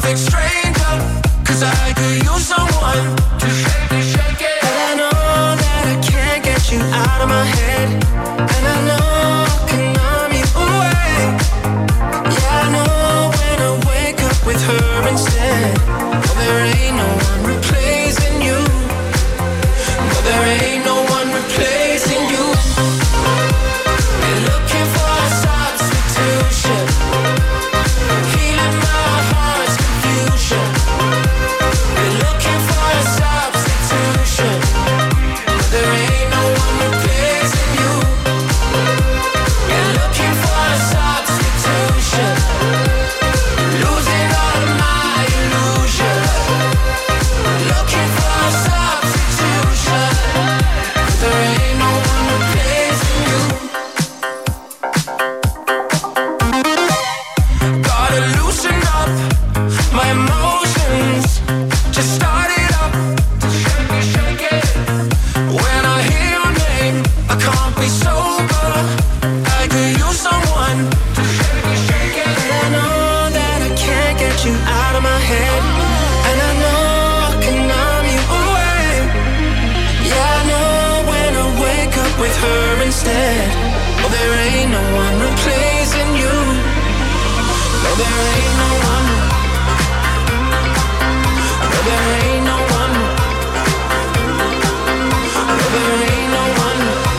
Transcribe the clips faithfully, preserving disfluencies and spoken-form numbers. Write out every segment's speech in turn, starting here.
perfect stranger, 'cause I could use someone to shake it, shake it. And I know that I can't get you out of my head, and I know I can numb you away. Yeah, I know when I wake up with her instead. Well, there ain't no one replacing you. Well, there ain't no one replacing you. Been looking for a substitution, healing my heart's confusion. Been looking for a substitution, but there ain't no one replacing you. Been looking for a substitution, losing all of my illusion. Looking for a substitution, but there ain't no one replacing you. Gotta loosen up my emotions, just start it up, shake it, shake it. When I hear your name, I can't be sober. I could use someone to shake it, shake it. And I know that I can't get you out of my head, and I know I can numb you away. Yeah, I know when I wake up with her instead. Oh, there ain't no one replacing you. No, there ain't no one. No, there ain't no one. No, there ain't no one.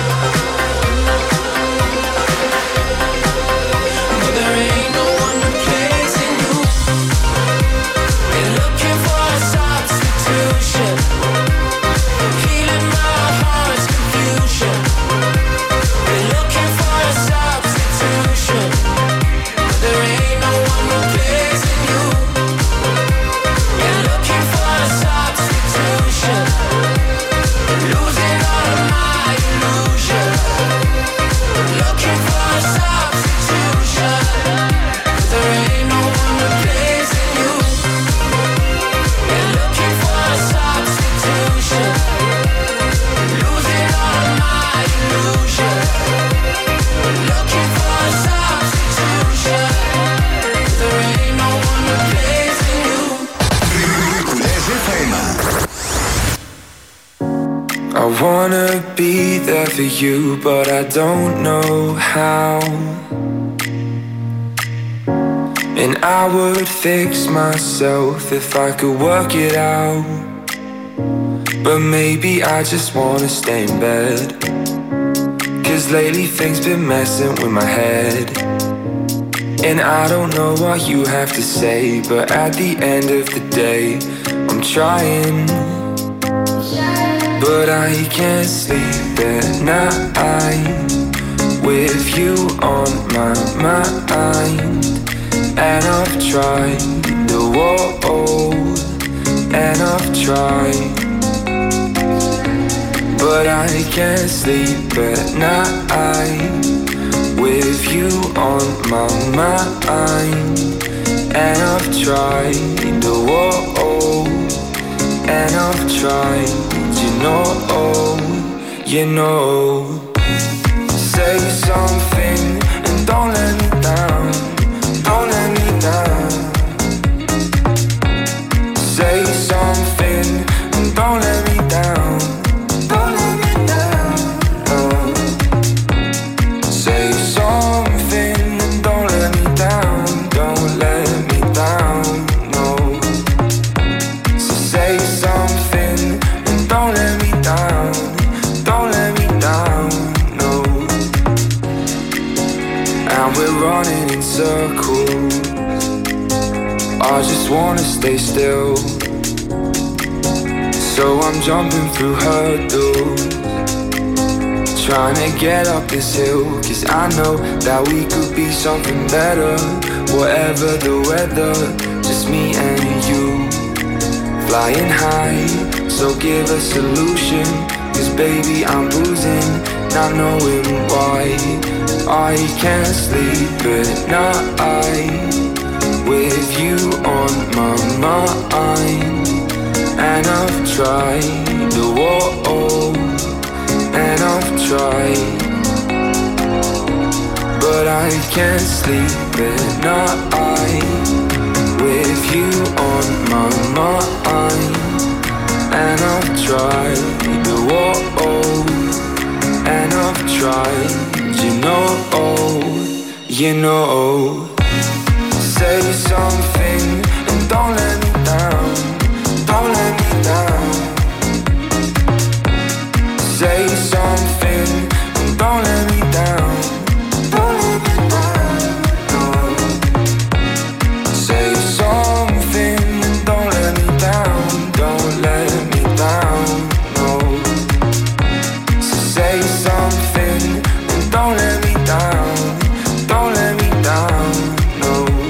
No, there ain't no one replacing you. Been looking for a substitution, healing my heart's confusion. Been looking for a substitution, but there ain't no one replacing you. Been looking for a substitution, losing all of my illusion. Looking for a substitution, but there ain't no one replacing you. Been looking for a substitution, losing all of my illusion. Looking for a substitution, there ain't no one replacing you. I wanna be there for you, but I don't know how. And I would fix myself if I could work it out. But maybe I just wanna stay in bed, 'cause lately things been messing with my head. And I don't know what you have to say, but at the end of the day, I'm trying. But I can't sleep at night with you on my mind. And I've tried the wall, and I've tried, but I can't sleep at night with you on my mind. And I've tried the wall, and I've tried, you know, you know. Say something and don't let me down, don't let me down. Say something and don't let me down, don't let me down. Oh. Say something and don't let me down, don't let me down, no. So say something and don't let me down, don't let me down, no. And we're running in circles, I just wanna stay still. So I'm jumping through hurdles, trying to get up this hill, 'cause I know that we could be something better. Whatever the weather, just me and you, flying high, so give a solution. 'Cause baby I'm losing, not knowing why. I can't sleep at night with you on my mind. And I've tried the wall, and I've tried, but I can't sleep at night with you on you know. Say something and don't let me down. Don't let me down. Say something and don't let me down. Don't let me down, no. Say something and don't let me down. Don't let me down, no. So say something and don't let me down. Don't let me down, no.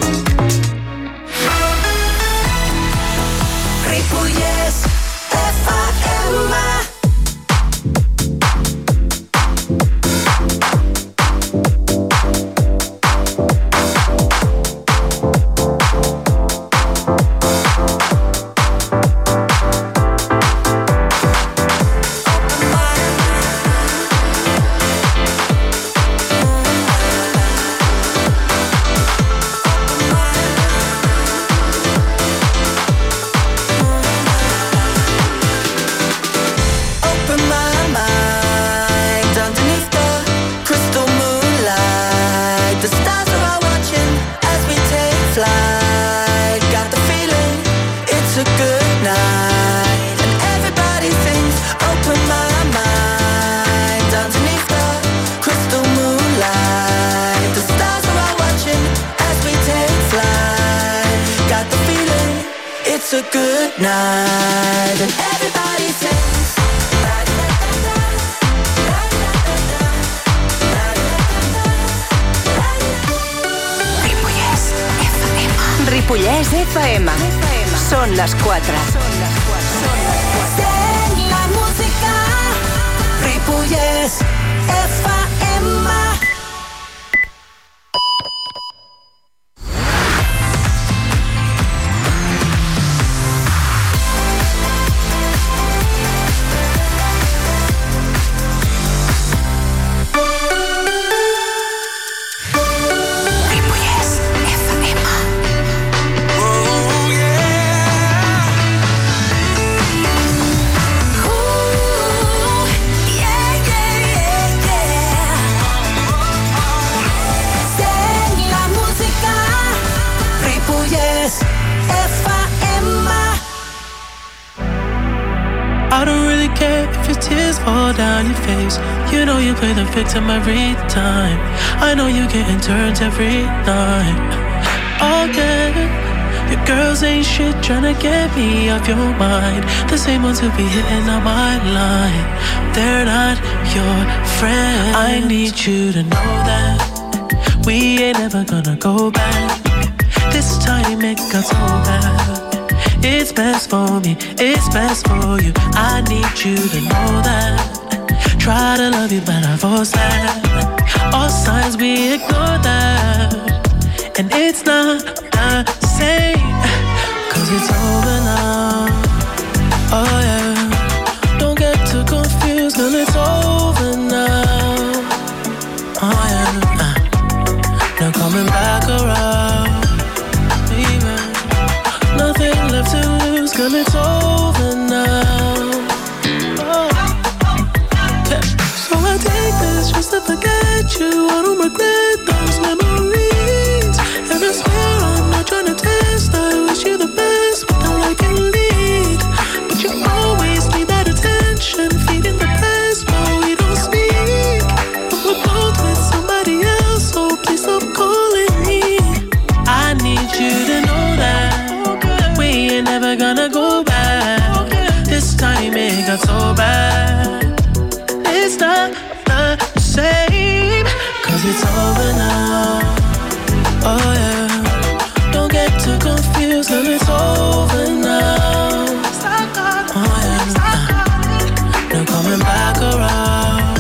Ripollet F M. It's a good night and everybody sings. Ripollès F M. Ripollès F M. Són les quatre. Sent la música. Ripollès F M. I don't really care if your tears fall down your face. You know you play the victim every time. I know you getting turns every night. Again, your girls ain't shit tryna get me off your mind. The same ones who be hitting on my line. They're not your friend. I need you to know that we ain't ever gonna go back. This time it got so bad. It's best for me, it's best for you. I need you to know that. Try to love you, but I force that. All signs we ignore that. And it's not the same, cause it's over now. Oh yeah. Don't get too confused, girl, it's over now. Oh yeah. uh, No coming back around. Nothing left to lose, girl, it's over now. Oh. Yeah. So I take this just to forget you. I don't regret those memories. And I swear I'm not trying to test. I wish you the best, but all I can lead. But you always need that attention, feeding the best, but we don't speak. But we're both with somebody else, so please stop calling me. I need you to know that we ain't never gonna go back. This time it got so bad. It's not the same, cause it's over now. Oh yeah. Don't get too confused, girl, it's over now. Oh yeah. No coming back around.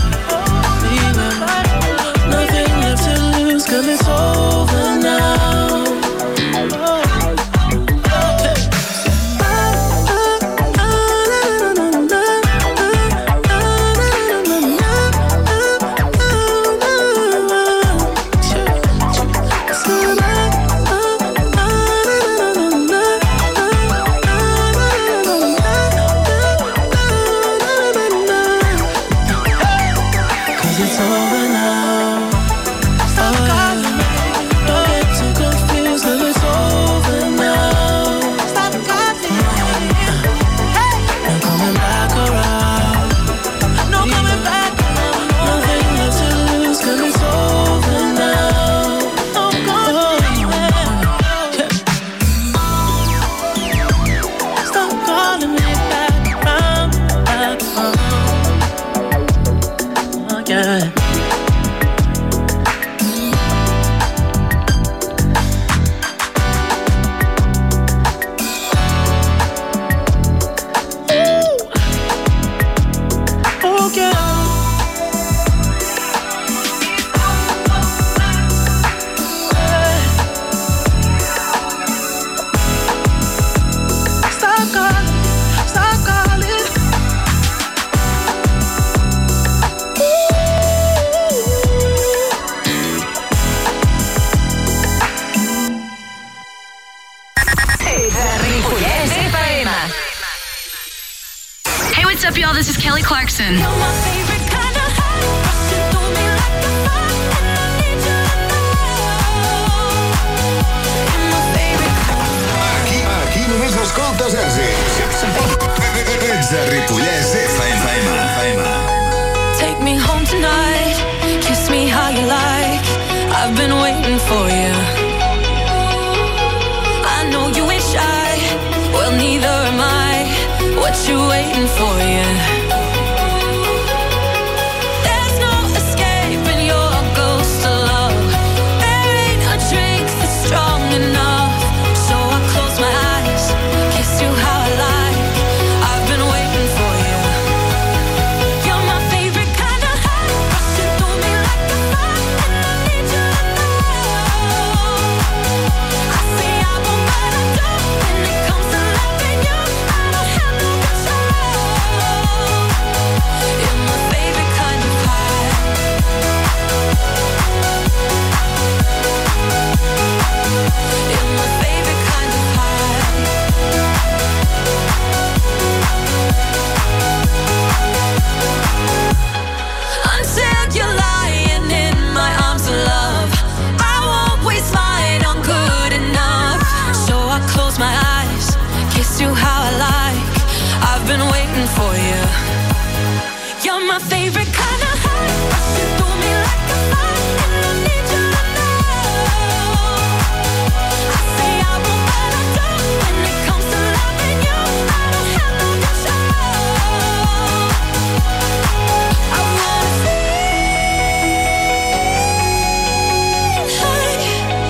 Nothing left to lose, girl, it's over now. hits a Ripollès F M. Hey, what's up, y'all? This is Kelly Clarkson. Aquí, aquí només n'escoltes èxits. Ets a Ripollès F M. Take me home tonight, kiss me how you like. I've been waiting for you. I know you ain't shy, well neither am I. What you waiting for, yeah? There's no escaping your ghost of love. There ain't a drink that's strong enough. So I close my eyes, kiss you how I like. I've been waiting for you. You're my favorite kind of high, rushing through me like a fire, and I need you to know. I say I won't, but I don't. When it comes to loving you, I don't have no control. You're my favorite kind of high. You're my favorite kind of high. Until you're lying in my arms of love, I won't waste mine on good enough. So I close my eyes, kiss you how I like. I've been waiting for you. You're my favorite kind of high, rushing through me like a fire, and I need you to know. I say I won't, but I don't. When it comes to loving you, I don't have no control. I wanna feel high.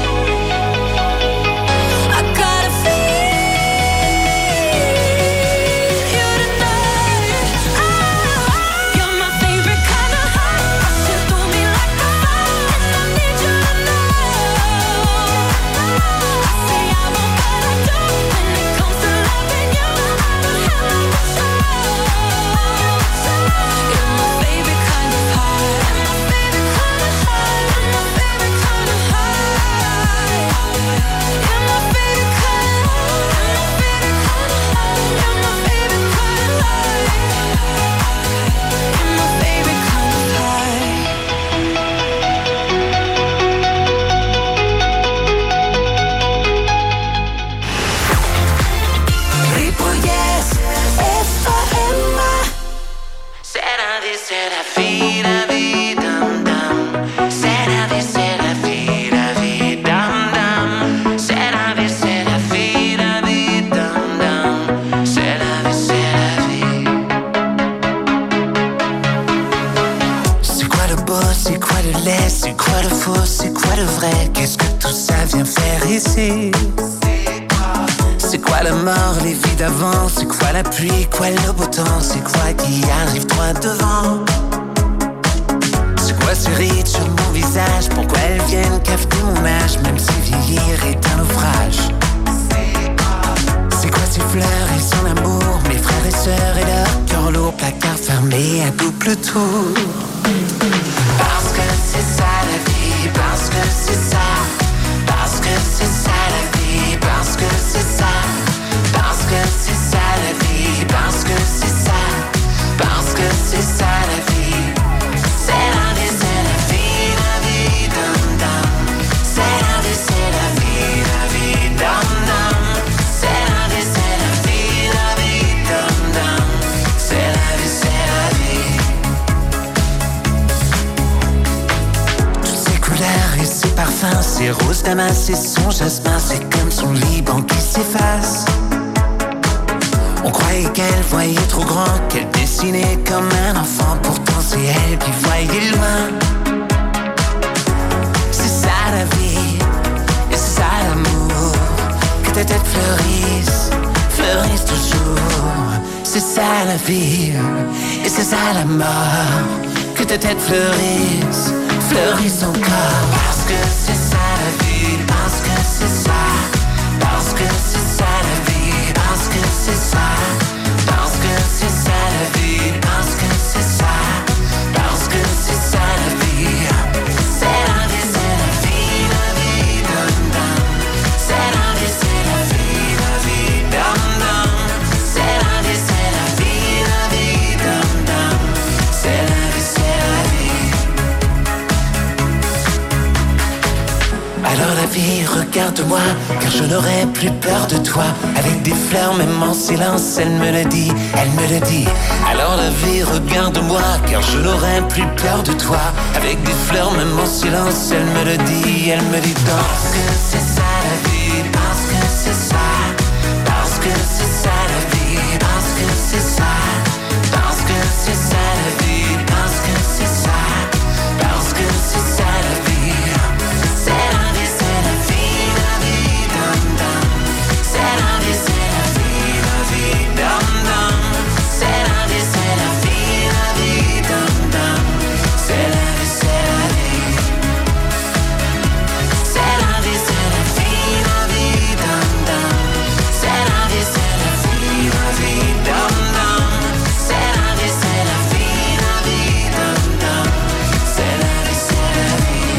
I gotta feel you tonight. You're my favorite kind of high, rushing through me like a fire, and I need you to know. I say I won't, but I don't. When it comes to loving you, I don't have no control. You're my favorite kind of high. My favorite kind of high. My favorite kind of high. You're my favorite kind of high. You're my favorite kind of high. You're my favorite kind of high. Ripollès F M. C'est la vie, c'est la vie, la vie, dum dum. C'est la vie, c'est la vie, la vie, dum dum. C'est la vie, c'est la vie, la vie, dum dum. C'est la vie, c'est la vie. C'est quoi le beau, c'est quoi le laid, c'est quoi le faux, c'est quoi le vrai? Qu'est-ce que tout ça vient faire ici? C'est quoi la mort, les vies d'avant? C'est quoi la pluie, quoi le beau temps? C'est quoi qui arrive droit devant? C'est quoi ces rides sur mon visage? Pourquoi elles viennent cafeter mon âge? Même si vieillir est un naufrage. C'est quoi ces fleurs et son amour? Mes frères et sœurs et leurs cœurs lourds, placard fermé à double tour. Parce que c'est ça la vie, parce que c'est ça. Parce que c'est ça la vie, parce que c'est ça. Parce que c'est ça la vie, parce que c'est ça. Parce que c'est ça la vie. C'est la vie, c'est la vie, la vie, dum dum. C'est la vie, c'est la vie, la vie, dum dum. C'est la vie, c'est la vie, la vie, dum dum. C'est la vie, c'est la vie. Toutes ces couleurs et ces parfums, ces roses damas et son jasmin, c'est comme son Liban qui s'efface. On croyait qu'elle voyait trop grand, qu'elle dessinait comme un enfant. Pourtant c'est elle qui voyait loin. C'est ça la vie, et c'est ça l'amour. Que ta tête fleurisse, fleurisse toujours. C'est ça la vie, et c'est ça la mort. Que ta tête fleurisse, fleurisse encore. Parce que c'est ça la vie, parce que c'est ça. Parce que c'est ça la vie, parce que c'est ça. Parce que c'est ça la vie, parce que c'est ça. Parce que c'est ça la vie. C'est la vie, c'est la vie, la vie, dum dum. C'est la vie, c'est la vie, la vie, regarde-moi, car je n'aurai plus peur de toi. Avec des fleurs, même en silence, elle me le dit, elle me le dit. Alors la vie, regarde-moi, car je n'aurai plus peur de toi. Avec des fleurs, même en silence, elle me le dit, elle me dit. Parce que c'est ça la vie, parce que c'est ça. Parce que c'est ça la vie, parce que c'est ça. Parce que c'est ça la vie, parce que c'est ça. Parce que c'est ça la vie. C'est la vie, c'est la vie, la vie, dum dum. C'est la vie, c'est la vie, la vie, dum dum. C'est la vie, c'est la vie, la vie, dum dum. C'est la vie, c'est la vie. C'est la vie, c'est la vie, la vie, dum dum. C'est la vie, c'est la vie, la vie, dum dum. C'est la vie, c'est la vie, la vie, dum dum. C'est la vie, c'est la vie.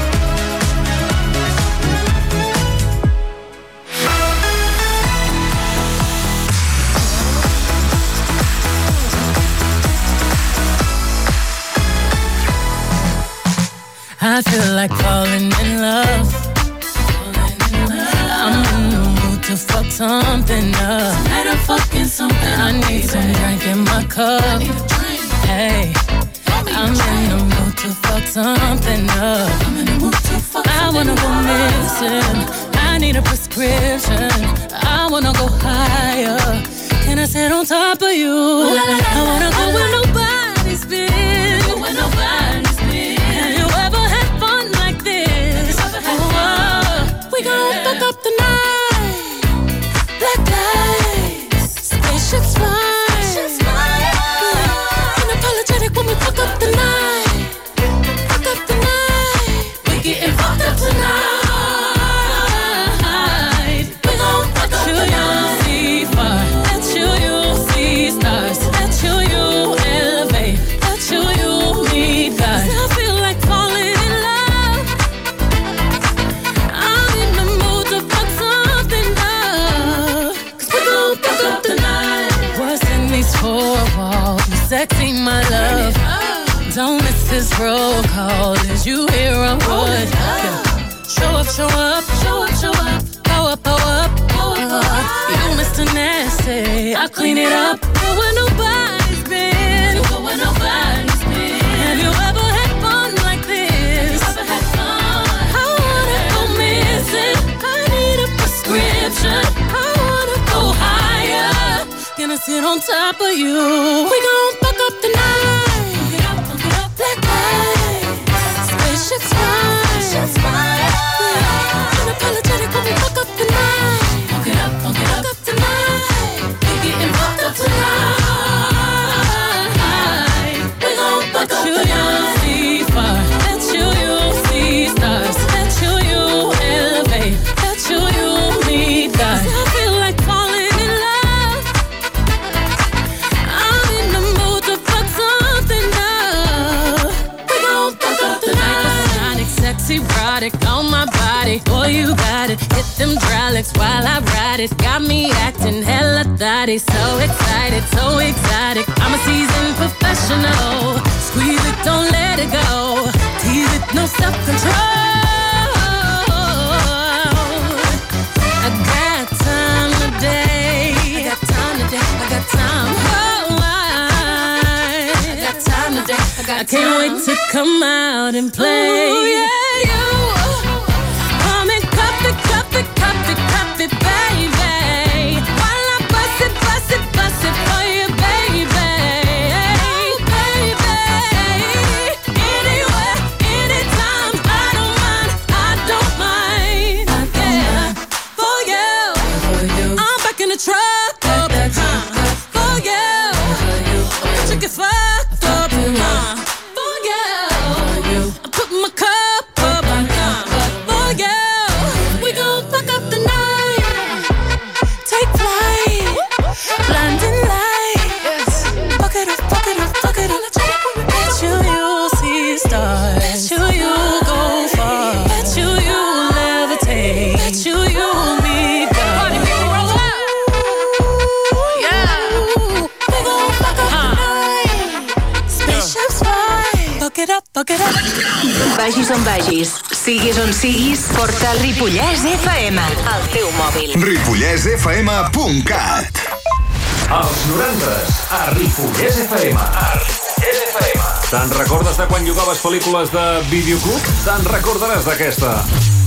I feel like falling in love. I'm in the mood to fuck something up. Tonight I'm fucking something. I need some drink in my cup. Hey, I'm in the mood to fuck something up. I'm in the mood to fuck I wanna go missing. I need a prescription. I wanna go higher. Can I sit on top of you? I wanna go where nobody's been. Where nobody's been. Have you ever had fun like this? Oh, we gon' fuck up the night. Black lights, spaceships fly. Unapologetic when we fuck up the night. Fuck up the night. We getting fucked up tonight. We gon' fuck up the night. See fire, let you, you see stars. Let you, you elevate. Let you, you meet God. I feel like falling in love. I'm in the mood to fuck something up. Cause we gon' fuck up the night. What's in these four walls? You sexy, my love. Don't miss this roll call. Did you hear a word? Show up, show up, show up, show up. Go up, go up, go up. You Mister Nasty, I clean it up. Go where nobody's been. Go where nobody's been. Have you ever had fun like this? Have you ever had fun? I wanna go missing. I need a prescription. I wanna go higher. Gonna sit on top of you. We gon' fuck up the night. Black lights, spaceships fly. Spaceships fly. Unapologetic when we fuck up the night. Fuck it up, fuck it up, fuck up the night. We getting fucked up tonight. We gon' fuck up the night. See fire, let you, you see stars. Let you, you elevate. Let you, you meet God. I feel like falling in love. I'm in the mood to fuck something up. We gon' fuck up the night. Sexy, erotic on my body. Boy, you got it. Hit them dry lips while I ride it. Got me acting hella thotty. So excited, so exotic. I'm a seasoned professional. Squeeze it, don't let it go. Tease it, no self-control. I got time today. I got time today. I got time. Oh, I, I got time today. I, got I can't time. Wait to come out and play. Ooh, yeah, you. Come and cup it, cup it, cup it, cup it, baby. While I bust it, bust it, bust it for you, baby. Oh, baby. Anywhere, anytime, I don't mind, I don't mind. Yeah, for you. I'm back in the truck up, huh? For you. But you get fucked up, huh? For you. I put my cup up, huh? For you. We gon' fuck up the night. Take flight. Blinding lights. Fuck it up, fuck it up, fuck it up. Bet you you see stars. Bet you you go far. Bet you you levitate. Bet you you meet God. Vagis on vagis, siguis on siguis, porta el Ripollès F M al teu mòbil. ripollès f m punt cat. Als norantes, a Ripollès F M. A Ripollès F M. Te'n recordes de quan llogaves pel·lícules de videoclub? Te'n recordaràs d'aquesta.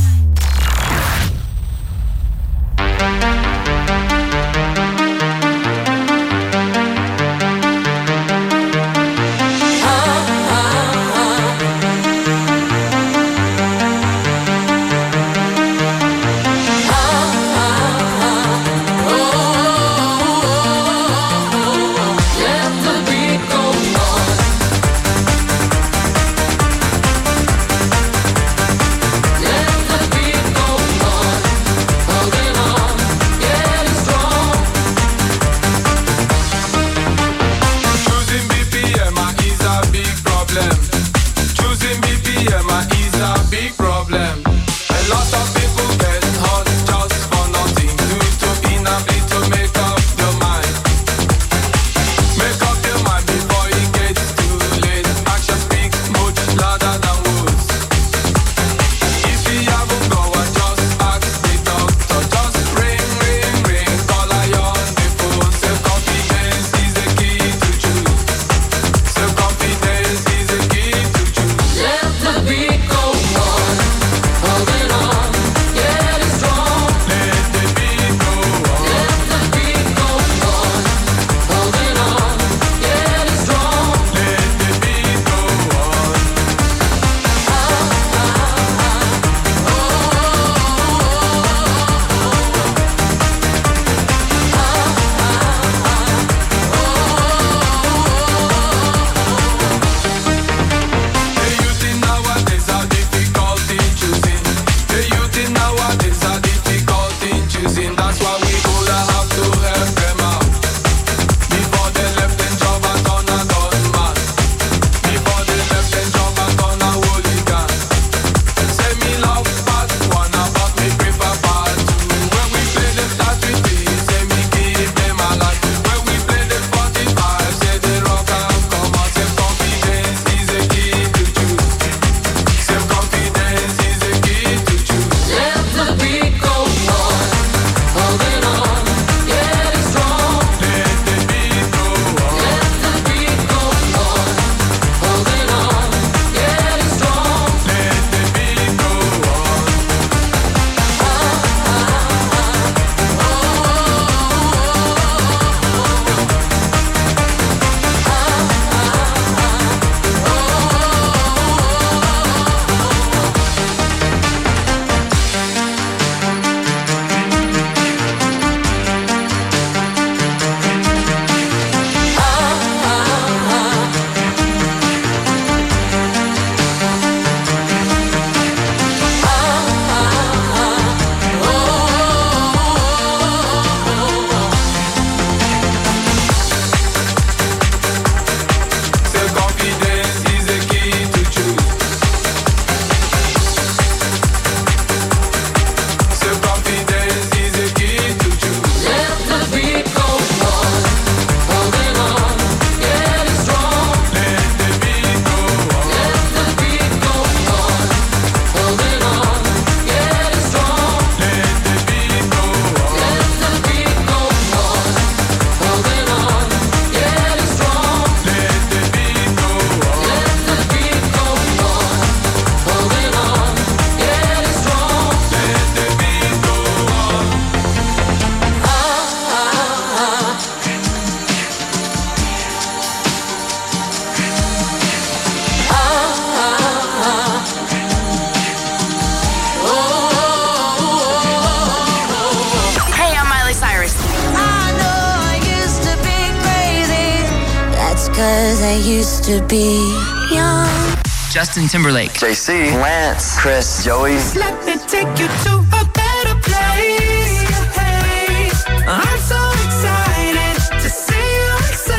To be young. Justin Timberlake, J C, Lance, Chris, Joey. Let me take you to a better place. Hey, I'm so excited to see you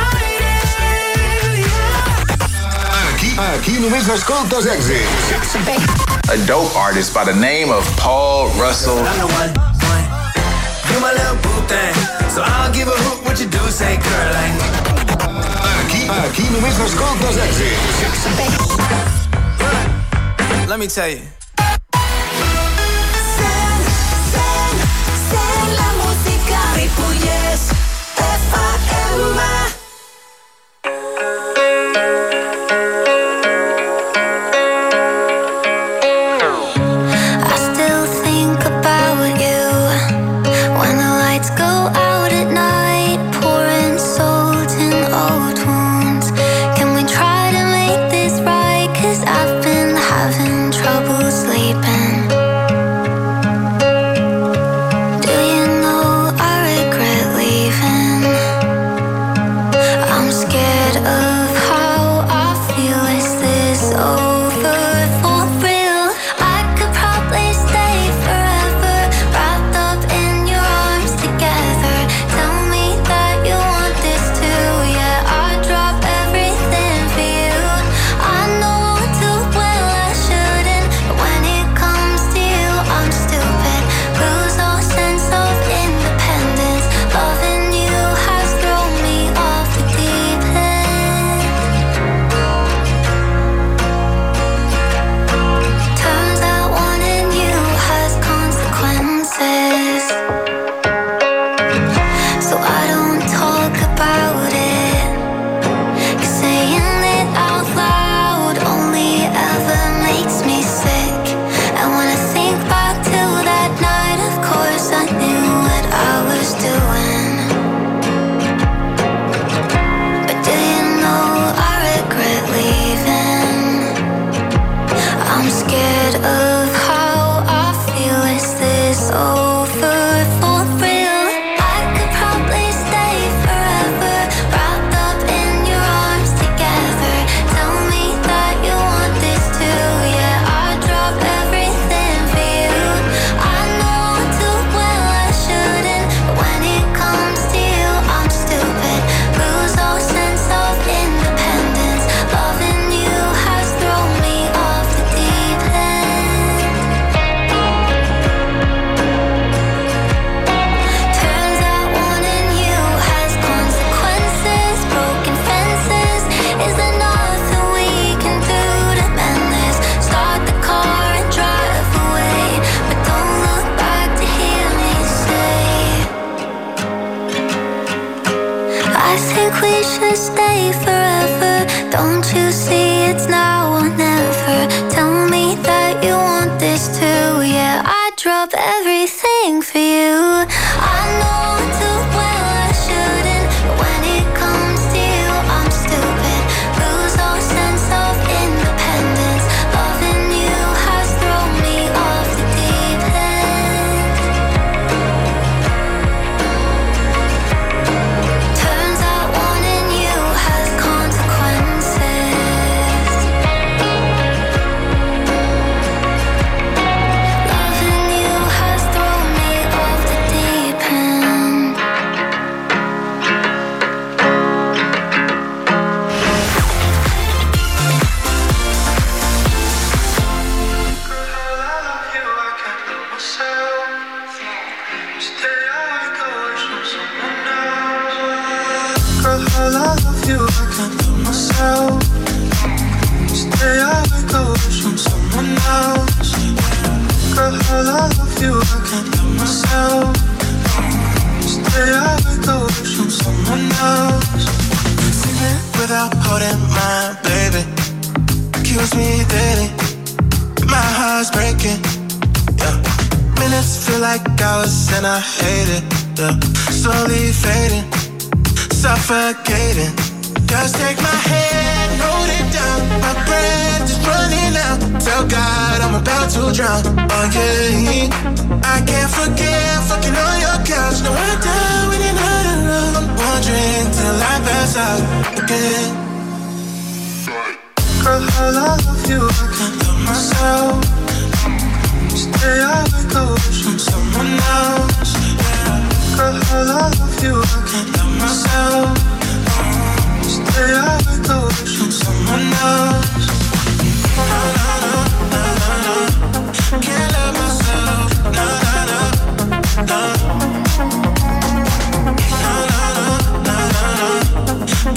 excited. Yeah. Aquí, aquí només escoltes èxits. A dope artist by the name of Paul Russell. I'm the one, one. Do my little boo thing, so I'll give a hoot what you do, say girl like. Aquí, aquí només escoltes èxits. Let me tell you. La musica Ripolles F M. I still think about you when the lights go out at night, pouring salt in old wounds. Can we try to make this right? 'Cause I've been having trouble sleeping.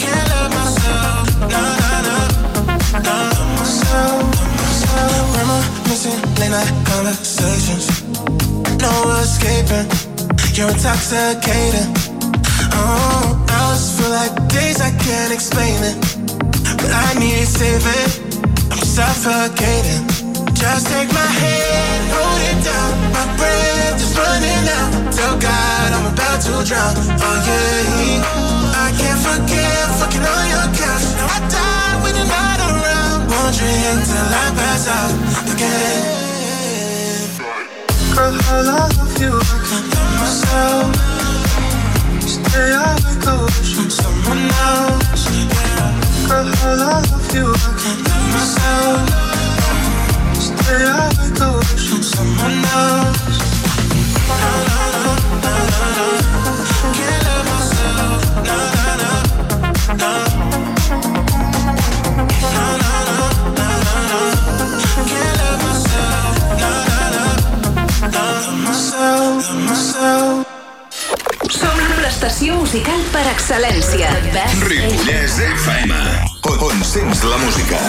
Remember intoxicating. Oh, I just feel like days I can't explain it, but I need saving. I'm suffocating. Just take my hand, hold it down. My breath is running out. Tell God I'm about to drown. Oh yeah, I can't forget fucking on your couch. Now I die when you're not around. Won't drink till I pass out again. Girl, I love you, I can't love myself. Stay out like a wish from someone else. Yeah. Girl, I love you, I can't love myself. Stay out like a wish from someone else. No, no, no, no, no, no. Can't love myself. No, no, no, no. No, no, no, no, no, no. Can't love myself. No, no, no, no. Love myself, love myself. Som l'estació musical per excel·lència. Ripollès F M, on sents la música.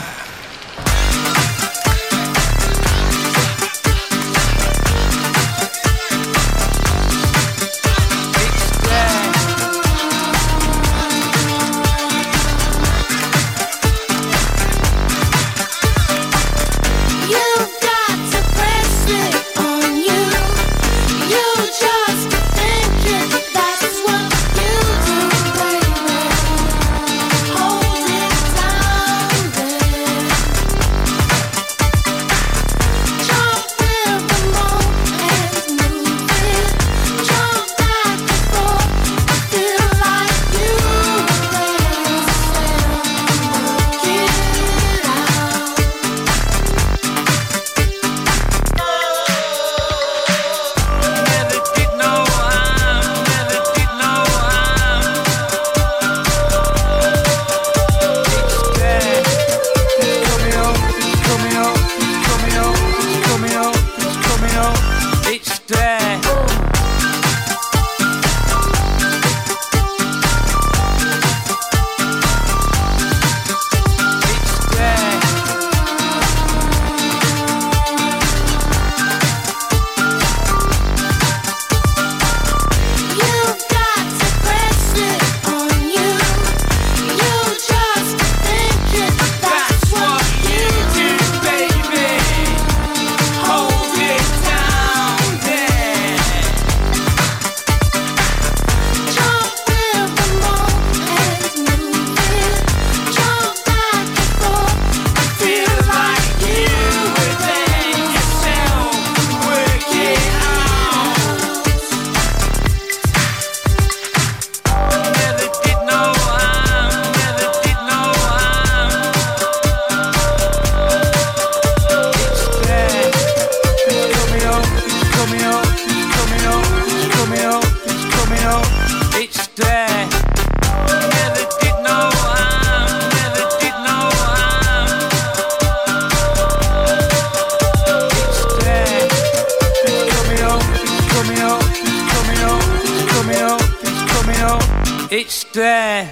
It's there.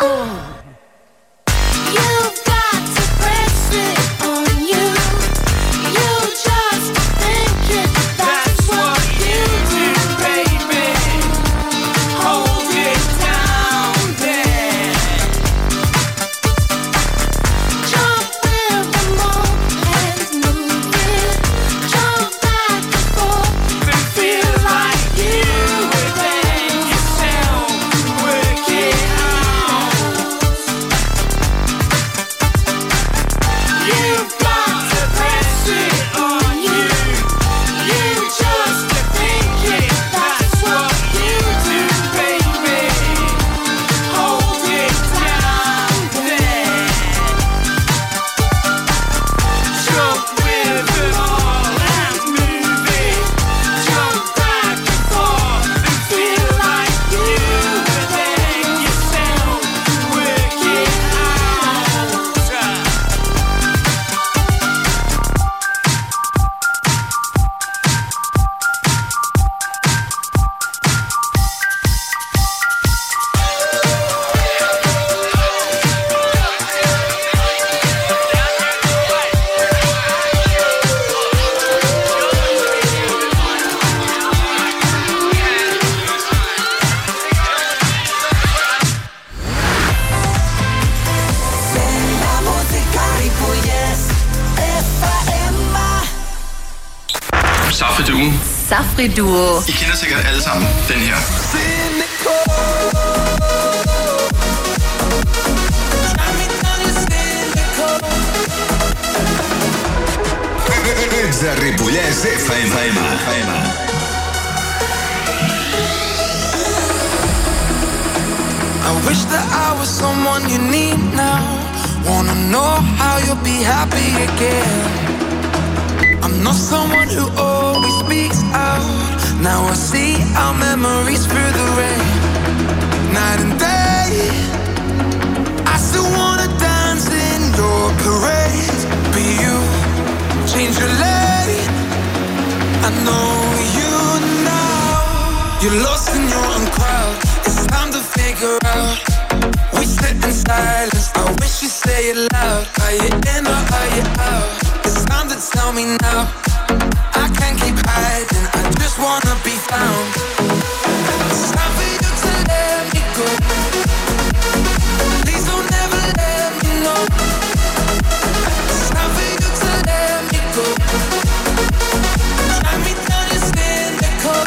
You've got to press it on you. You just think it. That's what you do, baby. Hold it down there. Jump with the moment and move it. Jump back and forth and feel like you were there yourself. Work it out. ugen. Safri Duo. I kender sikkert alle sammen den her. Ets de Ripollès F M. I wish that I was someone you need now. Wanna know how you'll be happy again. I'm not someone who always speaks out. Now I see our memories through the rain. Night and day, I still wanna dance in your parade. But you change your lane. I know you now. You're lost in your own crowd. It's time to figure out. We sit in silence. I wish you say it loud. Are you in or are you out? It's time to tell me now. I can't keep hiding. I just wanna be found. It's time for you to let me go. Please don't ever let me know. It's time for you to let me go. Drive me down your cynical.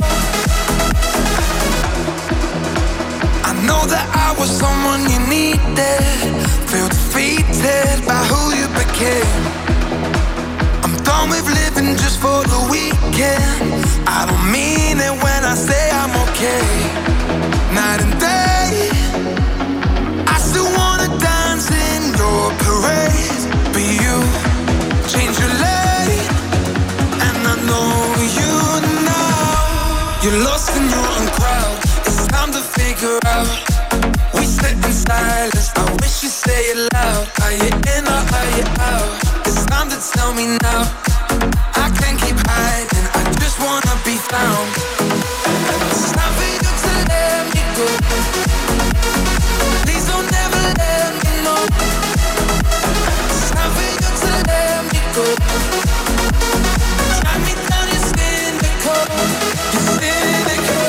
I know that I was someone you needed. Feel defeated by who you became. I'm done with living just for the weekend. I don't mean it when I say I'm okay. Night and day, I still wanna dance in your parade. But you change your lane, and I know you now. You're lost in your own crowd. It's time to figure out. We sit in silence. I wish you say it loud. Are you in or are you out? It's time to tell me now. I can't keep hiding. I just wanna be found. It's time for you to let me go. Please don't ever let me know. It's time for you to let me go. Drive me down your cynical. Your cynical.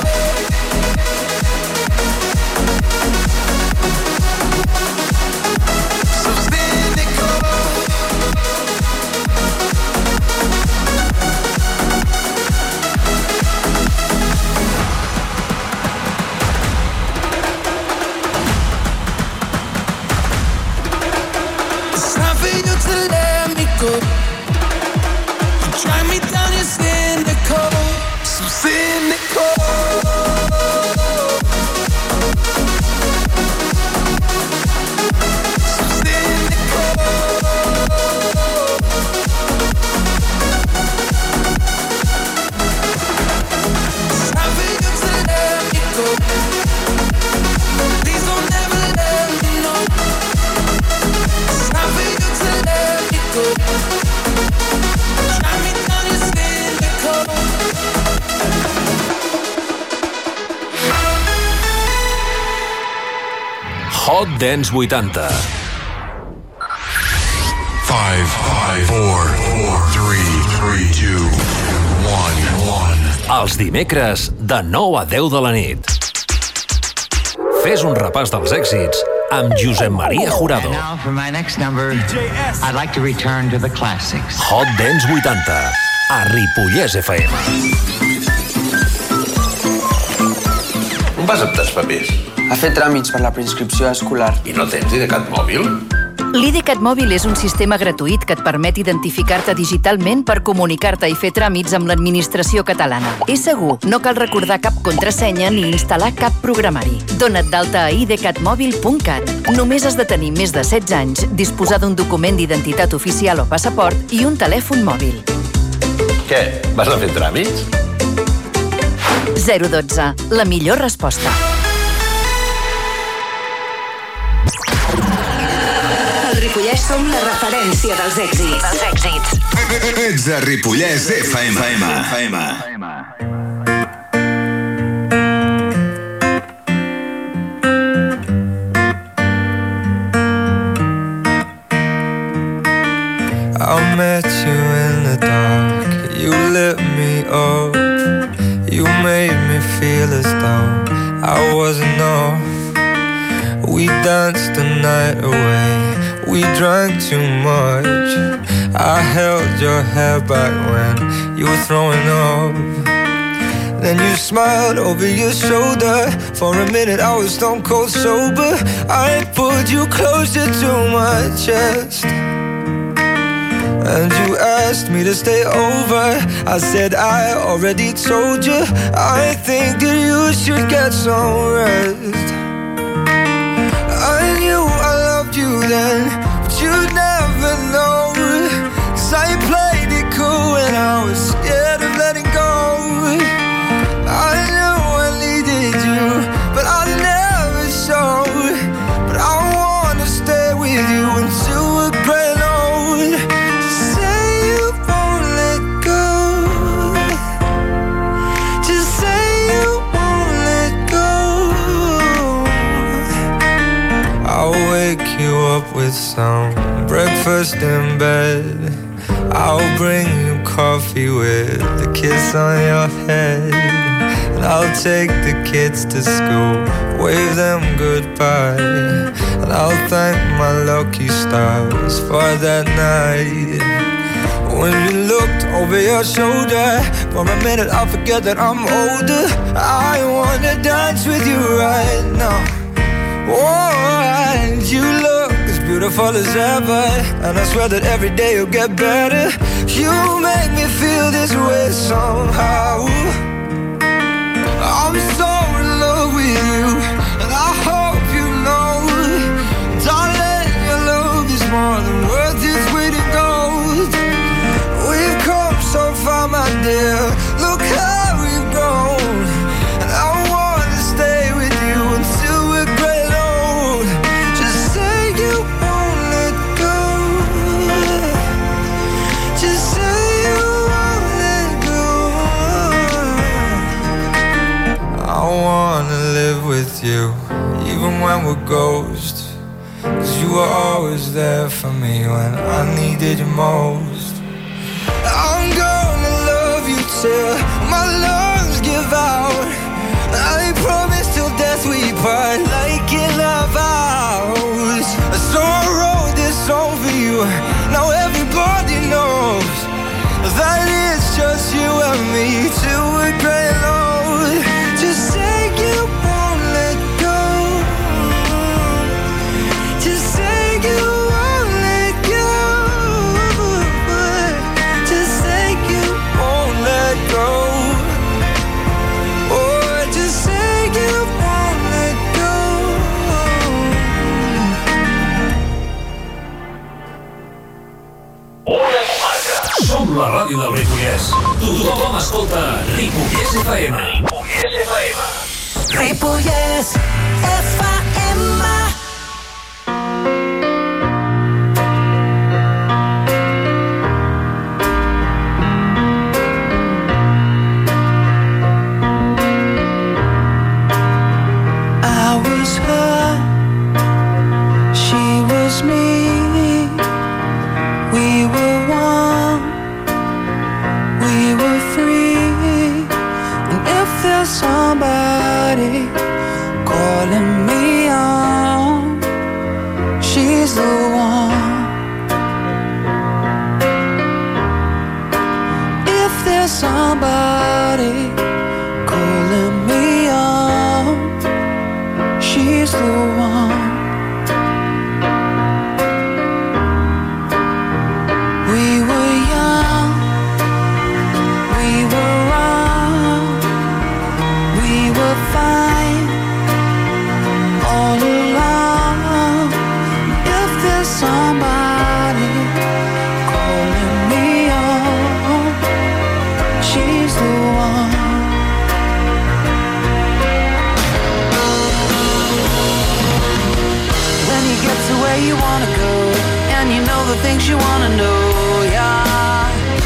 So cynical. It's time for you to let me go. You drive me down your cynical. So cynical. So cynical. It's time for you to let me go. Please don't ever let me know. It's time for you to let me go. Drive me down your cynical. Hot Dance vuitanta. Five, five, four, four, three, three, two, one, one. Els dimecres, de nou a deu de la nit. Fes un repàs dels èxits amb Josep Maria Jurado. Now for my next number, I'd like to return to the classics. Hot Dance vuitanta, a Ripollès F M. On vas amb els papers? A fer tràmits per la preinscripció escolar. I no tens IDCAT mòbil? L'IDCAT Mòbil és un sistema gratuït que et permet identificar-te digitalment per comunicar-te i fer tràmits amb l'administració catalana. És segur, no cal recordar cap contrasenya ni instal·lar cap programari. Dona't d'alta a i de cat mòbil punt cat. Només has de tenir més de setze anys, disposar d'un document d'identitat oficial o passaport i un telèfon mòbil. Què? Vas a fer tràmits? zero dotze. La millor resposta. Ripollès som la referència dels èxits. Dels èxits. Ets de Ripollès F M. I met you in the dark. You lit me up. You made me feel as though I wasn't off. We danced the night away. We drank too much. I held your hair back when you were throwing up. Then you smiled over your shoulder. For a minute I was stone cold sober. I pulled you closer to my chest, and you asked me to stay over. I said I already told you. I think that you should get some rest. I knew I loved you then, but you'd never know. Cause I played it cool when I was scared of letting go. I knew I needed you, but I never showed. But I wanna stay with you until we're gray and old. Just say you won't let go. Just say you won't let go. I'll wake you up with some breakfast in bed. I'll bring you coffee with a kiss on your head. And I'll take the kids to school, wave them goodbye. And I'll thank my lucky stars for that night. When you looked over your shoulder, for a minute I forget that I'm older. I wanna dance with you right now. Oh, and you look as beautiful as ever, and I swear that every day you'll get better. You make me feel this way somehow. I'm so in love with you, and I hope you know, darling, your love is more than worth its weight in gold. We've come so far, my dear, look how we've grown. And I wanna stay with you until we're gray and old. Just say you won't let go. Just say you won't let go. I wanna live with you, even when we're ghosts. Cause you were always there for me when I needed you most. I'm gonna love you till my lungs give out. I promise till death we part, like in our vows. So I wrote this song for you, now everybody knows that it's just you and me till we're gray and old. Just say you won't let go. Just say you won't let go. Just say you won't let go. Oh, just say you won't let go. Una comarca. Som la ràdio del Ripollès. Tothom escolta Ripollès F M. Ripollès F M. Ripollès F M. I was her, she was me. We were one, we were free. And if there's somebody calling me on, she's the one. If there's somebody calling me on, she's the one. We were young, we were wrong, we were fine all along. If there's somebody calling me on, she's the one. When you get to where you wanna go, and you know the things you wanna know, yeah.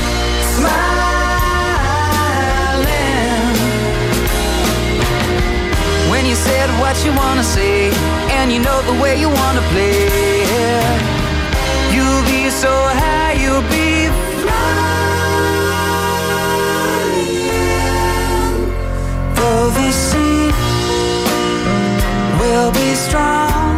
Smiling. When you said what you wanna say, and you know the way you wanna play, you'll be so high, you'll be flying. Though the sea will be strong,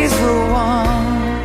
She's the one.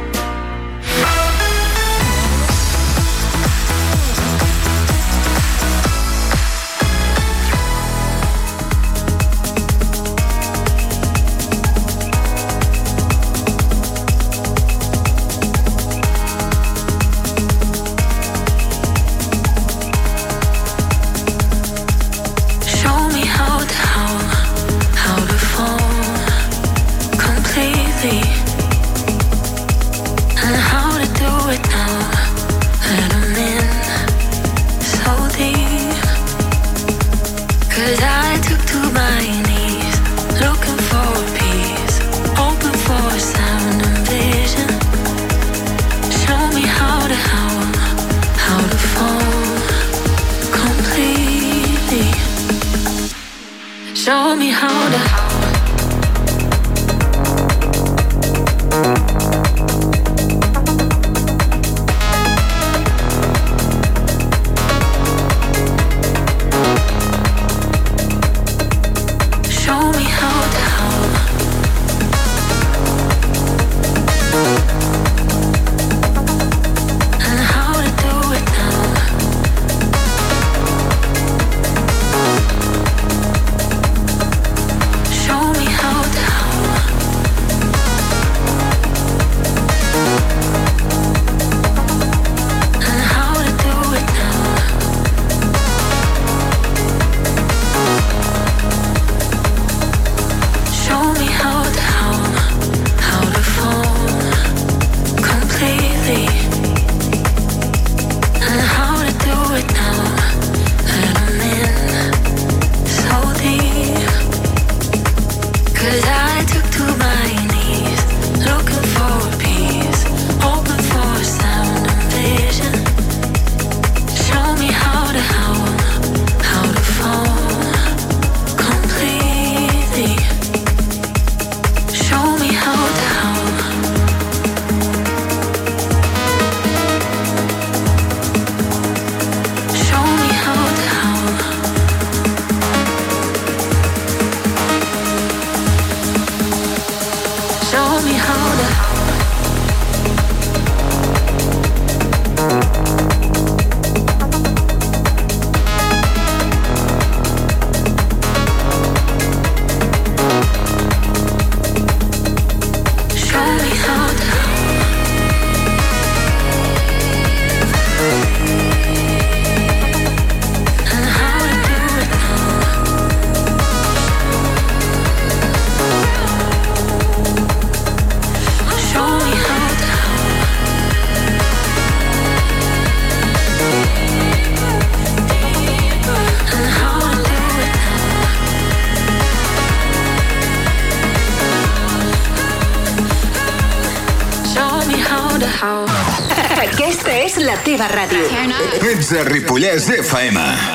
Show me how to Show me how to and how to do it now. Show me how to and how to do it now. Show me how to how, how to fall completely and how to do it now. And I'm in so deep, 'cause I took to my knees, looking for peace, hoping for sound and vision. Show me how to how, how to fall completely. Show me how to how. Show me how to how. Show me how to Show me how to and how to do it now. Show me how to and how to do it now. Show me how to how. Aquesta és la teva ràdio. Ets a Ripollès F M.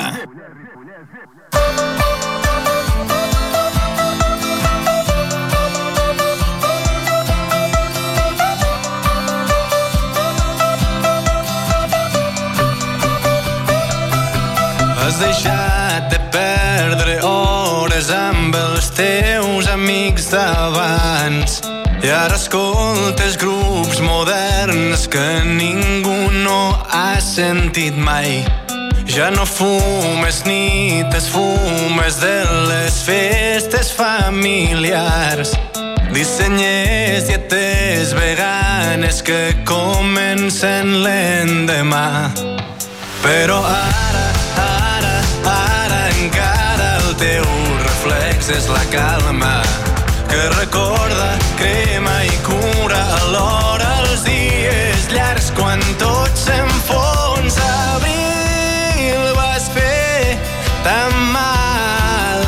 Has deixat de perdre hores amb els teus amics d'abans i ara escoltes grups moderns que ningú no ha sentit mai. Ja no fumes ni t'esfumes de les festes familiars. Dissenyes dietes veganes que comencen l'endemà. Però ara, ara, ara encara el teu reflex és la calma que recorda, crema i cura alhora els dies llargs quan tot s'enfonsa. Abril, vas fer tan mal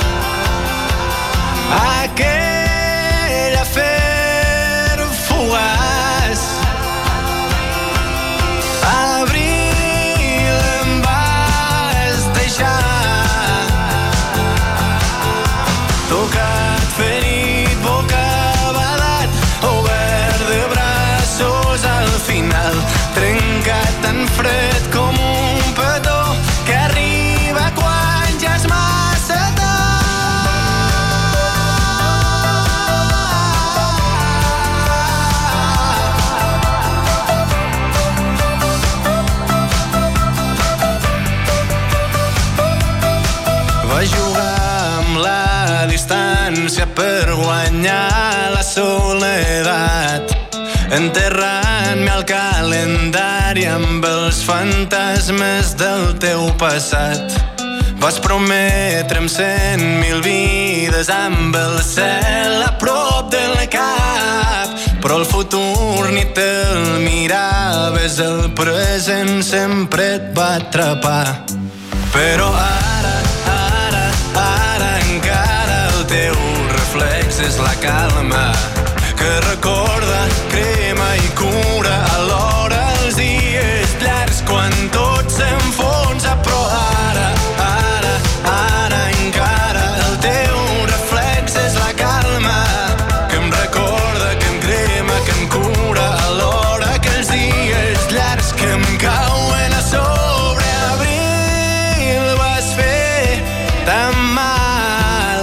aquell afer fugaç. Abril, em vas deixar tocat, ferit, bocabadat, obert de braços al final, trencat tan fred com un petó que arriba quan ja és massa tard. enterrant-me al calendari amb els fantasmes del teu passat. Vas prometre'm cent mil vides amb el cel a prop del cap, però el futur ni te'l miraves, el present sempre et va atrapar. Però ara, ara, ara encara el teu reflex és la calma que recorda, crema i cura alhora els dies llargs quan tot s'enfonsa. Però ara, ara, ara encara el teu reflex és la calma que em recorda, que em crema, que em cura alhora que els dies llargs que em cauen a sobre. Abril, vas fer tan mal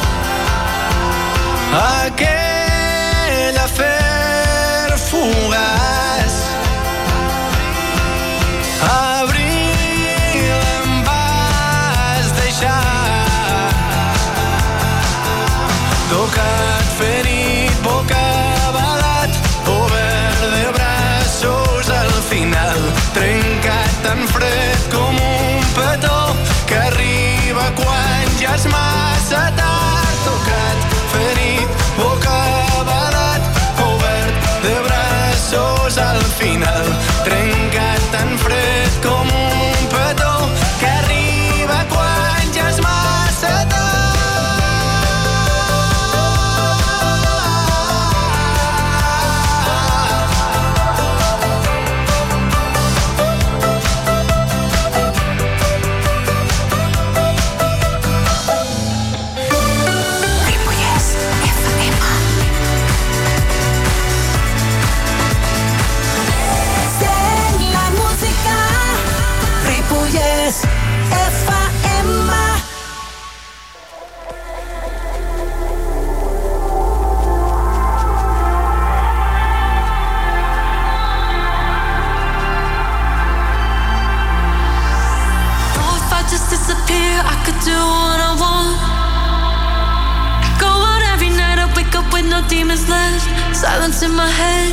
aquell afer fugaç. Abril, em vas deixar tocat, ferit, bocabadat, obert de braços al final, trencat tan fred com un petó que arriba quan ja és massa tard. Tocat, ferit, bocabadat, obert de braços al final, trencat tan fred com un petó que arriba quan ja és massa tard. Demons left, silence in my head.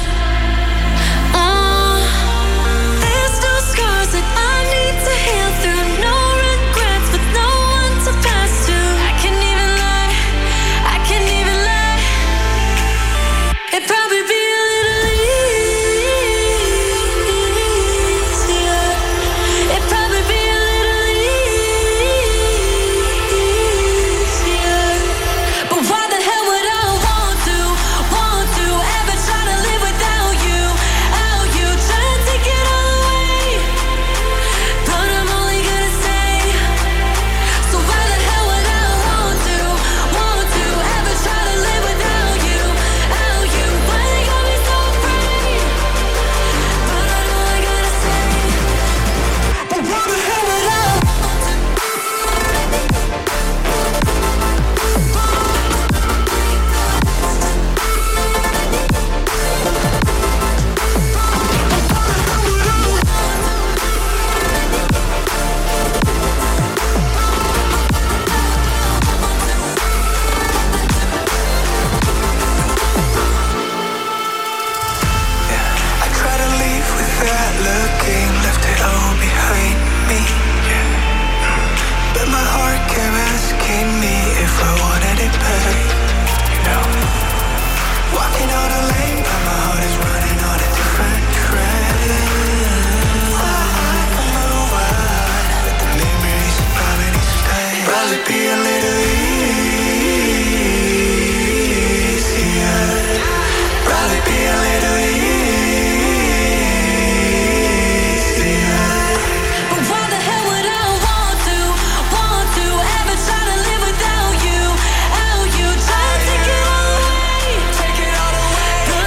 Mm. There's no scars that I need to heal through, no regrets with no one to pass to. I can't even lie, I can't even lie. It'd probably be a little easier. It'd probably be a little easier. But why the hell would I want to, want to ever try to live without you, out you, try to take it all away, but I'm only gonna say, so why the hell would I want to, want to ever try to live without you, out you, why they got me so afraid, but I'm only gonna say, but why the hell would I want I try to leave without looking, left it all behind me, yeah. But my heart kept asking me if I wanted it better, you know. Walking on a lane, but my heart is running on a different track. I move on, but the memories probably stay. Probably be a little easier. Probably be a little easier. But why the hell would I want to, want to ever try to live without you, out you, try to take it all away, take it all away, but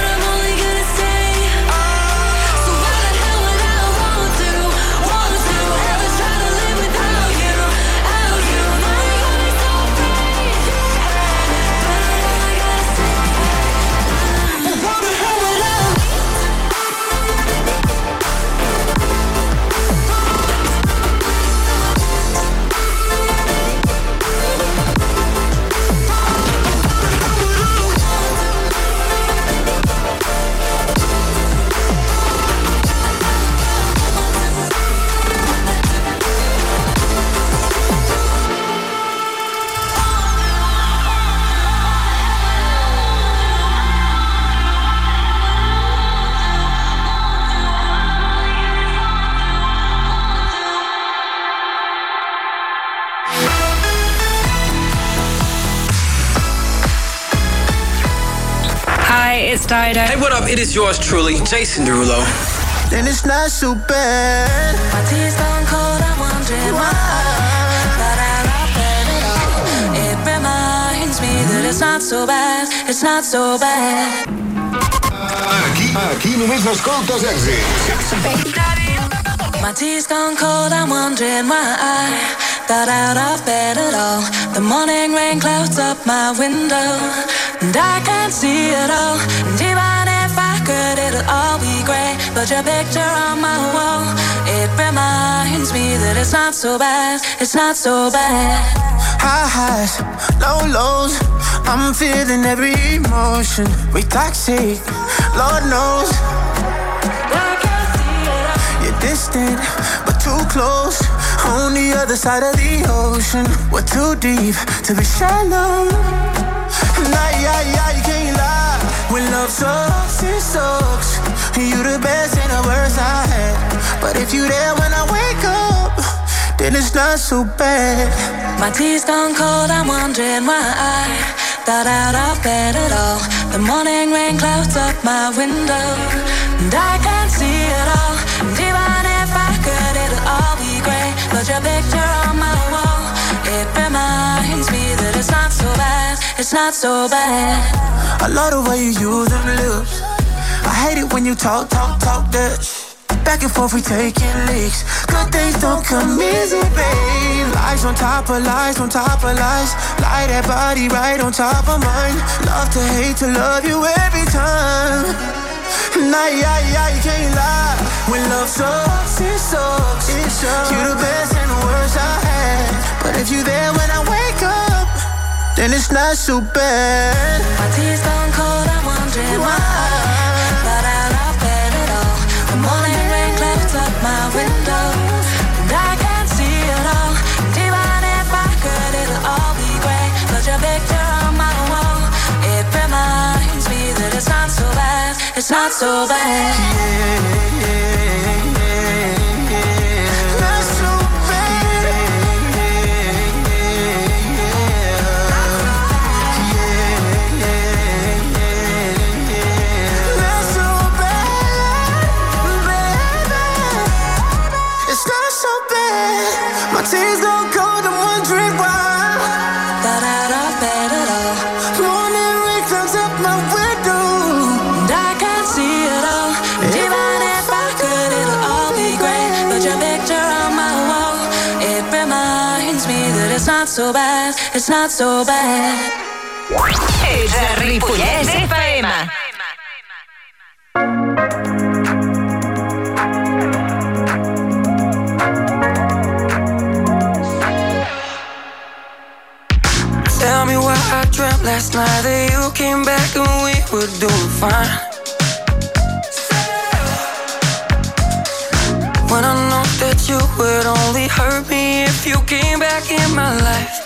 Friday. Hey, what up? It is yours truly, Jason Derulo. Then it's not so bad. My tea's gone cold, I'm wondering why. But I love it at all. It reminds me that it's not so bad, it's not so bad. Aquí, aquí només n'escoltes èxits. My tea's gone cold, I'm wondering why I got out of bed at all. The morning rain clouds up my window, and I can't see it all. And even if I could, it'll all be great. But your picture on my wall, it reminds me that it's not so bad, it's not so bad. High highs, low lows, I'm feeling every emotion. We toxic, Lord knows. You're distant, but too close. On the other side of the ocean, we're too deep to be shallow. Nah, yeah, yeah, you can't lie. When love sucks, it sucks. You the best and the worst I had. But if you there when I wake up, then it's not so bad. My tea's gone cold, I'm wondering why I got out of bed at all. The morning rain clouds up my window, and I can't see it all. And even if I could, it'll all be great. But your picture on my wall, it reminds me that it's not so bad, it's not so bad. I love the way you use them lips. I hate it when you talk, talk, talk that shit. Back and forth we taking leaks. Good things don't come easy, babe. Lies on top of lies, on top of lies. Lie that body right on top of mine. Love to hate to love you every time. Nah, yeah, yeah, you can't lie. When love sucks, it sucks. It sucks. You the best and the worst I had. But if you there when I wake up, then it's not so bad. My tea's gone cold, I'm wondering why. But I love bed at all. The morning rain clouds up my window, and I can't see it all. And even if I could, it'll all be great. But your picture on my wall, it reminds me that it's not so bad, it's not so bad. Yeah, yeah, yeah, yeah. Not so bad. Yeah, yeah, yeah. Yeah, yeah, yeah. Not so bad, baby. It's not so bad. My tea's gone cold, I'm wondering why. Got out of bed at all. Morning rain clouds up my window, and I can't see it all. And even if I could, it'll all be great. But your picture on my wall, it reminds me that it's not so bad, it's not so bad. Ets a Ripollès F M. Tell me why I dreamt last night that you came back and we were doing fine. When I know that you would only hurt me if you came back in my life.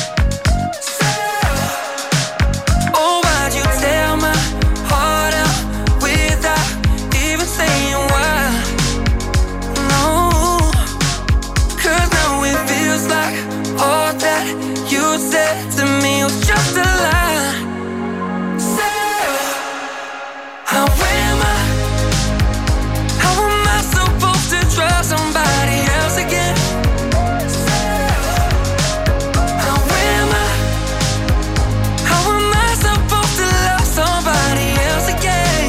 Oh, why'd you tear my heart out without even saying why? No, 'cause now it feels like all that you said to me was just a lie. How am I? How am I supposed to trust somebody else again? How am I? How am I supposed to love somebody else again?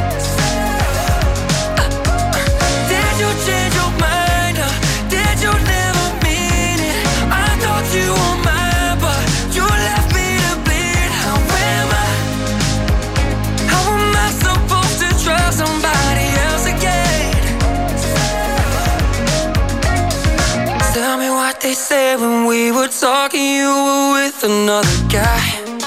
Did you change your mind? Or did you never mean it? I thought you were mine, but you left me to bleed. How am I? How am I supposed to trust somebody else again? Tell me what they said when we were talking. You were with another guy.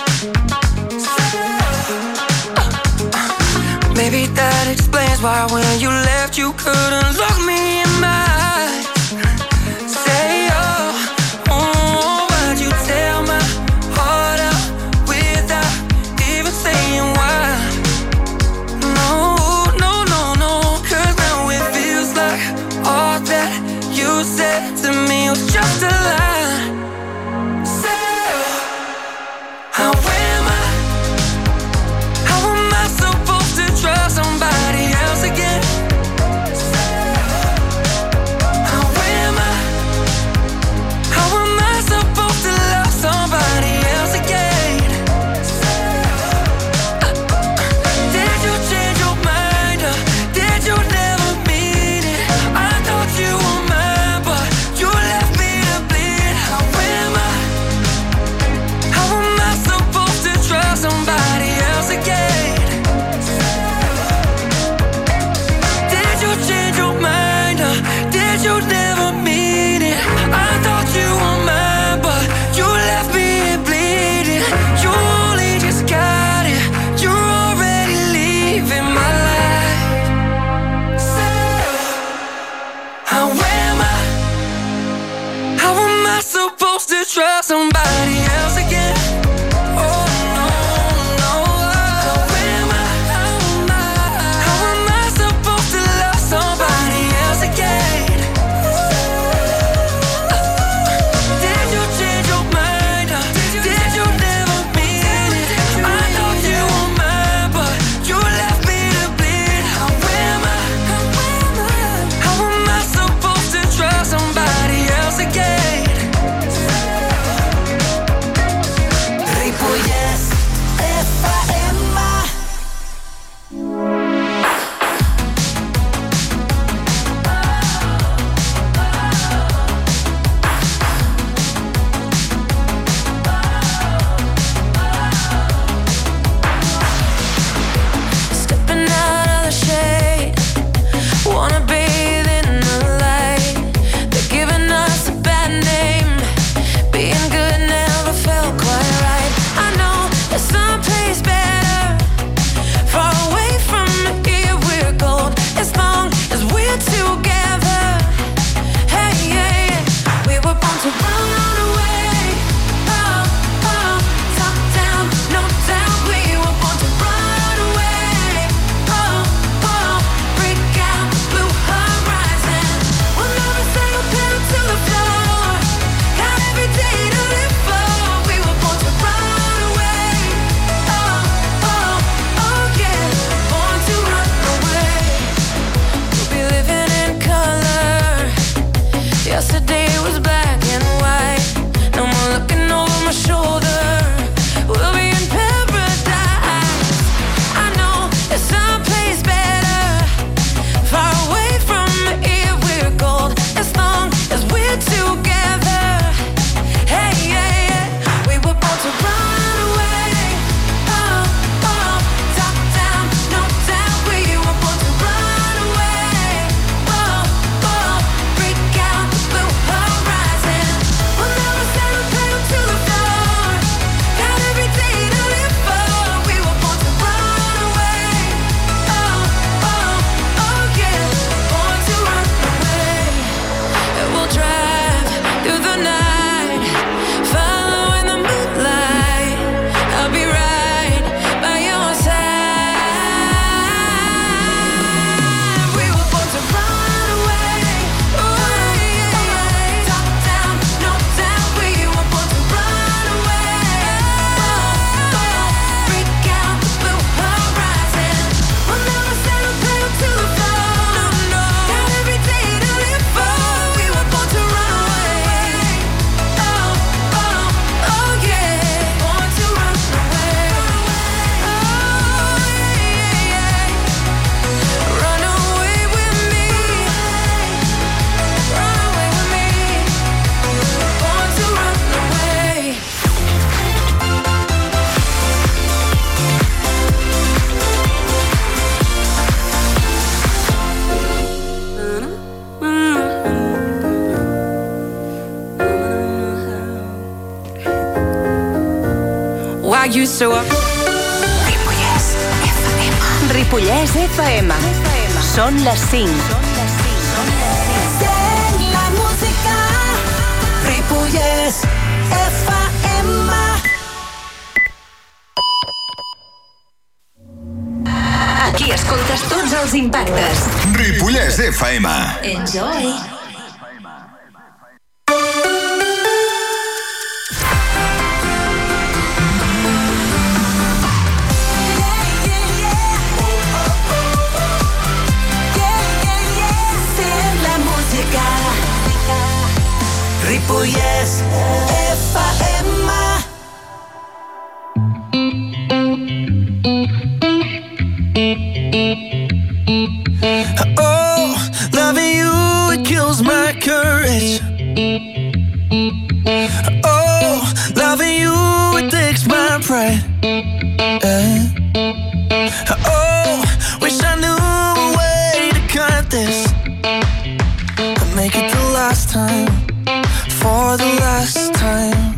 Maybe that explains why when you left you couldn't look me in my eyes. Say oh, oh, why'd you tear my heart out without even saying why? No, no, no, no, 'cause now it feels like all that you said to me was just a lie. How am I? How am I supposed trust somebody else again. Oh no, no. How am I, how am I, how am I supposed to love somebody else again? Did you change your mind? Did you never mean it? I know you were mine, but you left me to bleed. How am I, how am I supposed to trust somebody else again? Ripollet F M. Stepping out of the shade, wanna bathe in the light. They're giving us a bad name. Being good never felt quite right. I know there's someplace better, far away from here. We're gold as long as we're together. Hey, yeah, yeah. We were born to run away. Oh, oh, top down, no doubt. We were born to run away. Oh, oh, break out the blue horizon. We'll never settle down to the floor. Got every day to live for. We were born to run away. Oh, oh, oh yeah, born to run away. We'll be living in color. Yesterday was black and white. No more looking over my shoulder. We'll be in paradise. I know there's someplace better, far away from here. We're gold as long as we're together. Hey, yeah, yeah. We were born to run away. Oh, oh, top down, no doubt. We were born to run away. Oh, oh, break out the blue horizon. We'll never settle down to the floor. Got every day to live for. We were born to run away. Oh, oh, oh yeah, born to run away. And we'll drive through the night, following the moonlight. I'll be right by your side. We were born to run away. Oh, yeah, yeah. Top down, no doubt. We were born to run away. Oh, oh, break out the blue horizon. We'll never settle down to the floor. No, no. Got every day to live for. We were born to run away. Oh, oh, oh yeah, born to run away. Oh, yeah, yeah. Run away with me. Run away with me. Born to run away. Why you so up? Ripollès F M. Són les cinc. La música. Ripollet F M. Aquí escoltes tots els impactes. Ripollès F M. Enjoy. La música. Ripollet F M. Oh, loving you, it kills my courage. Oh, loving you, it takes my pride. Eh. Oh, wish I knew a way to cut this and make it the last time, for the last time.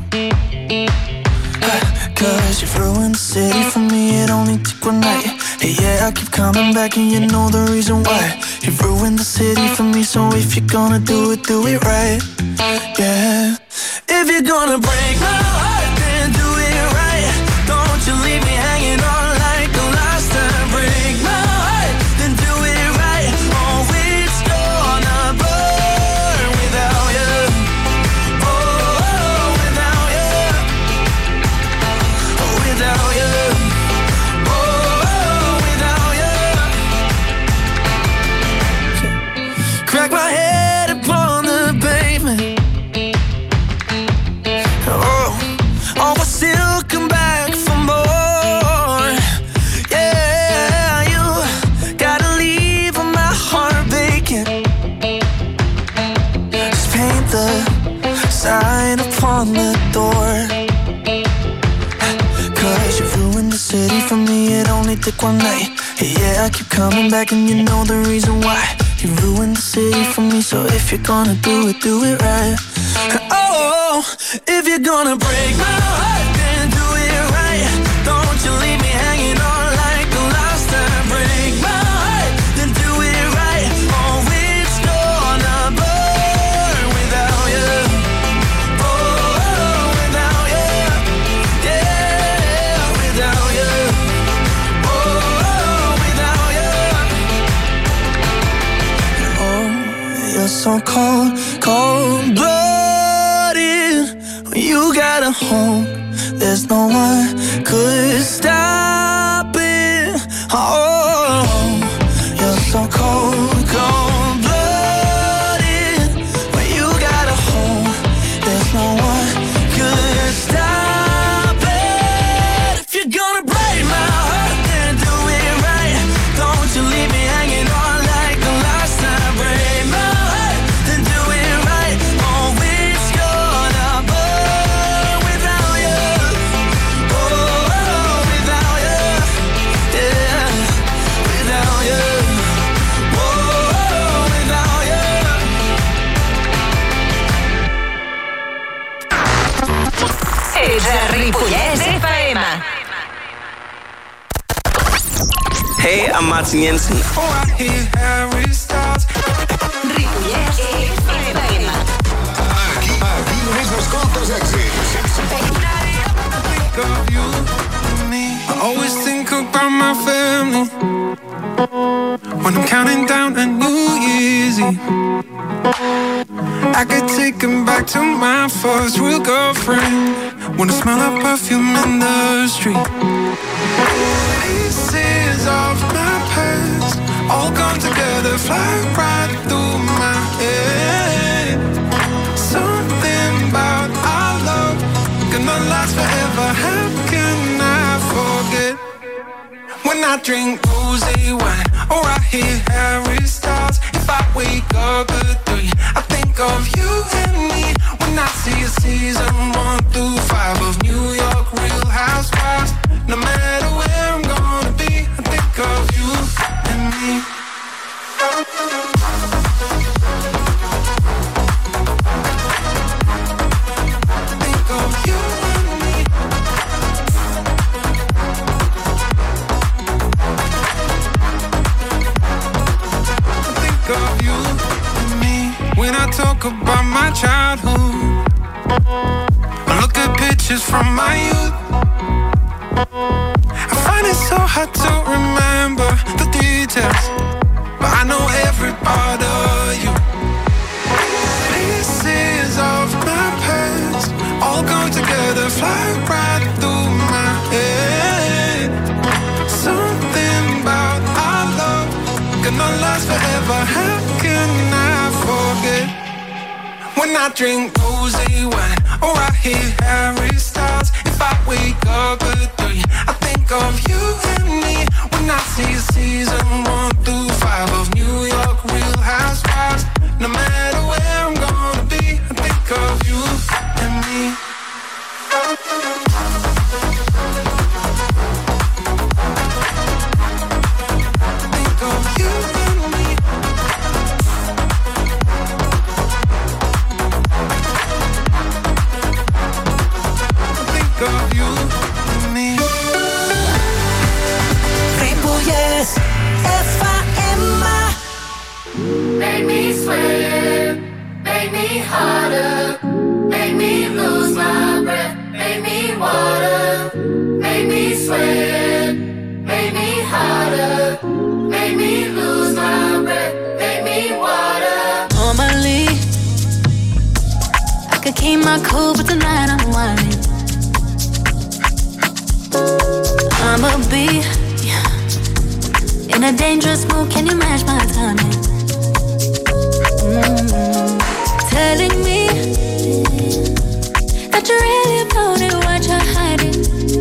Cause you've ruined the city for me, it only took one night. Hey, yeah, I keep coming back and you know the reason why. You've ruined the city for me, so if you're gonna do it, do it right. Yeah. If If you're gonna break my heart, then do it right. Don't you leave me hanging on like the last time. Break my heart, then do it right. Oh, it's gonna burn without you. Oh, without you. Oh, without you. Oh, without you. Crack my head upon the pavement. Oh, oh, I still come back for more. Yeah, you gotta leave my heart vacant. Just paint the sign upon the door. Cause you ruined the city for me, it only took one night. Yeah, I keep coming back and you know the reason why. You ruined the city for me, so if you're gonna do it, do it right. Oh, if you're gonna break my heart, then do it right. Don't you leave me hanging on like the last time. Break my heart, then do it right. Oh, it's gonna burn without you. Oh, without you. Yeah, without you. Oh, without you. Oh, you're so cold, cold-blooded. You got a home, there's no one could stop it. Oh, you're so cold, cold-blooded. When you got a home, there's no one could stop it. If you're gonna break my heart, then do it right. Don't you leave me hanging on like the last time. Break my heart, then do it right. Oh, it's gonna burn without you. Oh, without you. Yeah, without you. Oh, without you. És a Ripollès F M. Hey, I'm Martin Jensen. Oh, I hear Harry Styles. Ripollès F M. Aquí, aquí només n'escoltes èxits. Think of you and me. I always think about my family when I'm counting down a New Year's Eve. I get taken back to my first real girlfriend when I smell her perfume in the street. Pieces of my past all come together, fly right through my head. Something about our love gonna last forever. How can I forget? When I drink rosé wine or I hear Harry Styles, if I wake up at three, I think of you and me. When I see a season one through five of New York Real Housewives, no matter where I'm gonna be, I think of you and me. Think of you and me. Think of you and me. When I talk about my childhood, I look at pictures from my youth. I find it so hard to remember the details, but I know every part of you. Pieces of my past all come together, fly right through my head. Something about our love gonna last forever. How can I forget? When I drink rosé wine or I hear Harry Styles, if I wake up at three, I think of you and me. When I see season one through five of New York Real Housewives, no matter where I'm gonna be, I think of you and me. Think of you and me. Think of you and me. Ripollès F M. Make me sweat, make me harder, make me lose. sweat, made me harder, made me lose my breath, made me water. Normally, I could keep my cool, but tonight I'm whining. I'ma be in a dangerous mood. Can you match my timing? Mm-hmm. Telling me that you really about it, what you're hiding.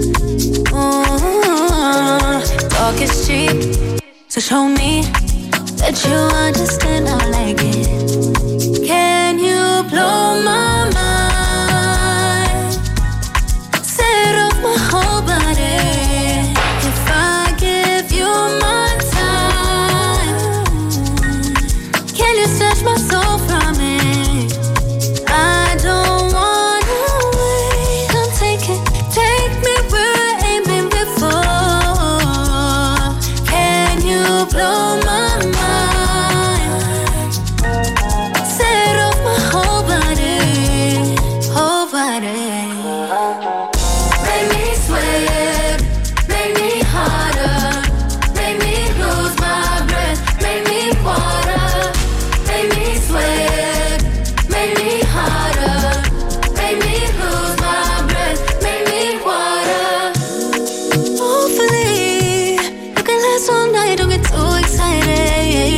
Mm-hmm. Talk is cheap, so show me that you understand I like it. Can you blow my mind? Set off my whole body. If I give you my time, can you snatch my soul from it? I don't wanna wait. Come take it, take me where I ain't been before. Can you blow my mind? Set off my whole body, whole body. Make me sweat, make me harder, make me lose my breath, make me water. Make me sweat, make me harder, make me lose my breath, make me water. Hopefully, you can last all night, don't get too excited.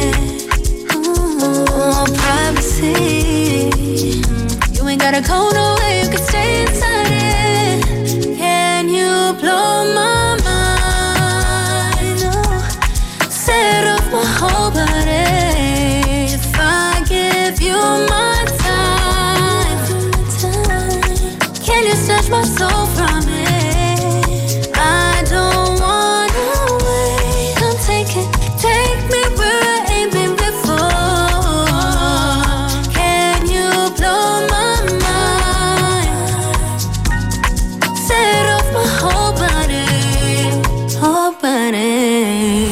Ooh, privacy. You ain't gotta go nowhere, you can stay inside it. Can you blow my mind? Oh, set off my whole body. If I give you my time, can you snatch my soul from it? I don't wanna wait. Come take it, take me where I ain't been before. Can you blow my mind? Set off my whole body, whole body.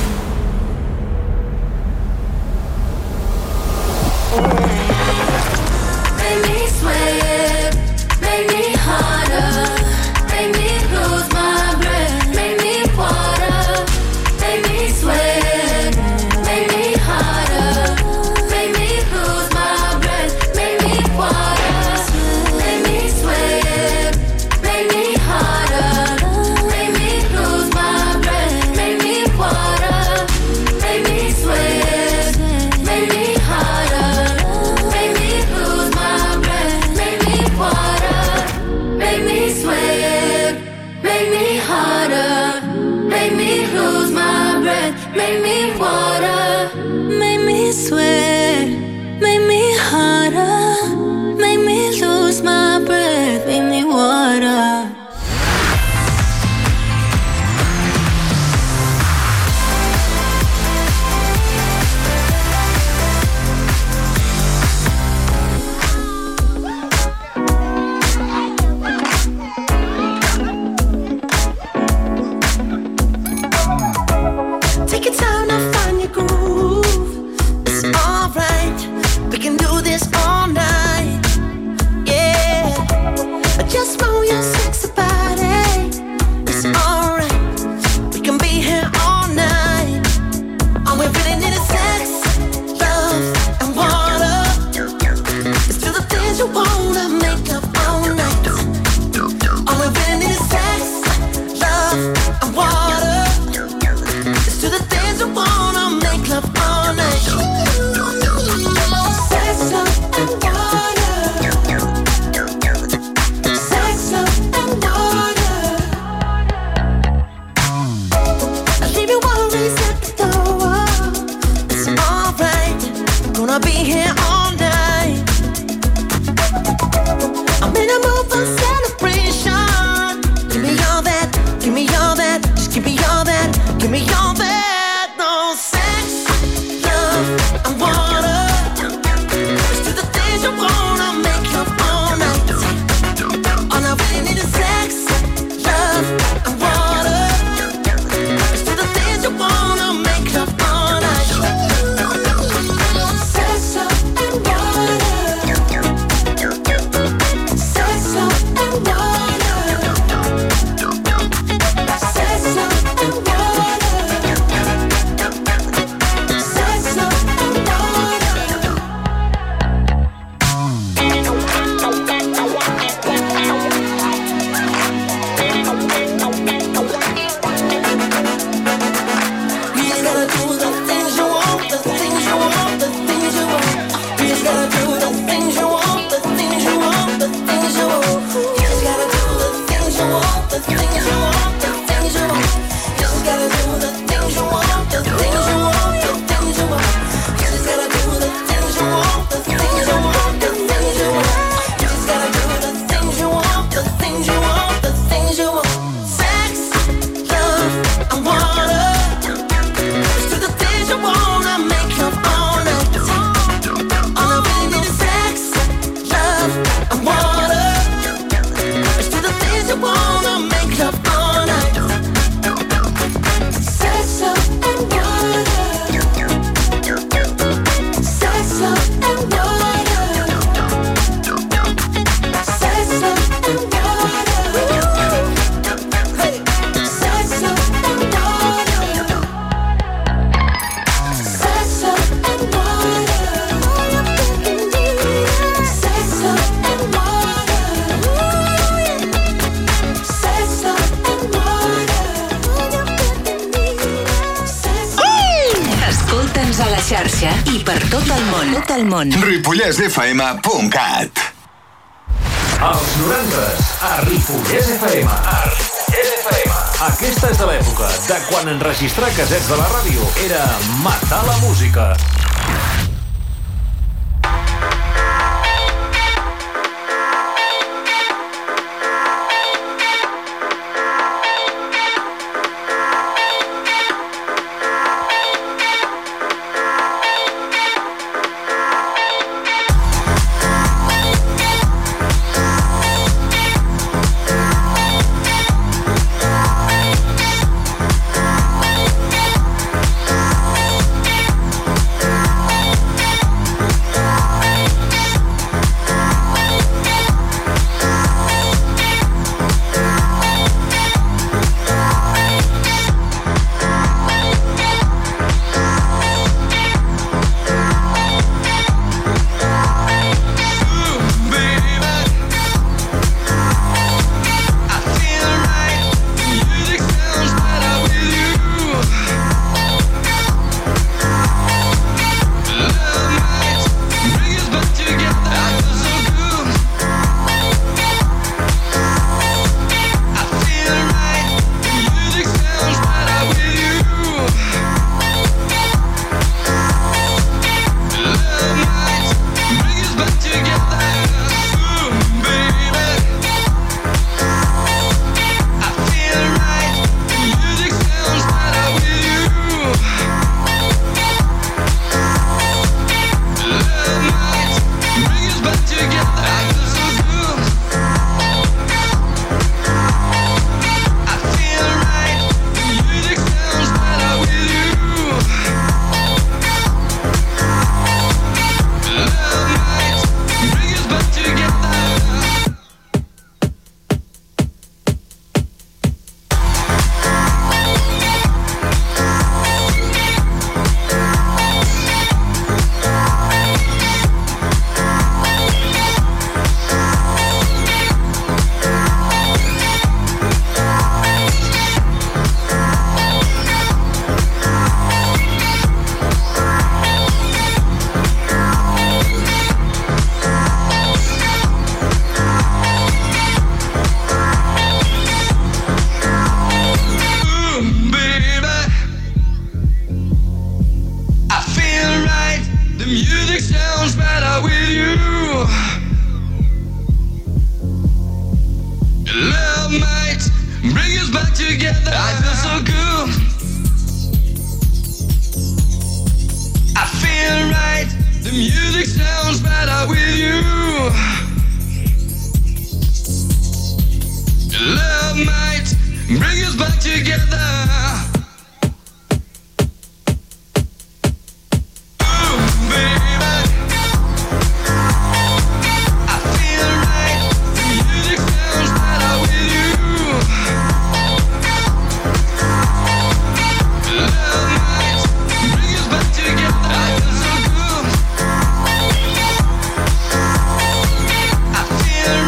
Make me sweat, make me harder, make me lose my breath, make me water. Make me sweat, make me harder, make me lose my breath, make me water. Make me sweat, make me harder, make me lose my breath, make me water. Make me sweat, make me harder, make me lose my breath, make me water. Make me sweat, make me harder, make me lose my breath, make me water. Make me sweat, make me harder, make me lose my breath, make me water. Take your time to find your groove. It's all the things you want, the things you want, the things you want. You just gotta do the things you want, the things you want, the things you want. You just gotta do the things you want, the things you want, the things you want. You just gotta do the things you want, the things you want, the things you want. You just gotta do the things you want, the things you want, the things you want. You just gotta do the things you want, the things you want, the things you want. Sex, love, and water. Let's do the things you wanna make up all night. All I really need is sex, love, and water. Let's do the things you wanna make up all night. Sex, love, and water. Sex, love, and water. Sex, love, and water. Hey. Sex, love, and water. Sex, love, and water. Sex, love, and water. Sex, love, and water. Escolta'ns a la xarxa i per tot el món. Tot el món. ripollès f m punt cat. Als norantes, a Ripollès F M. A Ripollès F M. Aquesta és de l'època de quan enregistrar casets de la ràdio era matar la música.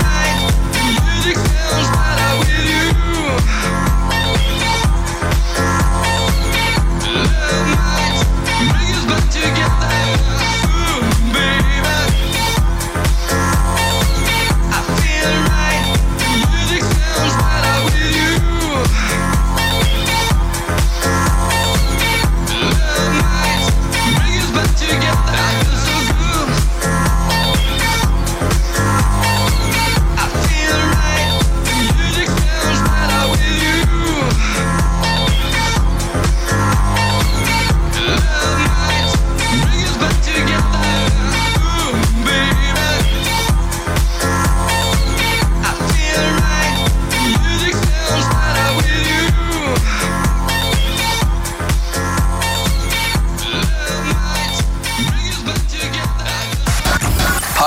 Right, the music sounds better with you.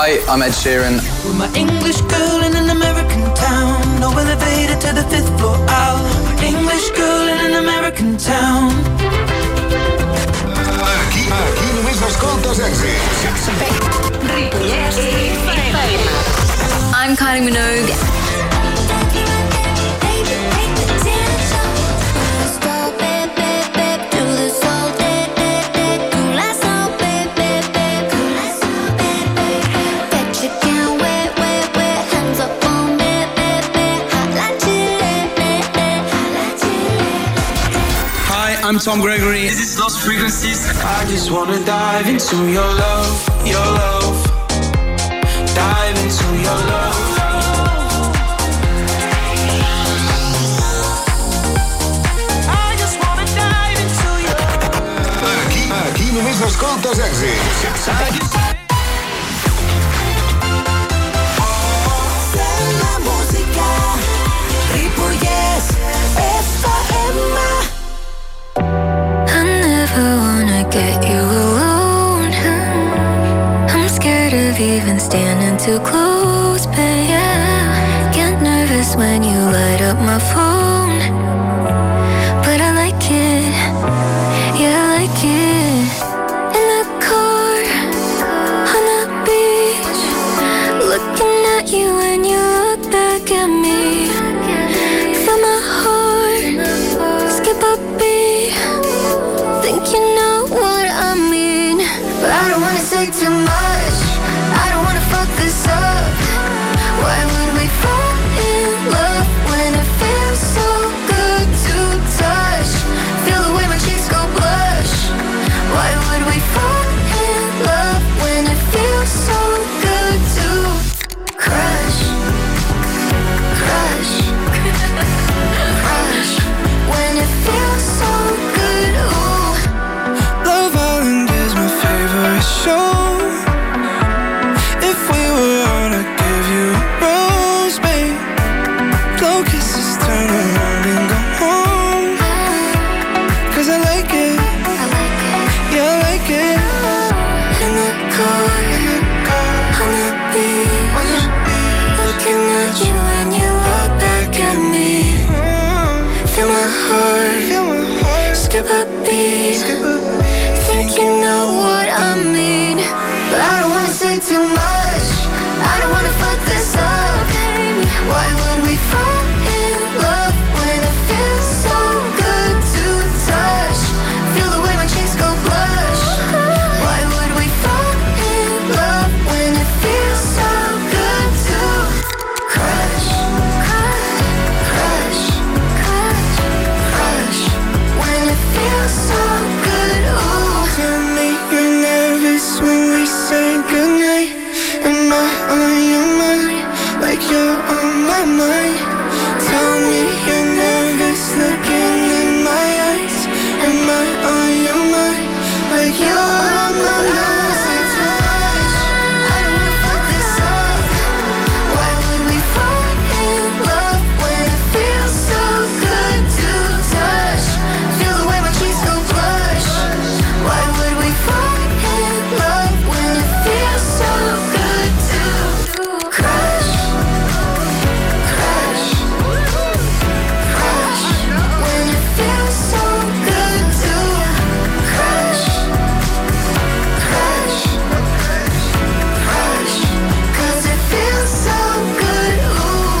Hi, I'm Ed Sheeran. With my English girl in an American town. No elevator to the fifth floor out. My English girl in an American town. Aquí, aquí només escoltes èxits. Ripollès F M. I'm Kylie Minogue. I'm Tom Gregory. This is Lost Frequencies. I just wanna dive into your love, your love. Dive into your love. I just wanna dive into your love. Aquí, aquí només escoltes èxits. La música, Ripollès F M. I wanna get you alone. I'm scared of even standing too close, but yeah, get nervous when you light up my phone. But I like it, yeah, I like it. In the car, on the beach, looking at you and you look back at me. Feel my heart skip a beat. Think you know what I mean, but I don't wanna say too much. I don't wanna fuck this up. Why would we fall in love when it feels so good to touch? Feel the way my cheeks go blush. Why would we fall in love when it feels so good to crush? Crush. Crush. When it feels so good, ooh. Love Island is my favorite show. If we were on, I'd give you a rose, babe. Blow kisses, turn around and go home. Cause I like it, yeah, I like it. In the car, on the beach, looking at you and you look back at me. Feel my heart skip a beat. Think you know what I mean, but I don't wanna say too much. I don't wanna fuck this up. Why would we fall in love when it feels so good to touch? Feel the way my cheeks go blush. Why would we fall in love when it feels so good to crush? Crush, crush, crush. When it feels so good, ooh. Tell me you're nervous when we say goodnight. Am I on your mind? Like you're on my mind. Tell me you're nervous looking in my eyes. Am I on your mind? Like you're on my mind. I don't wanna fuck this up. Why would we fall in love when it feels so good to touch? Feel the way my cheeks go blush. Why would we fall in love when it feels so good to crush? Crush, crush. When it feels so good to crush, crush, crush. 'Cause it feels so good, ooh.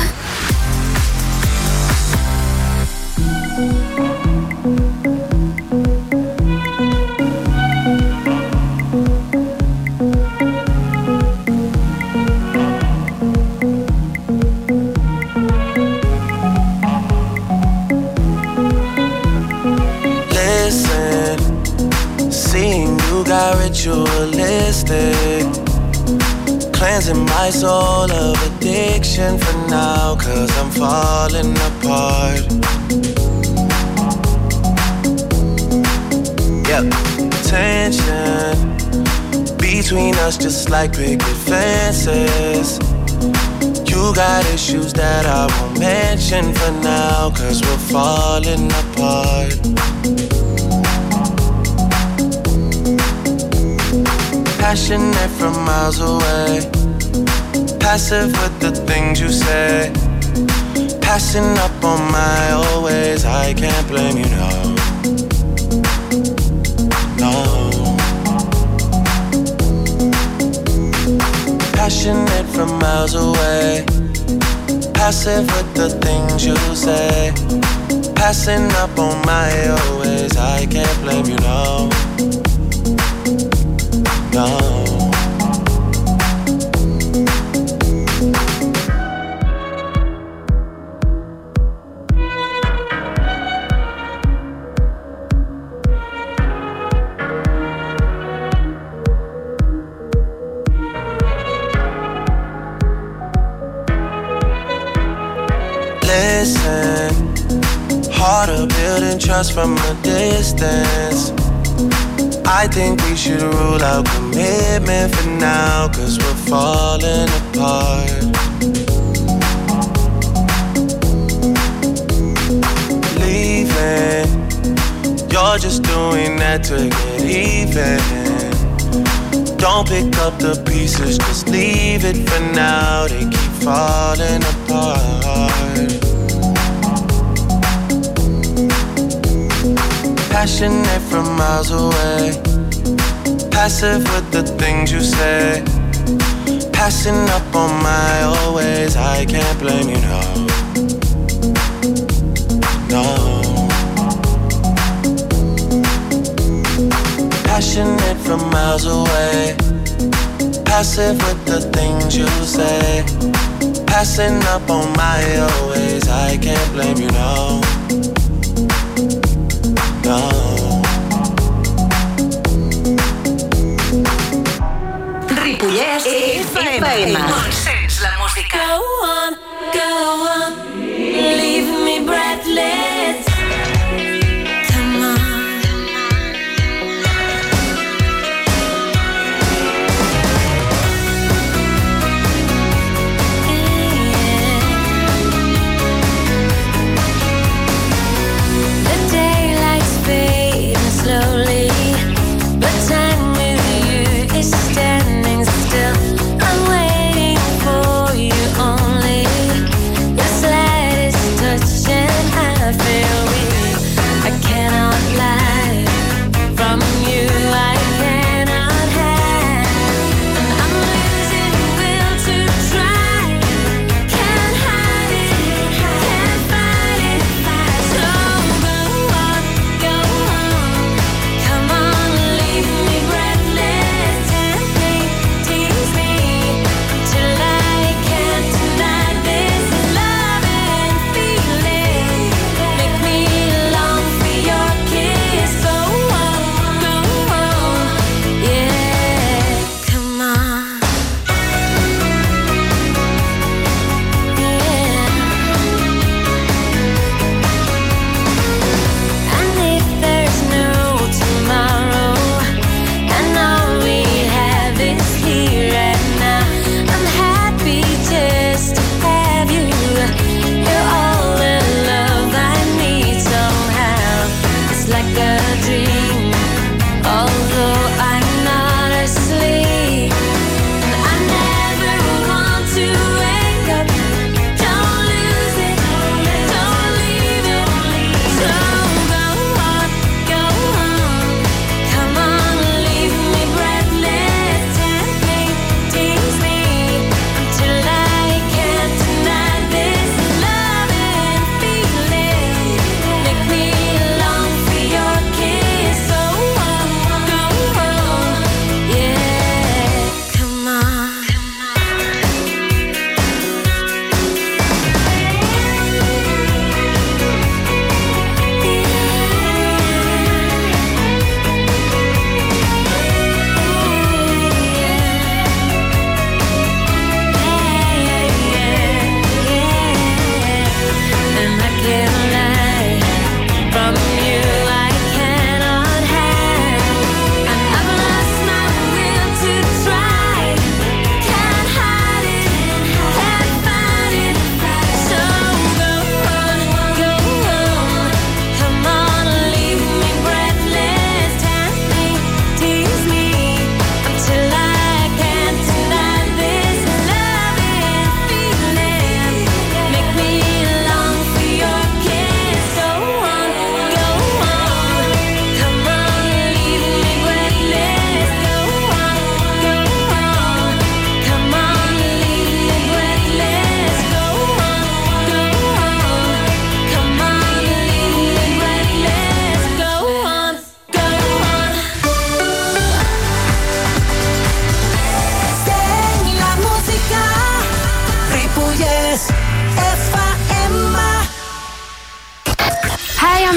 Listen, seeing you got ritualistic, cleansing my soul of addiction for now, 'cause I'm falling apart. Yep, tension between us just like picket fences. You got issues that I won't mention for now, 'cause we're falling apart. Passionate from miles away, Passive with the things you say. Passing up on my old ways. I can't blame you, no. No. Passionate from miles away. Passive with the things you say. Passing up on my old ways. I can't blame you, no. No. Harder building trust from a distance. I think we should rule out commitment for now, cause we're falling apart. Leaving, you're just doing that to get even. Don't pick up the pieces, just leave it for now. They keep falling apart. Passionate from miles away. Passive with the things you say. Passing up on my old ways. I can't blame you, no. No. Passionate from miles away. Passive with the things you say. Passing up on my old ways. I can't blame you, no. No. Ripollès F M. On sents la música. Go on, go on, leave me breathless. Come on. The daylight's fading slowly, but time with you is standing still. I'm waiting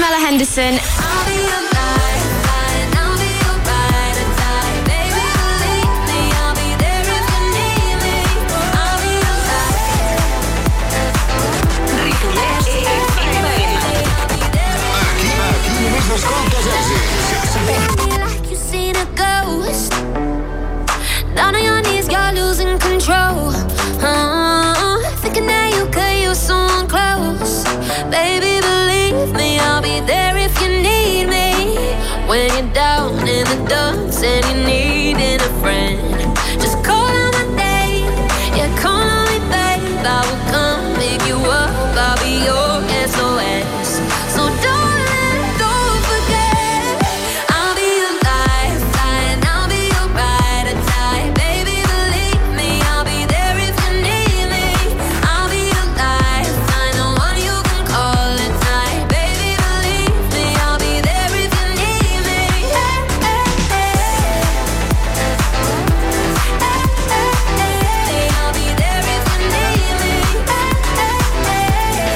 Pamela Henderson. I'll be alive, and I'll be alright or die. Baby, believe me, I'll be there if you need me. I'll be alive. Ripollès F M. Aquí, aquí només n'escoltes èxits. Like you seen a ghost. Down on your knees, you're losing control. Uh, thinking that you could use someone close. Baby, believe me, I'll be there if you need me. When you're down in the dumps and you're needing a friend, just call on my name. Yeah, call on me, babe. I will come pick you up. I'll be your S O S. So don't let go, forget. I'll be alive, and I'll be alright or die. Baby, believe me, I'll be there if you need me. I'll be alive, find the one you can call at night. Baby, believe me, I'll be there if you need me. Hey, hey, hey. Hey, I'll be there if you need me. Hey, hey, hey.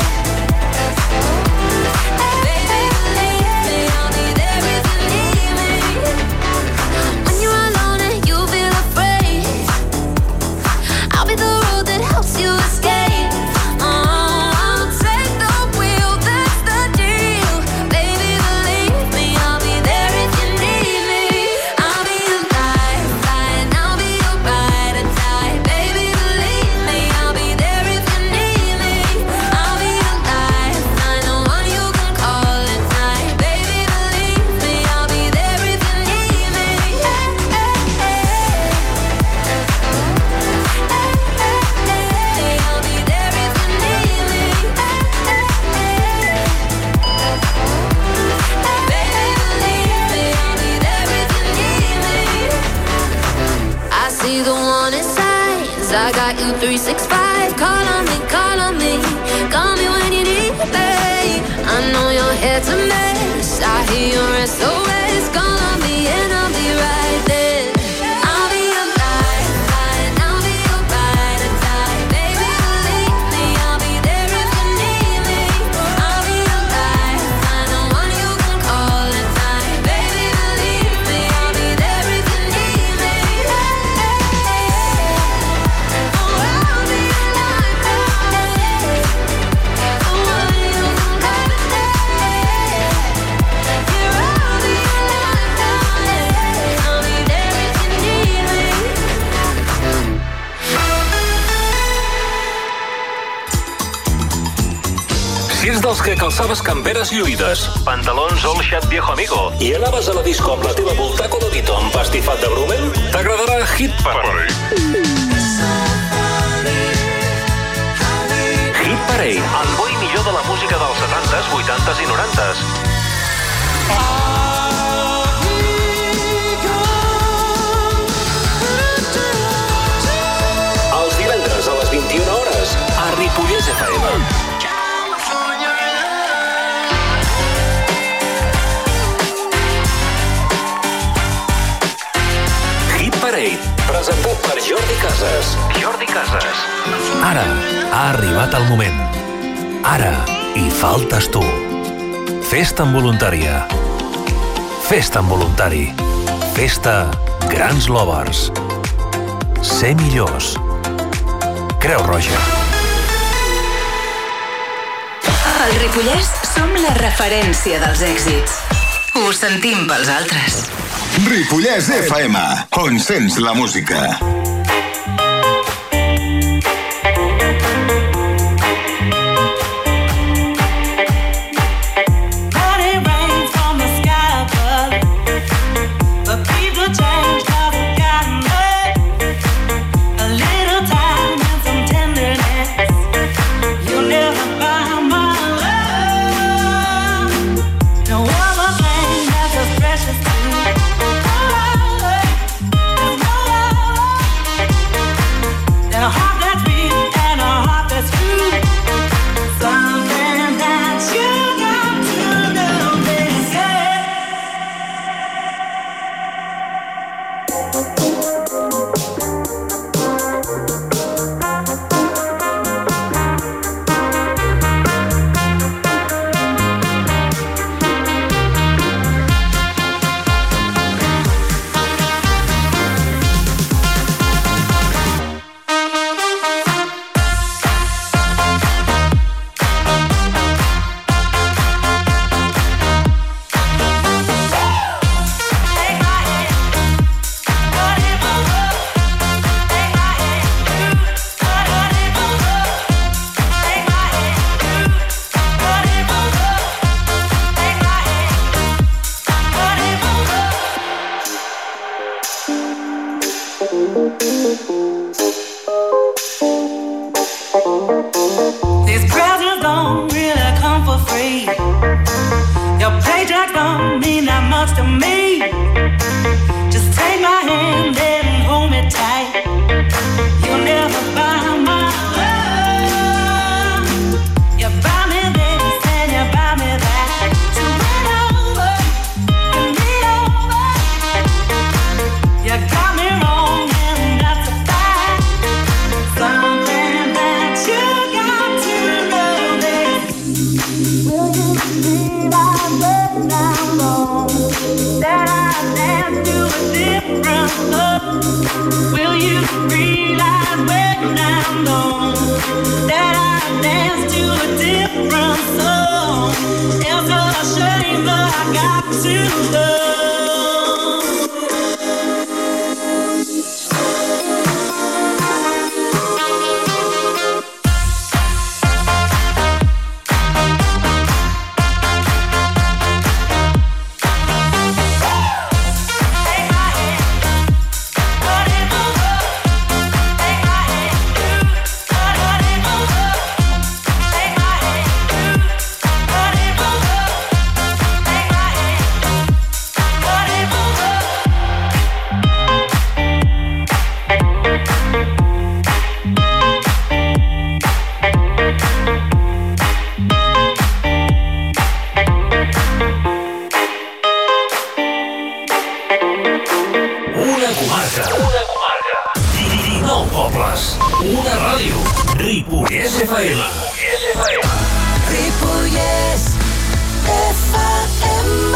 Baby, believe me, I'll be there if you need me. When you're alone and you feel afraid, I'll be the road that helps you escape. Oh, I'll take the wheel, that's the deal. Baby, believe me, I'll be there if you need me. I'll be alive, and I'll be alright or die. Baby, believe me, I'll be there if you need me. I'll be alive, find the one you can call at night. Baby, believe me, I'll be there if you need me. Hey, hey, hey. Hey, I'll be there if you need me. Hey, hey, hey. Baby, believe me, I'll be there if you need me. I see the one signs. I got you three six five. Call on me, call on me. Call me when you need me. I know your head's a mess. I hear your S O S. Call on me and I'll be right there. I'll be alive, and I'll be alright or die. Baby, believe me, I'll be there if you need me. I'll be alive, find the one you can call at night. Baby, believe me, I'll be there if you need me. Hey, hey, hey. Oh, I'll be alive, hey. The one you can call at night. Yeah, I'll be alive, hey. I'll be there if you need me. Si ets dels que calçaves camperes lluïdes, pantalons All Shot Viejo Amigo i anaves a la disco amb la teva Bultaco Dodito amb pastifat de Brummel, t'agradarà Hit Parade. Hit Parade, el bo i millor de la música dels setantes, vuitantes i norantes. Els divendres a les vint-i-una hores a Ripollès F M. Hit Parade, presentat per Jordi Casas. Jordi Casas. Ara ha arribat el moment. Ara hi faltes tu. Festa en voluntària. Festa en voluntari. Festa Grans Lovers. Ser millors. Creu Roja. Al Ripollès som la referència dels èxits. Ho sentim pels altres. Ripollès F M, on sents la música. These presents don't really come for free. Your paycheck don't mean that much to me. Just take my hand and hold me tight. You'll never buy my love. You buy me this and you buy me that. So win over, win me over. You got me wrong and that's a fact. Something that you got to know is, will you realize when I'm wrong that I dance to a different love? Will you realize when I'm gone that I dance to a different song? It's a shame that I got to love. Ripollès F M. Ripollès F M.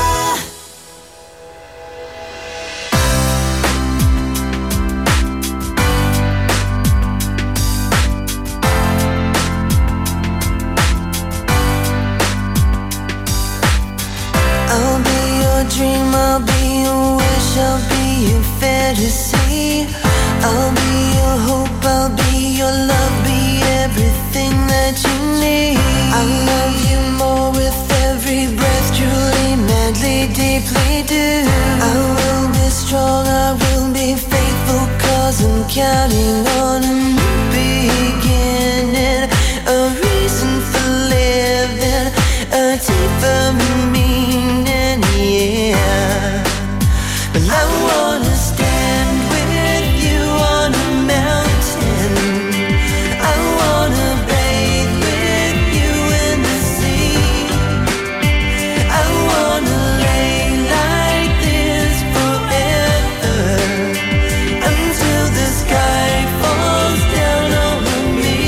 I'll be your dream, I'll be your wish, I'll be your fantasy. I'll be your hope, I'll be your love, be everything that you need. I'll love you more with every breath, truly, madly, deeply do. I will be strong, I will be faithful, cause I'm counting on a new beginning, a reason for living, a deeper meaning, yeah. But I wanna stand with you on a mountain. I wanna bathe with you in the sea. I wanna lay like this forever, until the sky falls down over me.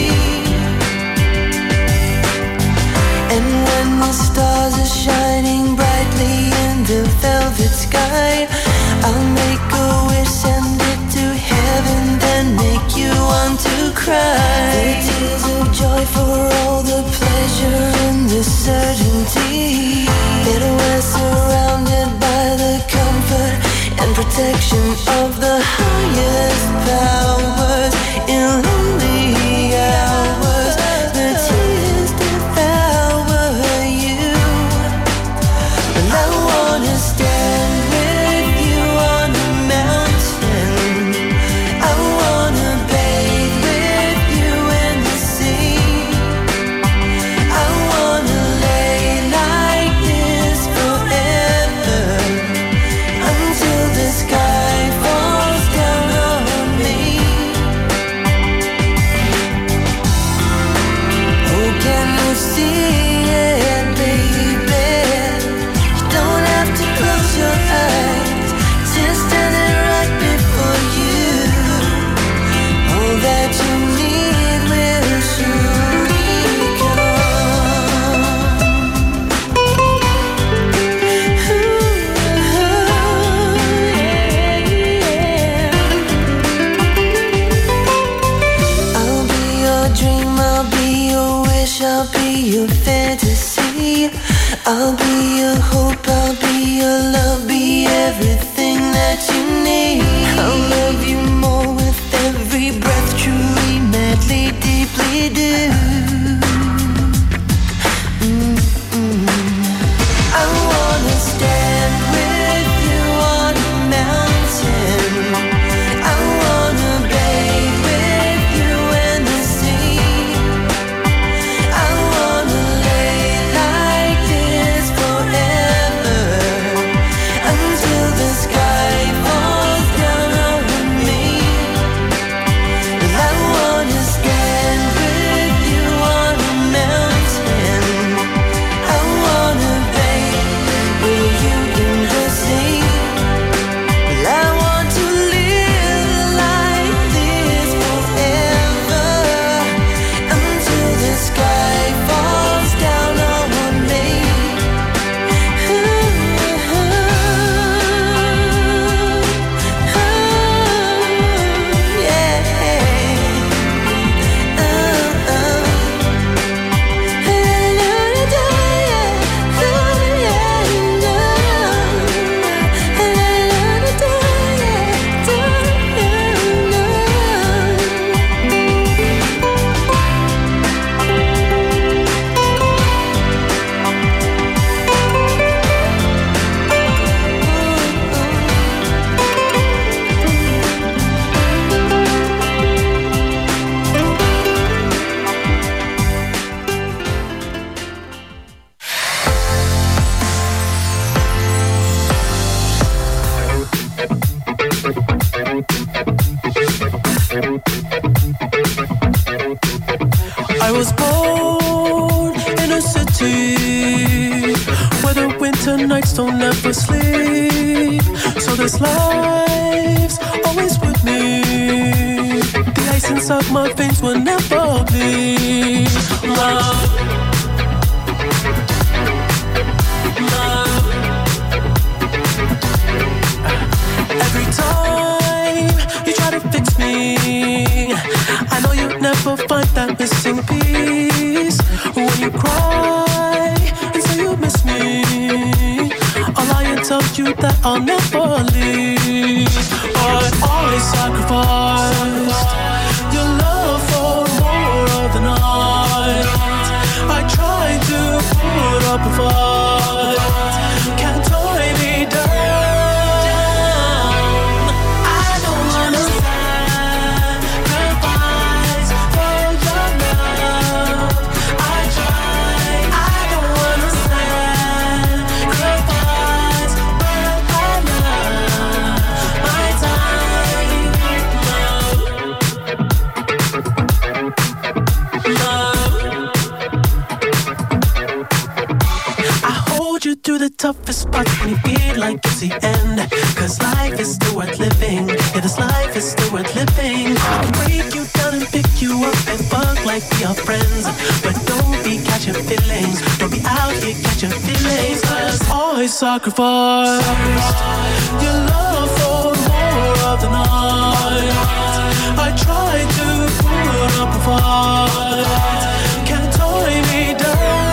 And when the stars are shining brightly in the velvet sky, I'll make a wish, send it to heaven, then make you want to cry. The tears of joy for all the pleasure and the certainty that we're surrounded by the comfort and protection of the highest powers. In lonely hours, the tears devour you, but I wanna stand with you on the mountain. I wanna bathe with you in the sea. I wanna lay like this forever, until the sky falls down on me. Oh, can you see it, baby? You don't have to close your eyes, just standing right before you. All that you need will surely come. I'll be your dream, I'll be your wish, I'll be your fantasy. I'll be your hope, I'll be your love, be everything that you need. I'll love you more with every breath, truly, madly, deeply do. Mm-mm. I wanna stand with you on a mountain. I wanna nights don't ever sleep, so this life's always with me. The ice inside my veins will never bleed. Love, love. Every time you try to fix me, I know you'll never find that missing piece. When you cry and say you miss me, I'll lie and tell you that I'll never leave. But I sacrificed your love for more of the night. I tried to put up a fight, can't tie me down. Through the toughest parts when you feel like it's the end. Cause life is still worth living. Yeah, this life is still worth living. I can break you down and pick you up and fuck like we are friends. But don't be catching feelings. Don't be out here catching feelings. Cause I sacrificed your love for more of the night. I tried to put up a fight, can't tie me down.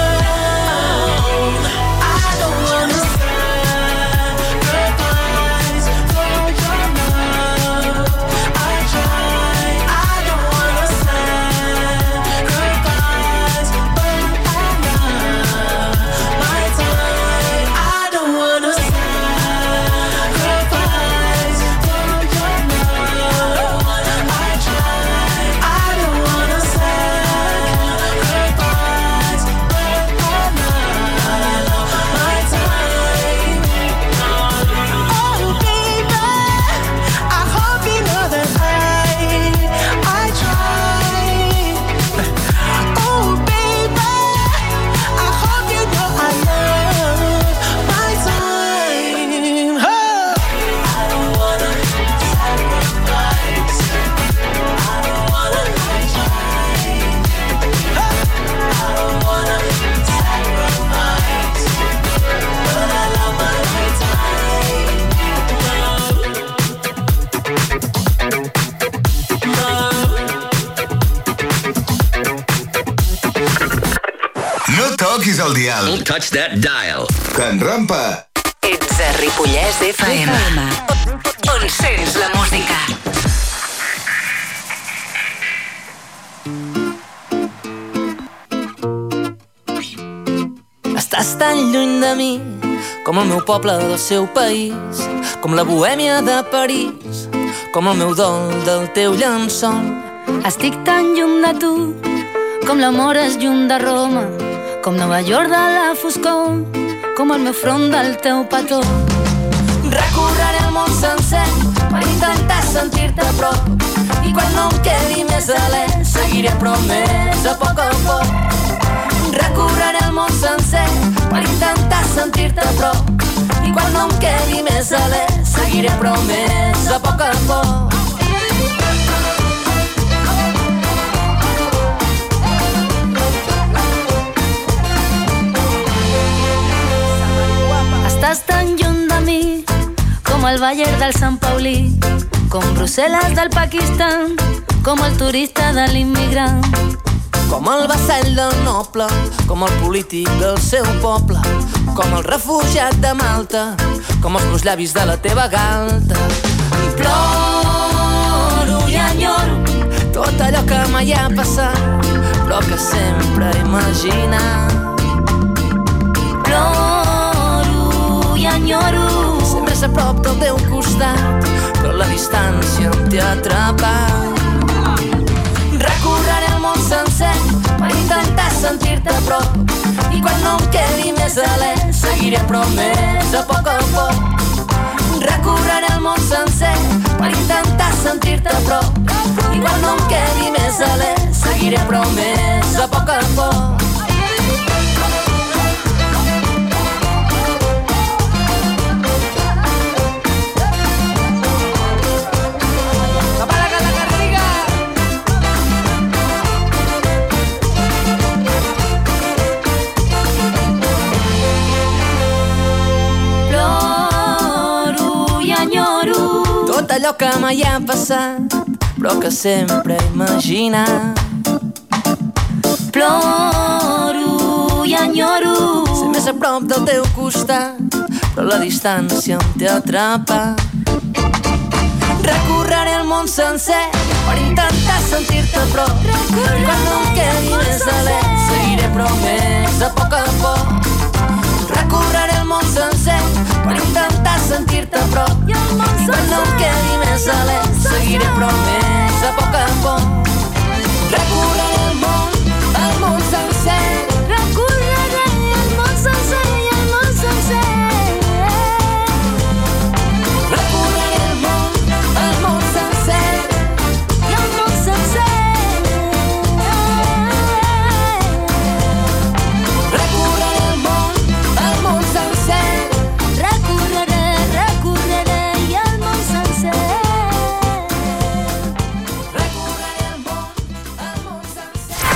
Toquis el dial. Don't touch that dial. Can Rampa. Ets a Ripollès F M. On sents la música. Estàs tan lluny de mi com el meu poble del seu país, com la bohèmia de París, com el meu dol del teu llençol. Estic tan lluny de tu com l'amor és lluny de Roma, com Nova York de la foscor, com el meu front del teu petó. Recorreré el món sencer per intentar sentir-te a prop, i quan no em quedi més alè seguiré promès a poc a poc. Recorreré el món sencer per intentar sentir-te a prop, i quan no em quedi més alè seguiré promès a poc a poc. Estàs tan lluny de mi com el Bayern del Sant Paulí, com Brussel·les del Pakistan, com el turista de l'immigrant, com el vassall del noble, com el polític del seu poble, com el refugiat de Malta, com els meus llavis de la teva galta. I ploro i enyoro tot allò que mai ha passat, però que sempre he imaginat. Ploro i enyoro ser més a prop del teu costat, però la distància em té atrapat. Recorreré el món sencer per intentar sentir-te a prop, i quan no em quedi més alè seguiré promès a poc a poc. Recorreré el món sencer per intentar sentir-te a prop, i quan no em quedi més alè seguiré promès a poc a poc. tot allò que mai ha passat, però que sempre he imaginat. Ploro i enyoro ser més a prop del teu costat, però la distància em té atrapat. Recorreré el món sencer per intentar sentir-te a prop. Quan no em quedi més alè, seguiré promès a poc a poc. Recorreré el món sencer per intentar sentir-te a prop. Quan no em quedi més alè, seguiré promès a poc a poc. Recorreré el món, el món sencer. Recorreré el món sencer i el món sencer. Recorreré el món, el món sencer i el món sencer. Recorreré el món, el món sencer. Recorreré, recorreré i el món sencer. Recorreré el món, el món sencer.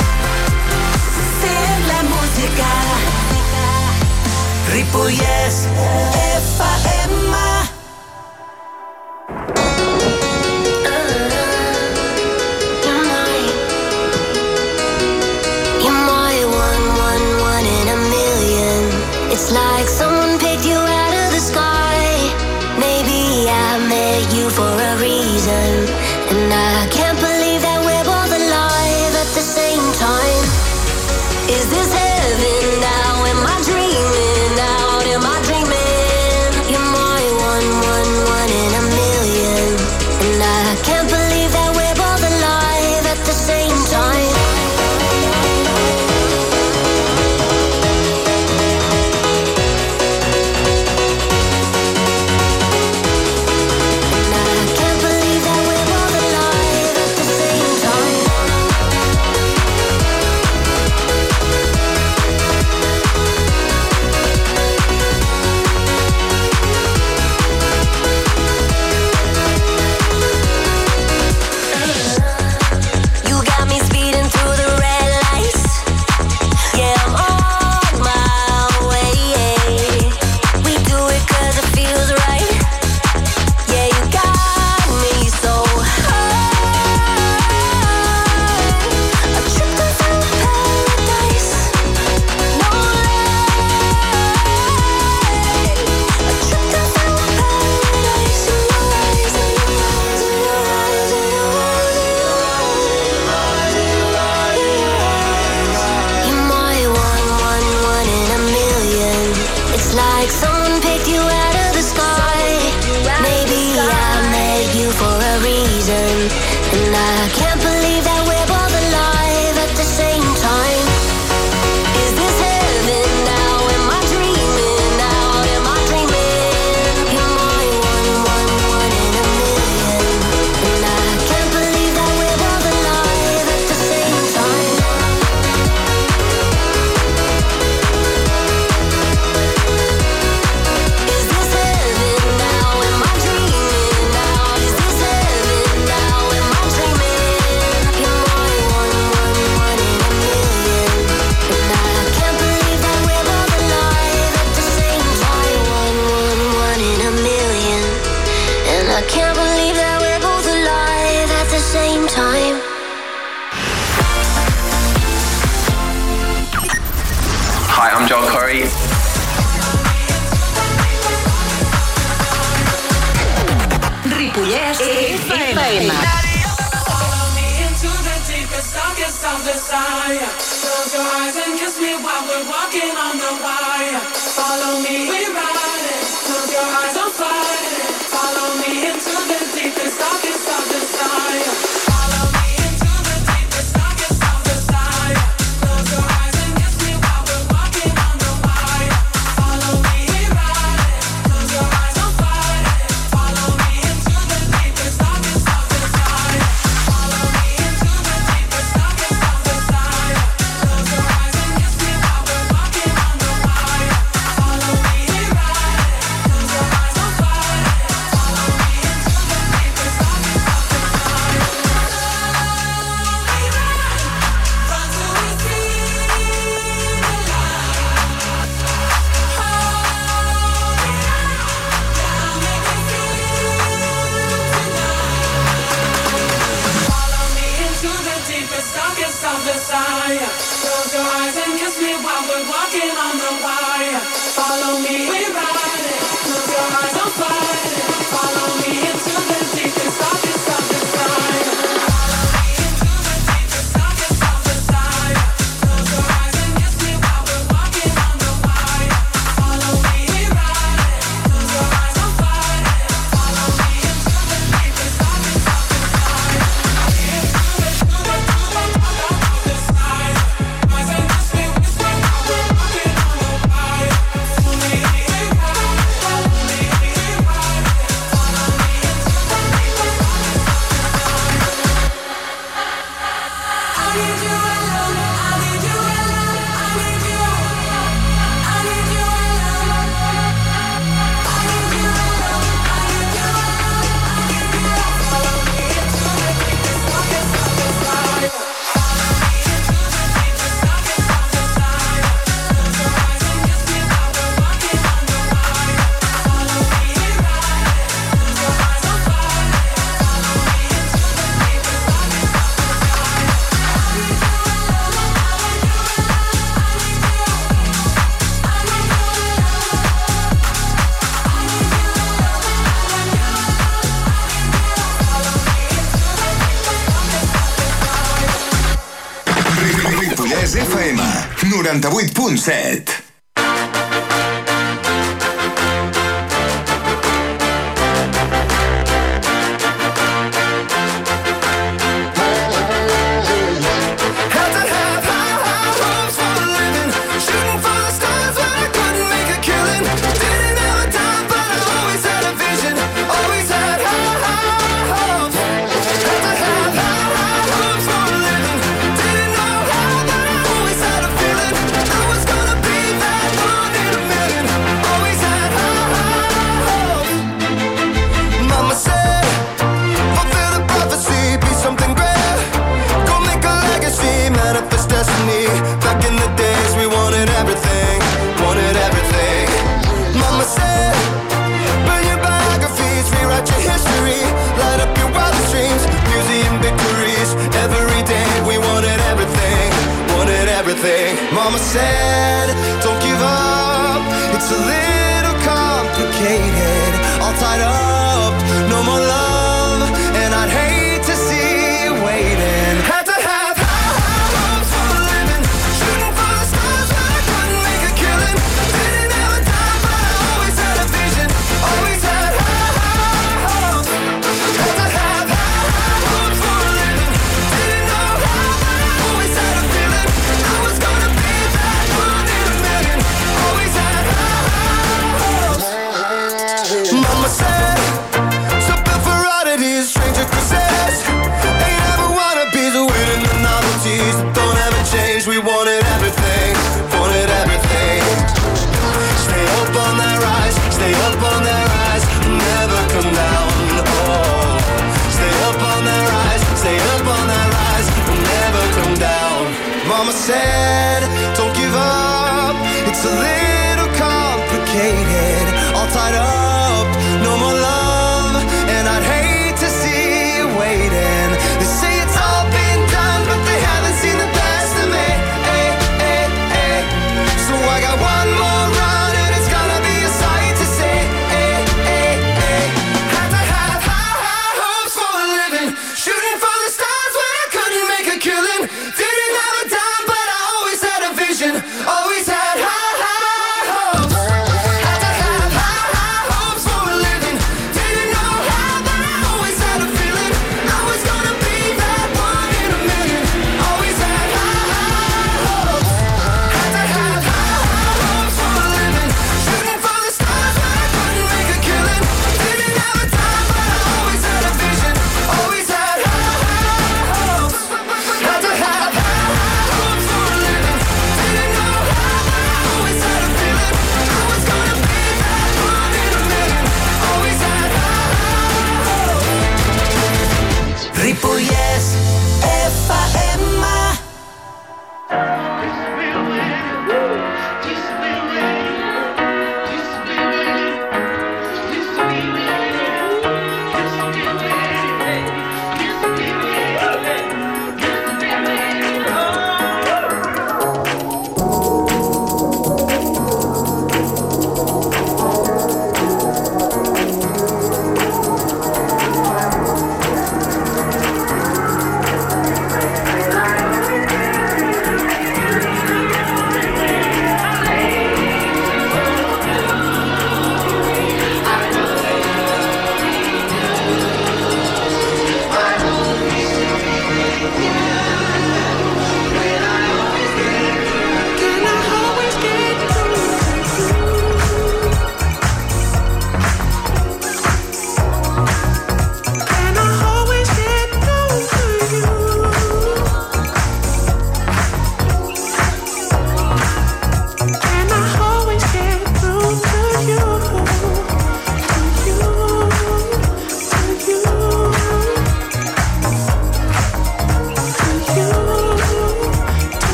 Sent la música Ripollès F M. You're my one, one, one in a million. It's like someone picked you out of the sky. Maybe I met you for a reason, and I can't believe that we're both alive at the same time. Is this heaven now? Am I dreaming now? Am I dreaming? You're my one, one, one in a million, and I can't believe that we're both alive at the same time. You got me speeding through the red lights. Yeah, I'm on my way. We do it 'cause it feels right. Yeah, you got me so high. A trip to paradise. No lie. A trip to paradise. In your eyes, in your eyes, in your eyes, in your eyes. You're my one, one, one in a million. It's like someone picked you out of the sky. Maybe I met you for a reason, and I can't believe that we're both alive at the same time. Is this heaven now? Am I dreaming now? Am I dreaming? You're my one, one, one in a million, and I can't believe that we're both alive at the same time. Is this heaven now? Am I dreaming now? Is this heaven now? Am I dreaming? You're my one, one, one in a million, and I can't believe that we're both alive at the same time. One, one, one in a million, and I can't believe that we're both alive at the same time. Hi, I'm Joel Corey. Ripollès F M. Follow me into the deepest, darkest of desire. Close your eyes and kiss me while we're walking on the wire. Follow me, we ride it. Close your eyes, don't fight it. Follow me into the deepest, darkest of desire. Follow me into the deepest, darkest of desire. Close your eyes and kiss me while we're walking on the wire. Follow me, we ride it. Close your eyes, don't fight it. Follow me into the deepest, darkest of desire. Follow me into the deepest, darkest of desire. Close your eyes and kiss me while we're walking on the wire. Follow me, we ride it. Close your eyes, don't fight it. Follow me into the we're walking on the wire. Follow me, we ride it. Close your eyes, I'm fighting. Follow me into the deepest, darkest of desire. Follow me into the deepest, darkest of desire. Close your eyes and kiss me while we're walking on the wire. Follow me, we ride it. Close your eyes, I'm fighting. Follow me into the deepest, darkest of desire. Into the, to the, to the, of desire. Eyes and kiss me, whisper while we're walking on the wire. Follow me, we ride it. Follow me, we ride it. Follow me into the deepest, darkest of desire. I need you alone. I need you alone. I need you. I need you alone. I need you alone. I need you alone. I need you. Follow me into the deepest, darkest of desire. Follow me into the deepest, darkest of desire. Close your eyes and kiss me while we're walking on the wire. Follow me, we ride it. Close your eyes, I'm fighting. Follow me into the deepest, darkest of desire. I need you alone. I need you alone. I need you. I need you alone. I need you alone. I need you alone. I need you. Follow me into the deepest, darkest of desire. Ripollès F M, noranta-vuit punt set. Had to have high, high hopes for a living. Shooting for the stars when I couldn't make a killing. Didn't have a dime, but I always had a vision. Always had high, high hopes. Had to have high, high hopes for a living. Didn't know how, but I always had a feeling. I was gonna be that one in a million. Always had high, high hopes. Mama said, fulfill the prophecy, be something great. Go make a legacy, manifest destiny. Back in the days we wanted everything, wanted everything. Mama said, burn your biographies, rewrite your history. Light up your wildest dreams, museum victories. Every day we wanted everything, wanted everything. Mama said, don't give up, it's a little complicated. All tied up, no more love, and I'd hate to see you waiting. Had to have high, high hopes for a living. Shooting for the stars when I couldn't make a killing. Didn't have a dime, but I always had a vision. Always had high, high hopes. Had to have high, high hopes for a living. Didn't know how, but I always had a feeling. I was gonna be that one in a million. Always had high, high hopes. Mama said, so built for oddities, stranger crusades. Ain't ever wannabes, waiting the novelties that don't ever change. We wanted everything, wanted everything. Stay up on that rise, stay up on that rise, never come down. Oh, stay up on that rise, stay up on that rise, never come down. Mama said, don't give up, it's a little complicated. All tied up, no more love, and I'd hate to see you wait.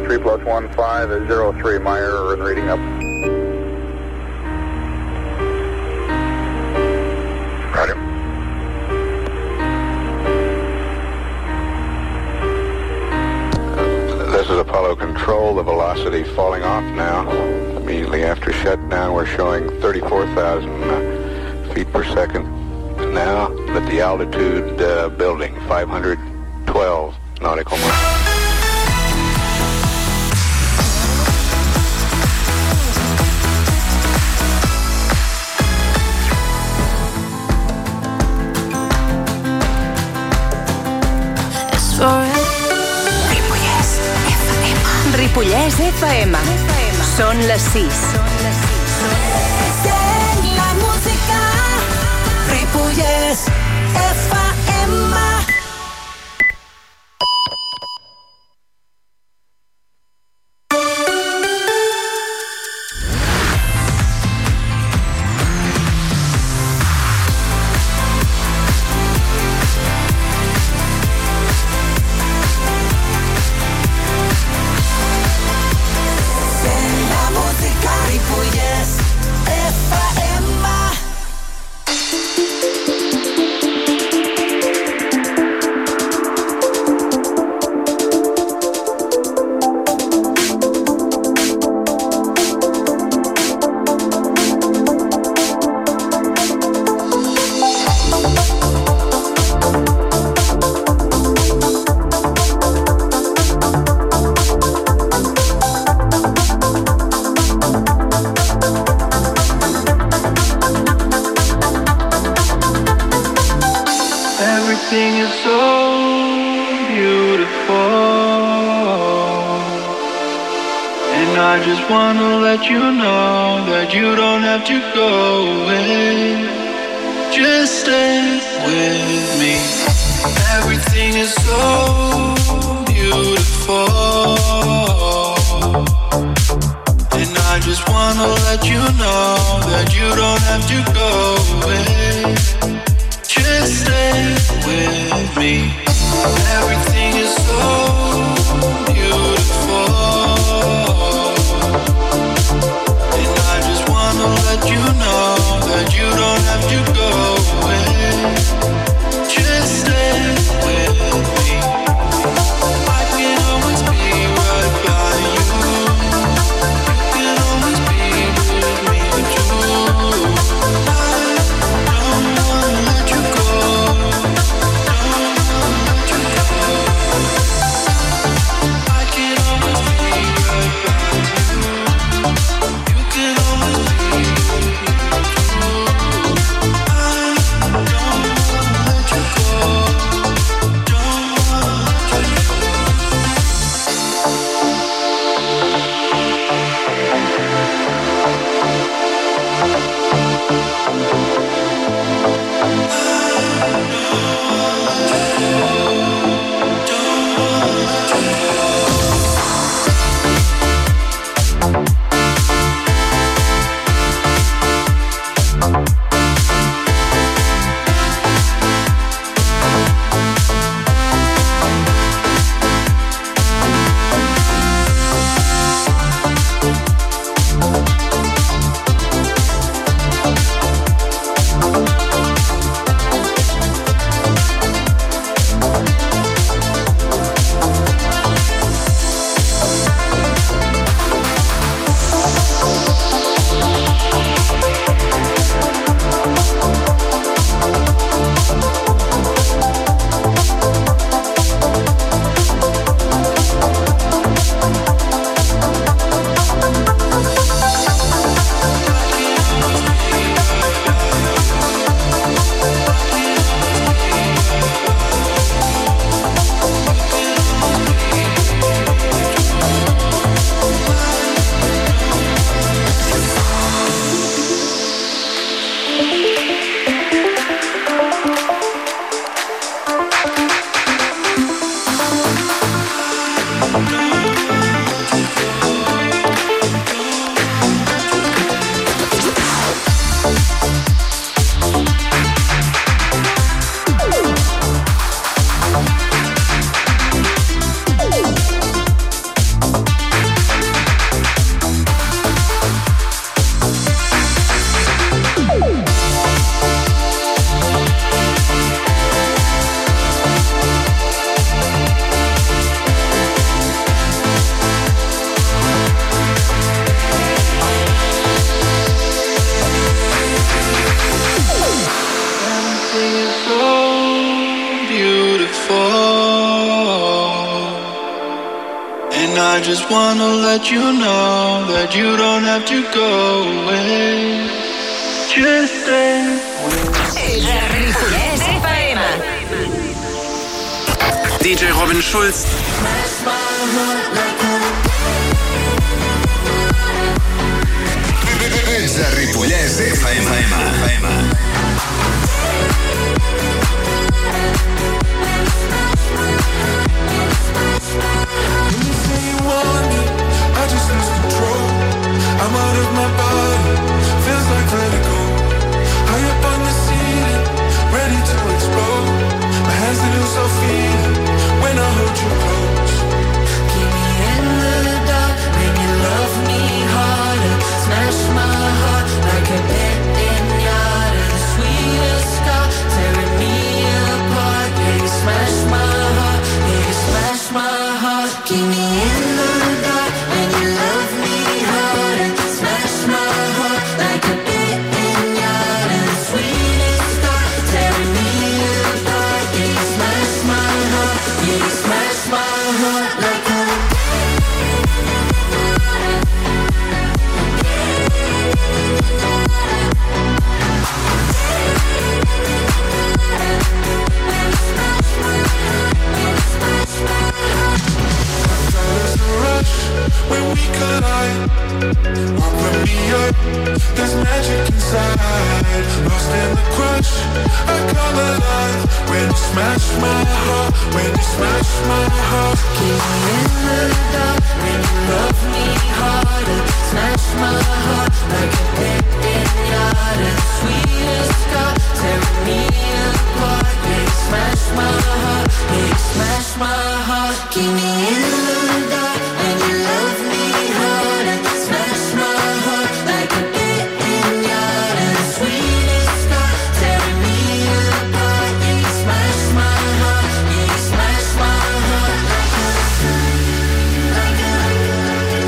three plus one five is zero three, Meyer, and reading up. Roger. This is Apollo Control, the velocity falling off now. Immediately after shutdown, we're showing thirty-four thousand uh, feet per second now, but the altitude uh, building, five hundred twelve nautical miles. Ripollès F M. Són les sis. La música Ripollès F M. Everything is so beautiful, and I just wanna let you know that you don't have to go away. Just stay with me. Everything is so beautiful, and I just wanna let you know that you don't have to go away. Just stay with me. Everything is so beautiful, and I just wanna let you know that you don't have to go away. Just stay with me. I can always be right by you. You can always be with me too. I don't just wanna let you know that you don't have to go away. Just stay with Ripollès F M. D J Robin Schulz. Ets a Ripollès F M. I just lose control. I'm out of my body. Feels like vertigo. High up on the ceiling, ready to explode. My hands they lose all feeling when I hold you close. Keep me in the dark, make you love me harder. Smash my heart like a bit pinata. The sweetest scar tearing me apart. Yeah, you smash my heart. Yeah, you smash my heart. Keep me in the dark when you love me harder. Smash my heart like a bit pinata. The sweetest scar tearing me apart. Yeah, you smash my heart. Yeah, you smash my heart like a when we collide. Open me up, there's magic inside. Lost in the crush, I come alive. When you smash my heart, when you smash my heart. Keep me in the dark when you love me harder. Smash my heart like a bit pinata. The sweetest scar tearing me apart. Yeah, you smash my heart, yeah, you smash my heart. Keep me in the dark when you love me harder. Smash my heart like a bit pinata. The sweetest scar tearing me apart. Yeah, you smash my heart, yeah, you smash my heart like a, like a.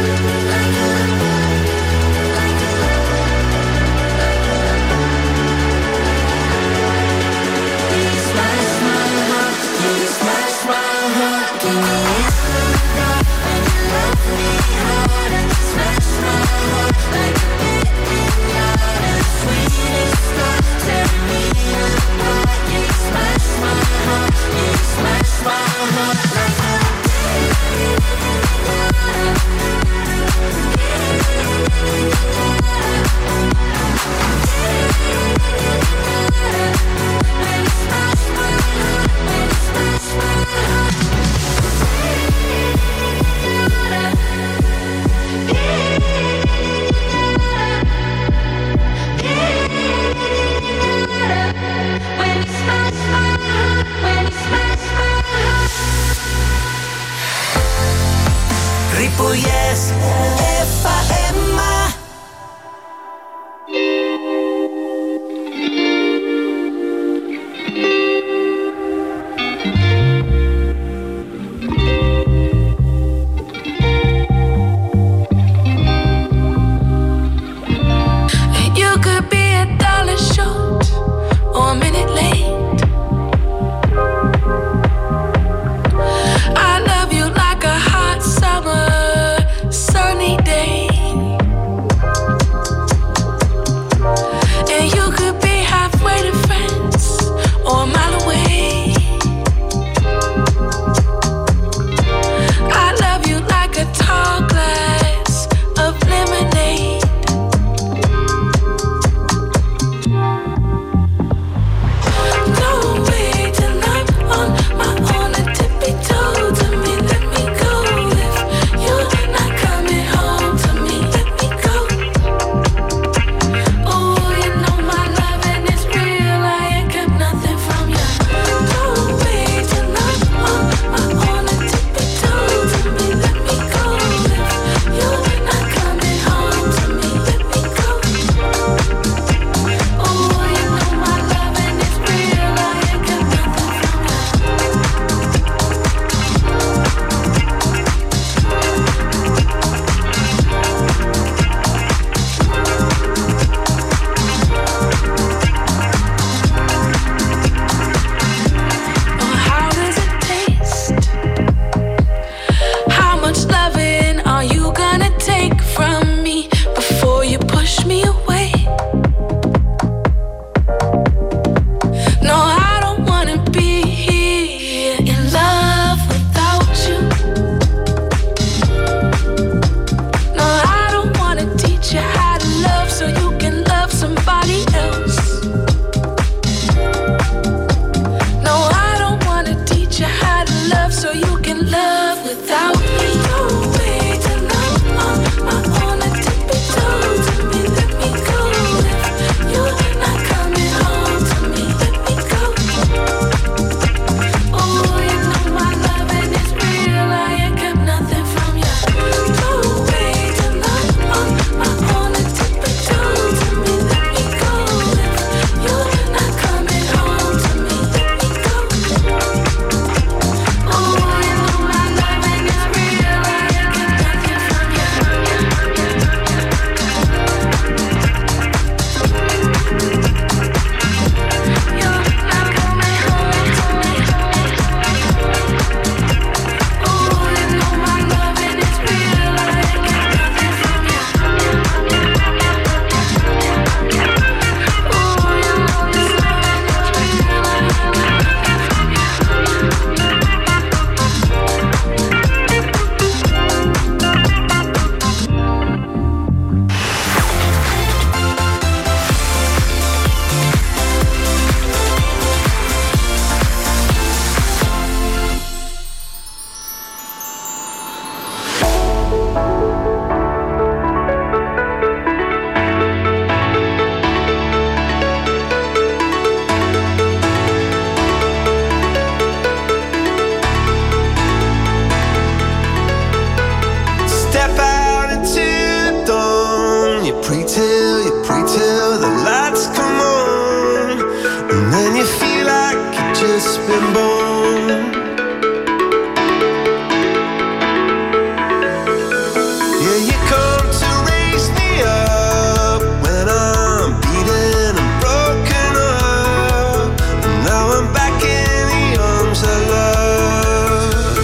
been born. Yeah, you come to raise me up when I'm beaten and broken up. And now I'm back in the arms of love.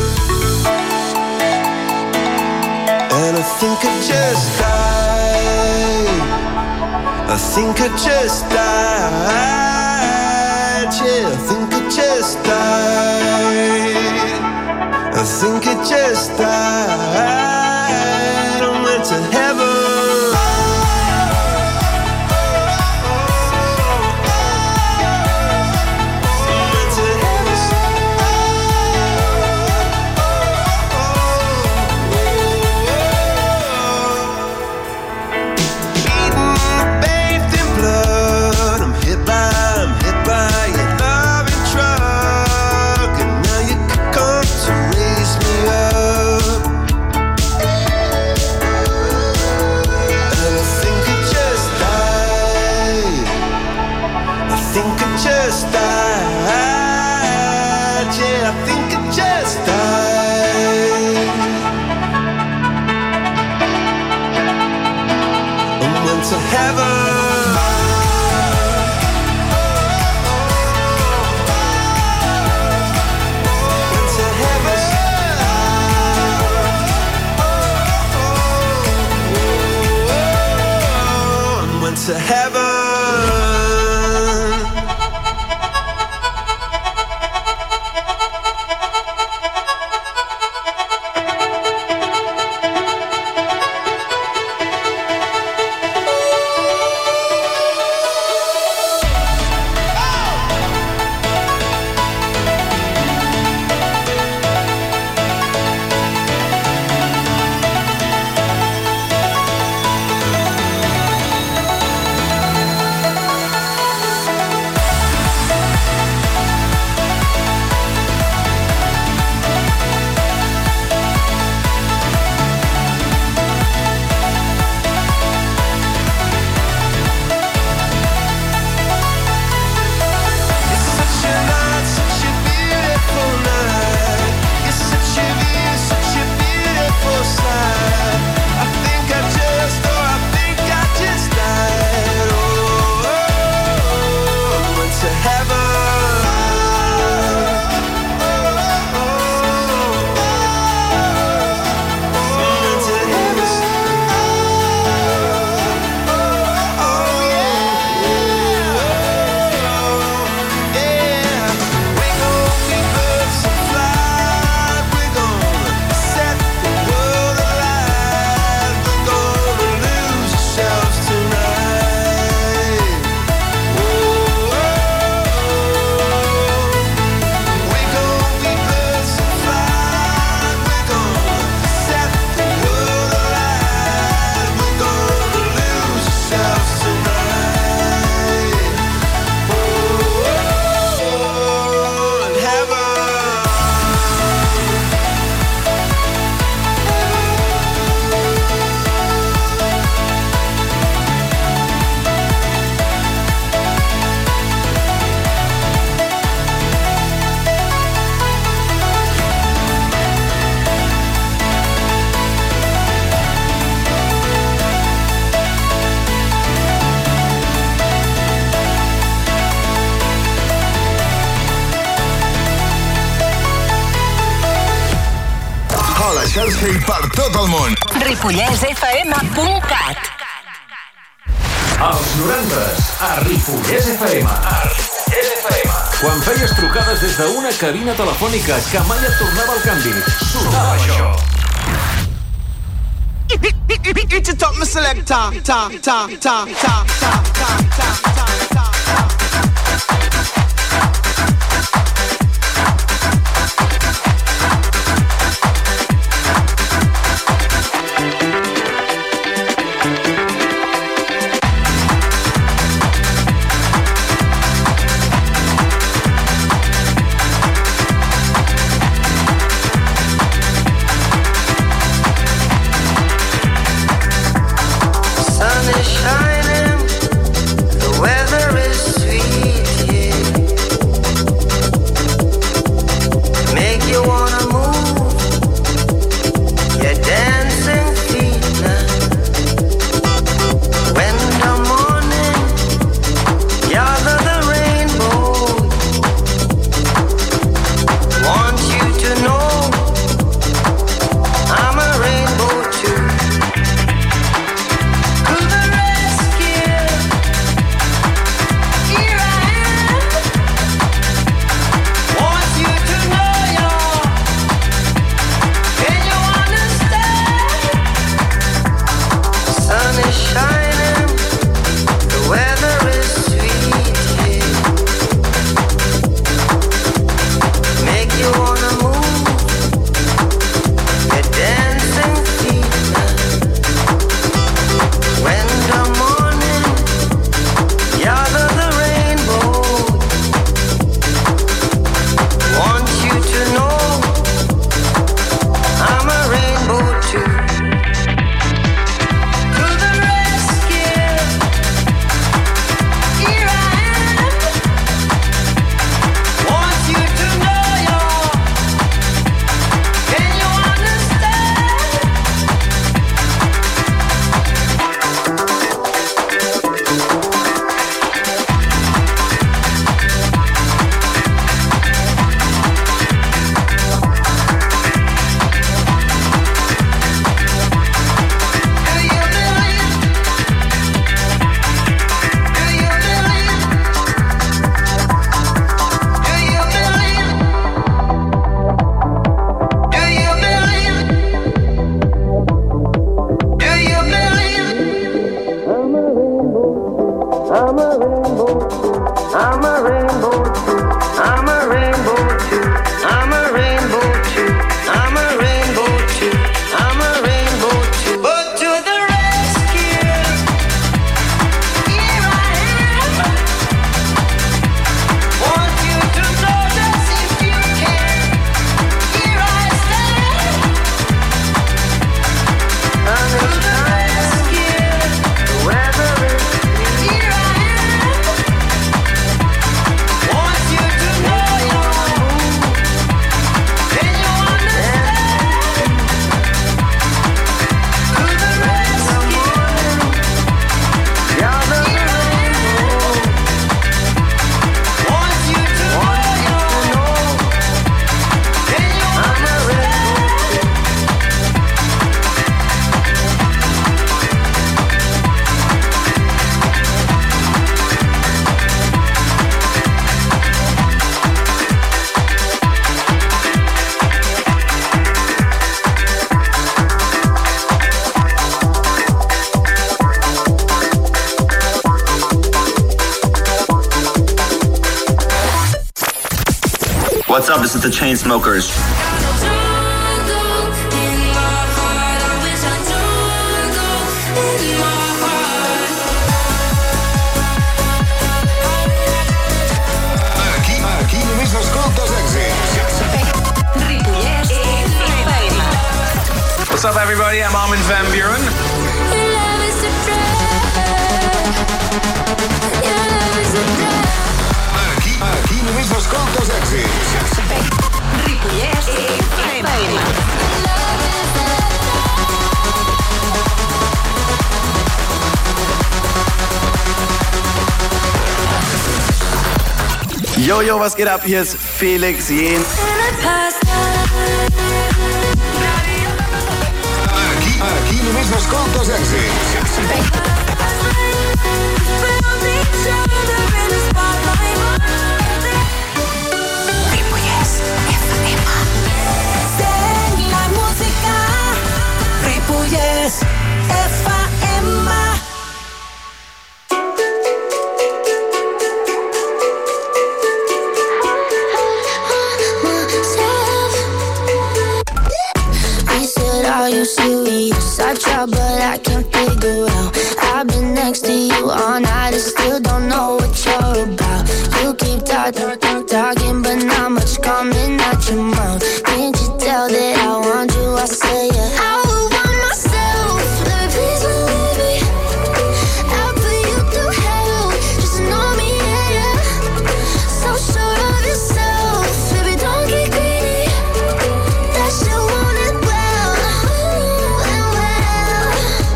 And I think I just died. I think I just died. Yeah, I think I just died. I think I just died. I went to heaven. To heaven. xarxa i per tot el món. ripollès f m punt cat. Als noranta a Ripollès F M. A Ripollès F M. Quan feies trucades des d'una cabina telefònica que mai et tornava el canvi, sonava això. It's a top, my selector. Ta, ta, ta, ta, ta, ta, ta, ta, ta. Shining, the weather is sweet, yeah. What's up? This is the Chainsmokers. Aquí, aquí només escoltes èxits. Ripollès F M. What's up, everybody? I'm Armin van Buuren. Aquí, aquí només escoltes èxits. Ripollès F M. Yo, yo, was geht ab? Hier ist Felix Jähn. Aquí, aquí només escoltes èxits. Ripollès F M. Sent la música. Ripollès F M. He said, are you serious? I tried, but I can't figure out. I've been next to you all night and still don't know what you're about. You keep talking, talking, but not much coming out your mouth. Can't you tell that I want you? I say yeah. I would want myself, baby, please believe me. I'll put you through hell, just know me, yeah, yeah. So sure of yourself, baby, don't get greedy. That shit want it well, and well.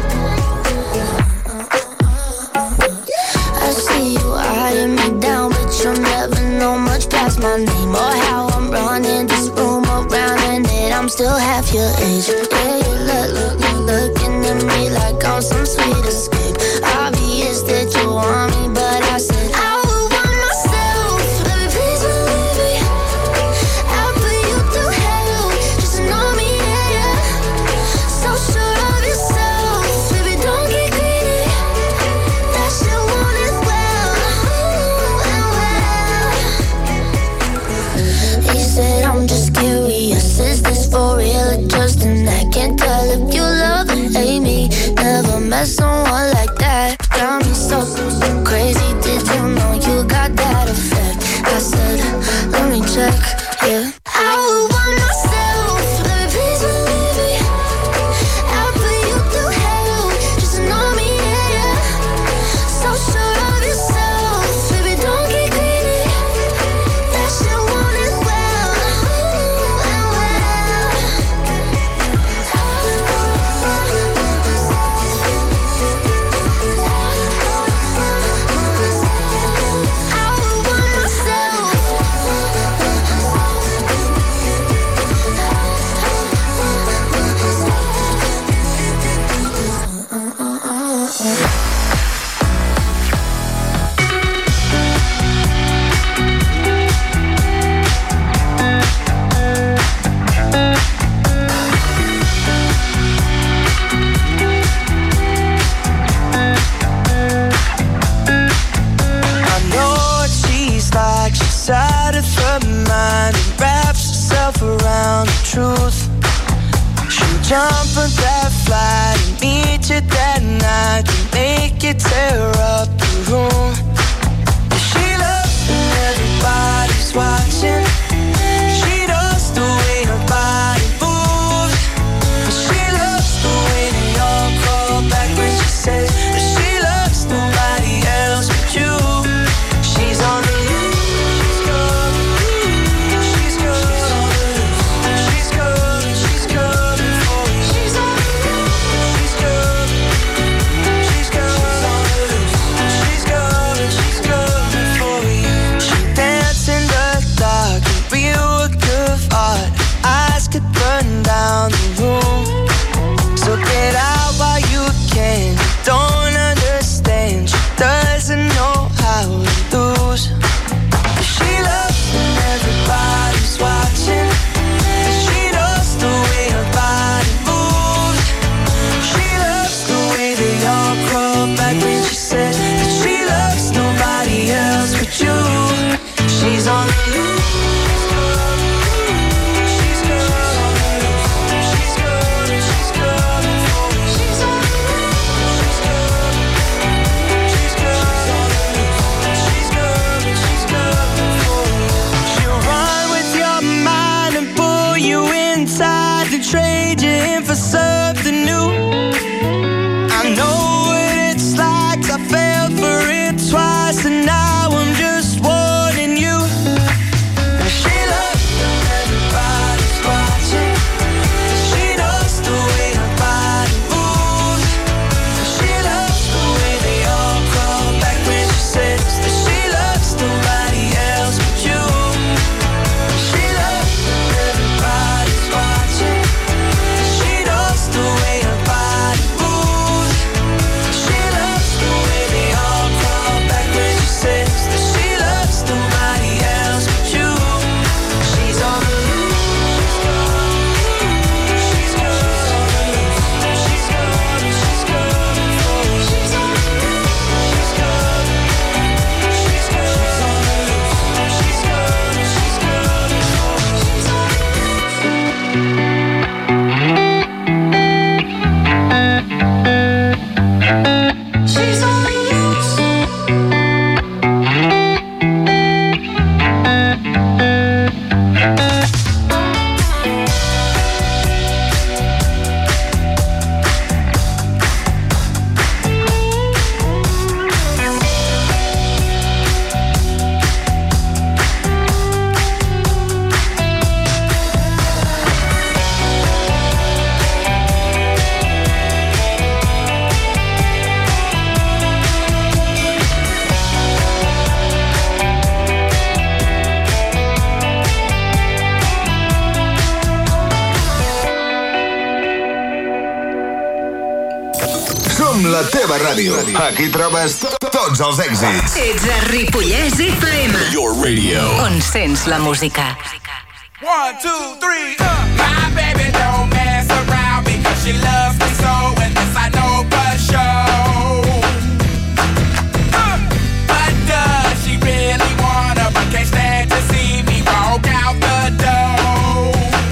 I see you eyeing me down, but you'll never know much past my name or how I'm running this room around, and that I'm still half your age. Yeah, you look, look, look, looking at me like I'm some sweet escape. Obvious that you want me, but I said I would want myself, baby, please believe me. I'll put you through hell, just know me, yeah, yeah. So sure of yourself, baby, don't get greedy. That shit want it well, and well. He said, I'm just curious, is this for real or just an act? Can't tell if you love or hate me. Never met someone like that. Got me so, so crazy. Did you know you got that effect? I said, let me check, yeah. I would want myself, baby, please believe me. I'll put you through hell, just know me, yeah, yeah. So sure of yourself, baby, don't get greedy. That shit want it well, and well. I would want myself. I know what she's like. She's out of her mind and wraps herself around the truth. She'll jump on that flight and meet you that night and make you tear up the room. She loves when everybody's watching. She knows the way her body moves. She loves the way they all call back when she says that she loves nobody else but you. She's on the loose. She's coming. She's coming. She's coming for you. She's on the loose. She's coming. She's coming. She's coming. She's coming for you. She danced in the dark, a real work of art. Eyes could burn down the room. So get out while you can. Don't understand. She doesn't know how to lose. She loves when everybody's watching. She knows the way her body moves. She loves the way they all crawl back when she says that she loves nobody else but you. She's on the loose. Som la teva ràdio. Aquí trobes tots els èxits. Ets a Ripollès F M. Your radio. On sents la música. One, two, three, uh. My baby don't mess around because she loves me so, and this I know for sure. Uh. But does she really wanna, but can't stand to see me walk out the door?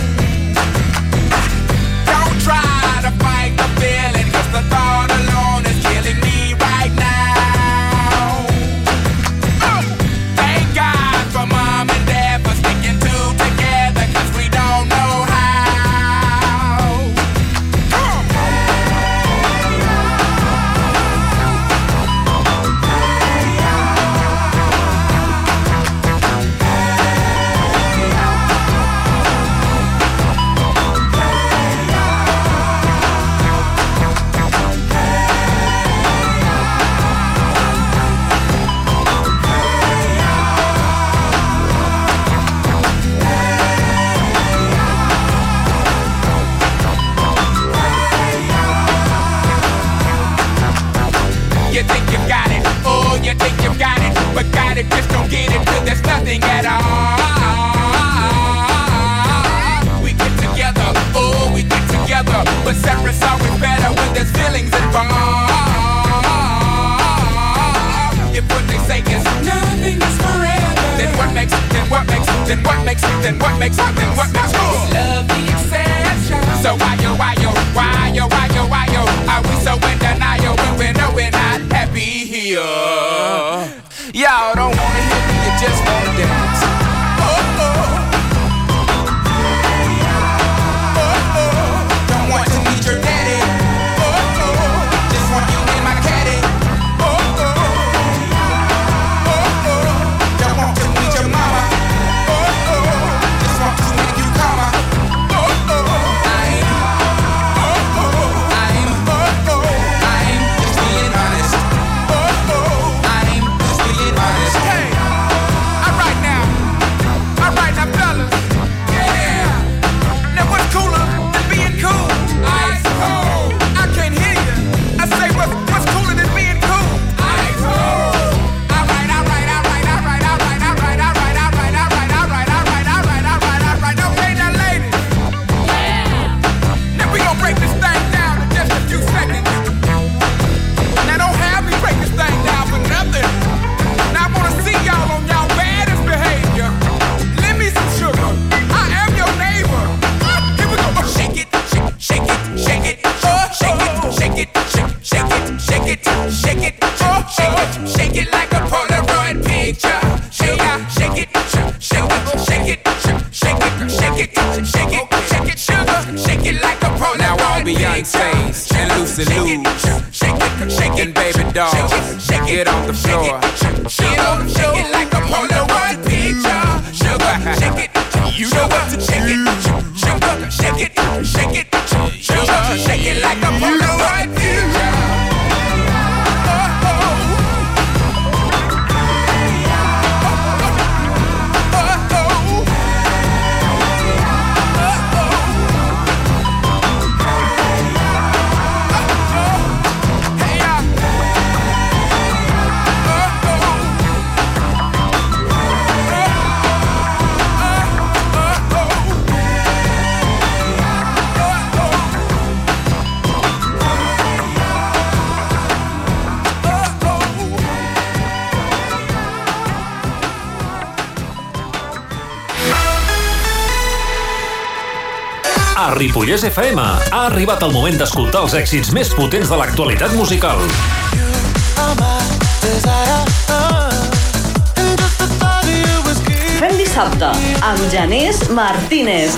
Don't try to fight the feeling, cause the thought alone is killing me right now. Uh. Thank God for mom and dad for sticking two together, cause we don't know how. You think you got it, oh, you think you got it, but got it, just don't get it, cause there's nothing at all. We get together, oh, we get together, but separate's always better when there's feelings involved. If what they say is nothing is forever, then what makes, then what makes, then what makes, then what makes, then what makes love the exception? So why yo, why yo, why yo, why yo, why yo, are we so in denial when we know we're not happy here? Y'all don't wanna hear me, you just wanna dance. Oh, oh. Oh, oh. Don't want to meet your daddy. Oh, oh. Just want you in my caddy. Oh, oh. Oh, oh. Don't want to meet your mama. Oh, oh. Just want to make you calmer. Oh, oh. I'm, oh, oh. I'm, oh, oh. I'm just being honest. Oh, oh. I'm just being honest. Hey, all right now, all right now, fellas. Yeah. Now what's cooler than being cool? Ice cold. I can't hear you. I say what's what's cooler than being cool? Ice cold. All right, all right, all right, all right, all right, all right, all right, all right, all right, all right, all right, all right, all right, all right. Okay, now, ladies. Yeah. Now we gonna break this thing down in just a few seconds. Now don't have me break this thing down for nothing. Now I wanna see y'all on y'all baddest behavior. Lend me some sugar. I am your neighbor. Here we go. Oh, shake it, shake, shake it, shake it, oh, shake it, shake it, shake, shake it, shake it, shake it, oh, shake it, shake it like a Polaroid picture. Shake it, shake it, shake it, shake it, shake it, shake it, shake it, shake it, sugar, shake it like a Polaroid picture. Now all Beyonce's and Lucy Lou's, shake it, shake it, baby doll, get on the floor, get on, shake it like a Polaroid picture. Sugar, shake it, you know what to shake it, sugar, shake it, shake it, sugar, shake it like a Polaroid picture. A Ripollès F M ha arribat el moment d'escoltar els èxits més potents de l'actualitat musical. Fem dissabte amb Genís Martínez.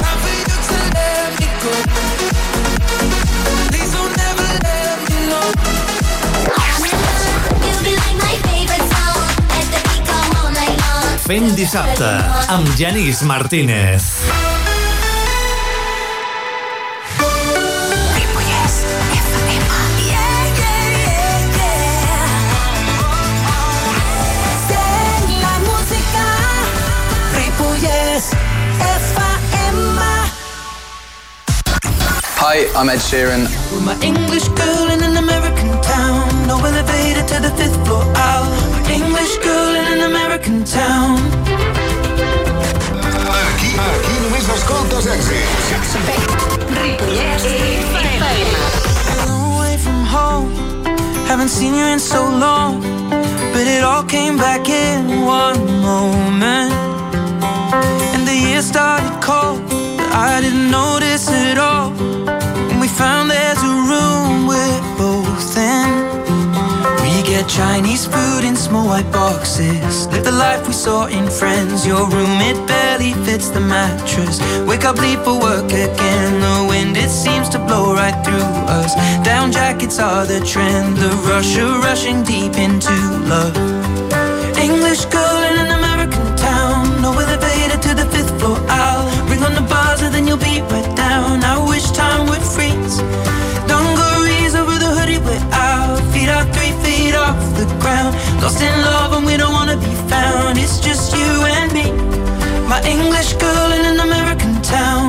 Fem dissabte amb Genís Martínez. Hi, I'm Ed Sheeran. With my English girl in an American town. No elevator to the fifth floor out. My English girl in an American town. Aquí, aquí només escoltes èxits. Ripollès F M. Away from home, haven't seen you in so long, but it all came back in one moment. And the year started cold, but I didn't notice it all. And we found there's a room we're both in. We get Chinese food in small white boxes. Live the life we saw in Friends. Your room, it barely fits the mattress. Wake up, leave for work again. The wind, it seems to blow right through us. Down jackets are the trend. The rush of rushing deep into love. English girl in an American town. No elevator to the fifth floor out. Ring on the buzzer, then you'll be right down. I wish time would freeze. Dungarees over the hoodie, we're out. Feet out three feet off the ground. Lost in love and we don't wanna be found. It's just you and me. My English girl in an American town.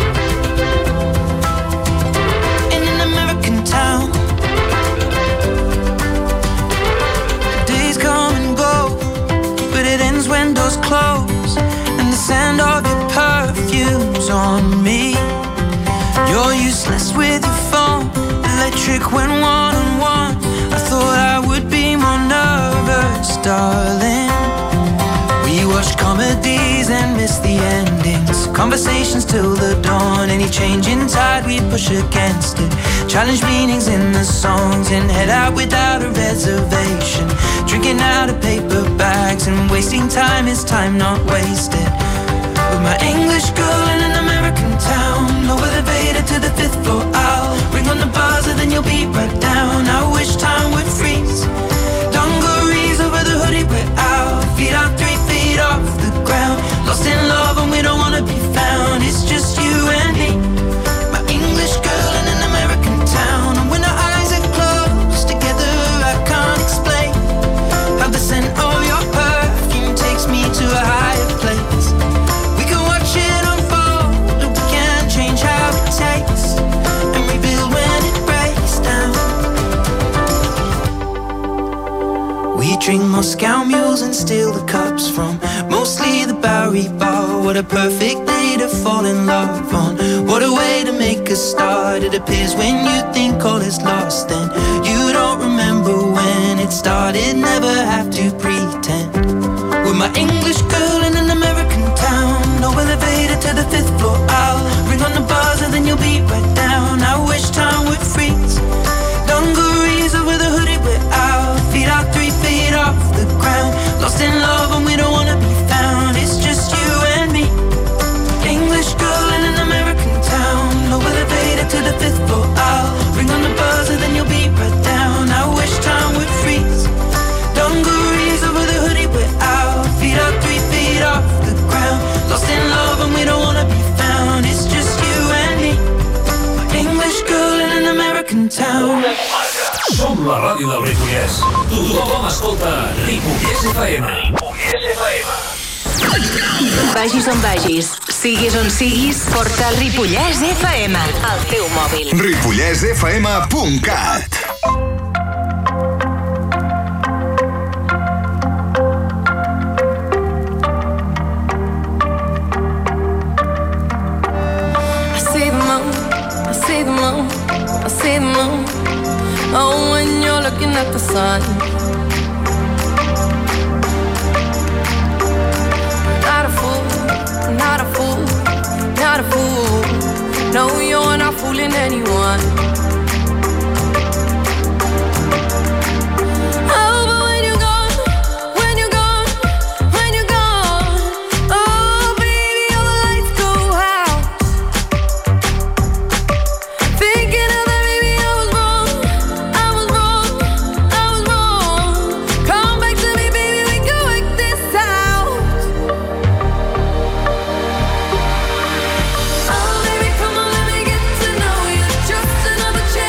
In an American town. Days come and go, but it ends when doors close. And the scent of your perfume's on me. You're useless with your phone, electric when one-on-one. I thought I would be more nervous, darling. We watch comedies and miss the endings. Conversations till the dawn. Any change in tide, we push against it. Challenge meanings in the songs and head out without a reservation. Drinking out of paper bags and wasting time is time not wasted. With my English girl in an American town. No elevator to the fifth floor out. Ring on the buzzer, then you'll be right down. I wish time would freeze. Dungarees over the hoodie, we're out. Feet out three feet off the ground. Lost in love and we don't wanna be found. It's just you and me. My English girl in an American town. And when our eyes are closed together, I can't explain how the scent of your perfume takes me to a higher place. We can watch it unfold, but we can't change how it tastes. And rebuild when it breaks down. We drink Moscow mules and steal the cups from mostly the Bowery Bar. What a perfect day to fall in love on. What a way to make a start. It appears when you think all is lost, then you don't remember when it started. Never have to pretend. With my English girl in an American town. No elevator to the fifth floor out. Ring on the buzzer, then you'll be right down. I wish time would freeze. Dungarees over the hoodie, we're out. Feet out three feet off the ground. Lost in love and we don't wanna be found. It's just you and me. English girl in an American town. No elevator to the fifth floor out. Ring on the buzzer, then you'll be right down. I wish time would freeze. Dungarees over the hoodie, we're out. Feet out three feet off the ground. Lost in love and we don't wanna be found. It's just you and me. My English girl in an American town. Som la ràdio del Ripollès. Tothom escolta Ripollès F M. Ripollès F M. Vagis on vagis, siguis on siguis, porta el Ripollès F M al teu mòbil. ripollès f m punt cat. See the moon, oh, when you're looking at the sun. Not a fool, not a fool, not a fool. No, you're not fooling anyone. Oh, but when you're gone, when you're gone, when you're gone, oh, baby, all the lights go out. Thinking of that, baby, I was wrong, I was wrong, I was wrong. Come back to me, baby, we can work this out. Oh, baby, come on, let me get to know you. Just another chance.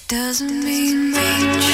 doesn't mean much.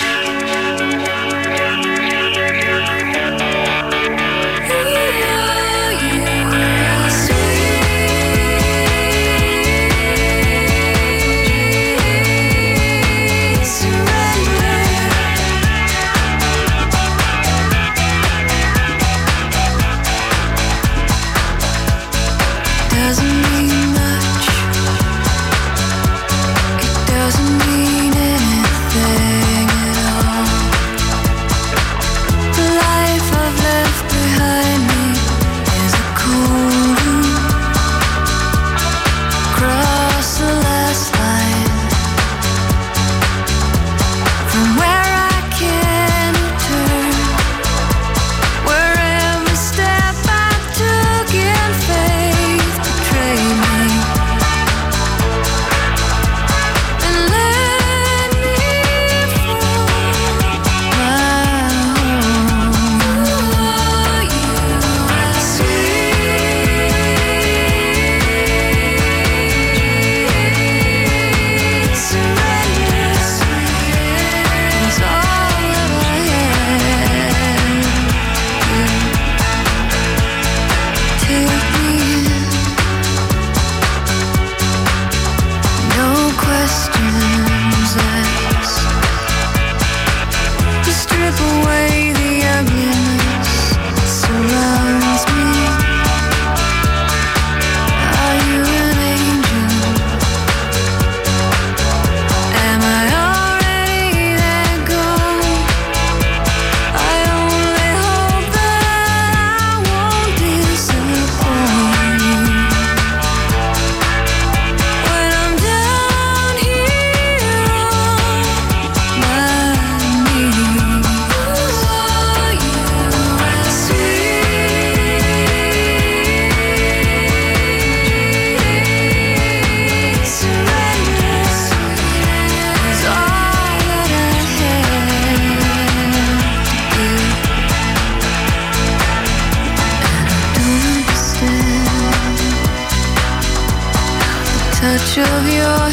Touch of your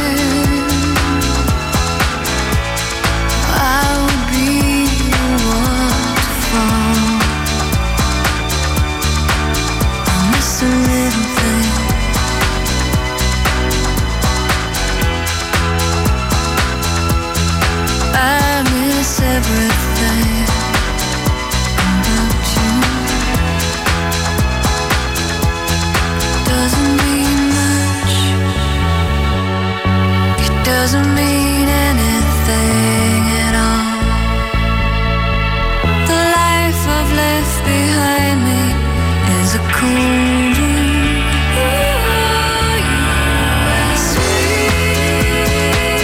hand, I would be the waterfall. I miss a little thing. I miss everything about you. Doesn't mean much. Doesn't mean anything at all. The life I've left behind me is a cold room. Ooh, you are sweet.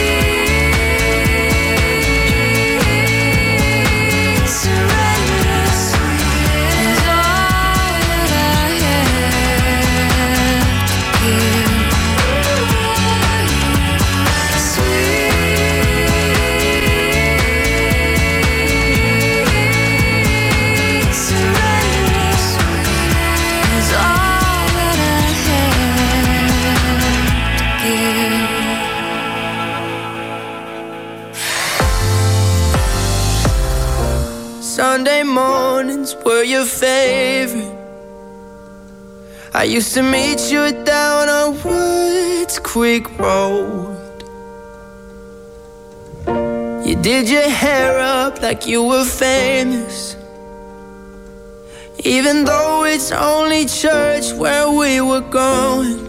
Surrender is all that I have to give. Sunday mornings were your favorite. I used to meet you down on Woods Creek Road. You did your hair up like you were famous, even though it's only church where we were going.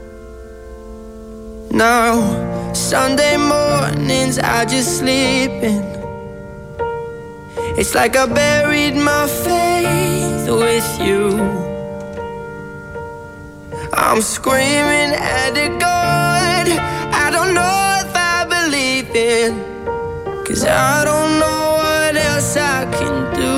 Now, Sunday mornings I just sleep in. It's like I buried my faith with you. I'm screaming at a God I don't know if I believe in, 'cause I don't know what else I can do.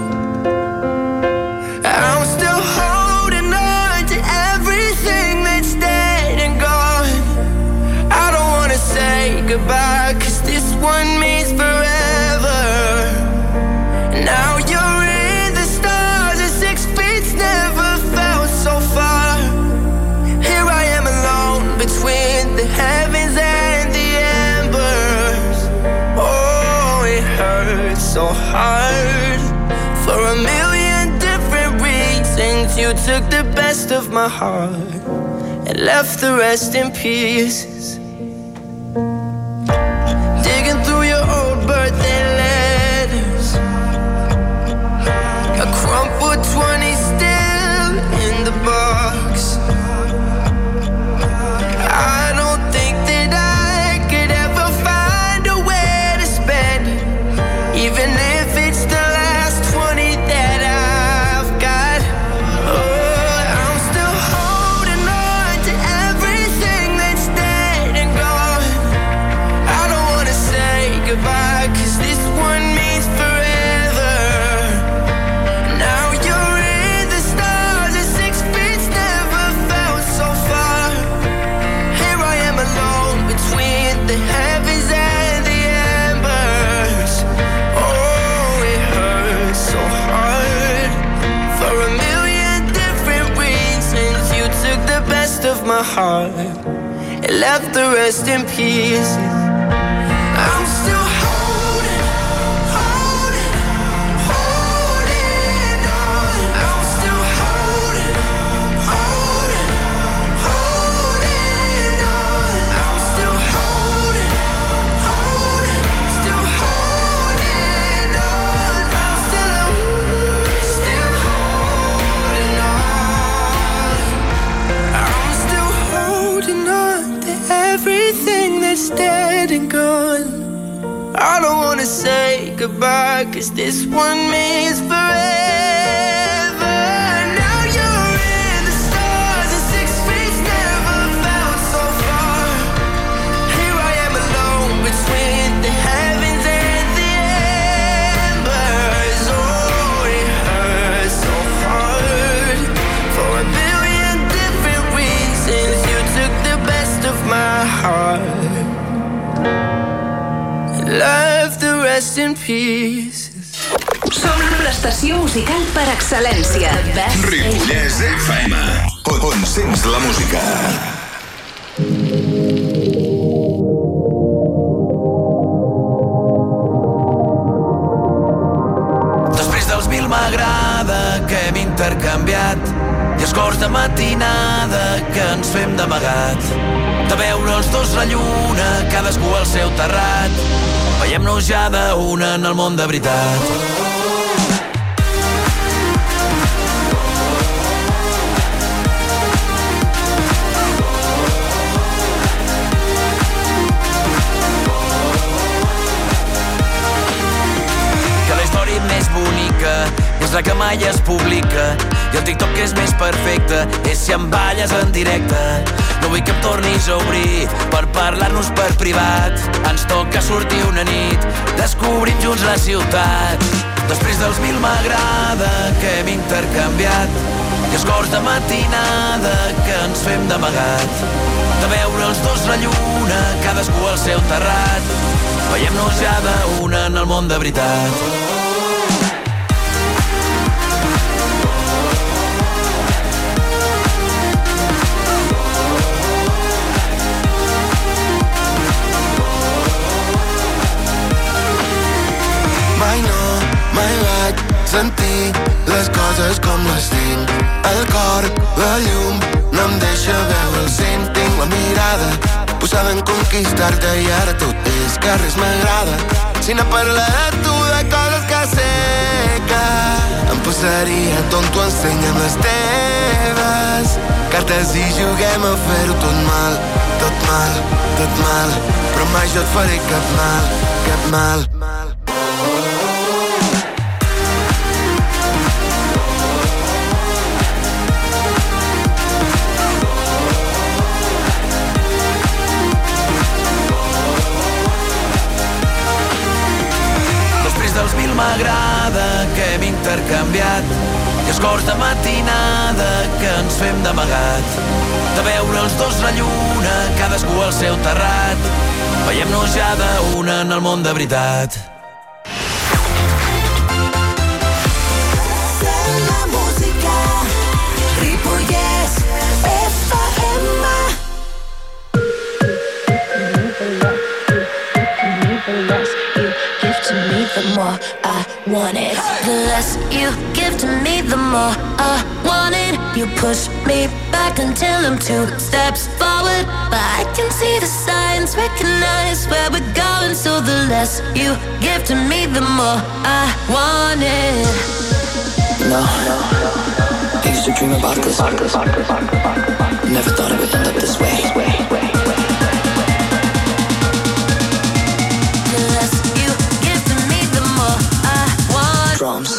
I'm still holding on to everything that's dead and gone. I don't wanna say goodbye, 'cause this one means forever. Now you're in the stars and six feet's never felt so far. Here I am alone between the heavens and the ember. since you took the best of my heart and left the rest in pieces. Digging through your old birthday letters, a crumpled twenty still in the box. I don't think that I could ever find a way to spend it, even if it's the last twenty that I've got. Oh, I'm still holding on to everything that's dead and gone. I don't wanna say goodbye, 'cause this one means forever. Now you're in the stars and six feet never felt so far. Here I am alone between the heavens and the embers. Oh, it hurts so hard for a million different reasons. You took the best of my heart and left the rest in pieces. I'm still holding, holding, holding on. I'm still holding, holding, holding on. I'm still holding, holding, still holding on. I'm still, still holding on. I'm still holding on to everything that's dead and gone. I don't wanna say goodbye, 'cause this one means forever. Now you're in the stars and six feet never felt so far. Here I am alone between the heavens and the embers. Oh, it hurts so hard for a billion different reasons. You took the best of my heart, left the rest in peace. Som l'estació musical per excel·lència. Ripollès F M, on, on sents la música. Després dels mil m'agrada que hem intercanviat i escorts de matinada que ens fem d'amagat, de veure els dos la lluna, cadascú al seu terrat. Veiem-nos ja d'una en el món de veritat. Que la història més bonica és la que mai es publica, i el TikTok que és més perfecte és si em balles en directe. No vull que em tornis a obrir per parlar-nos per privat. Ens toca sortir una nit, descobrim junts la ciutat. Després dels mil m'agrada que hem intercanviat i escorts de matinada que ens fem d'amagat, de veure els dos la lluna, cadascú al seu terrat. Veiem-nos ja d'una en el món de veritat. Mai no, mai vaig sentir les coses com les tinc. El cor, la llum, no em deixa veure el cim. Tinc la mirada posada en conquistar-te i ara tot és que res m'agrada. Si no parla de tu, de coses que sé que em posaria tonto. Ensenya'm les teves cartes i juguem a fer-ho tot mal, tot mal, tot mal. Però mai jo et faré cap mal, cap mal. Dels mil m'agrada que hem intercanviat i escorts de matinada que ens fem d'amagat, de veure els dos la lluna, cadascú al seu terrat. Veiem-nos ja d'una en el món de veritat. La música Ripollès F M. The more I want it, the less you give to me, the more I want it. push me back until I'm two steps forward, but I can see the signs, recognize where we're going. So the less you give to me, the more I want it. No, I used to dream about this. Never thought it would end up this way. The less you give to me, the more I want. Drums.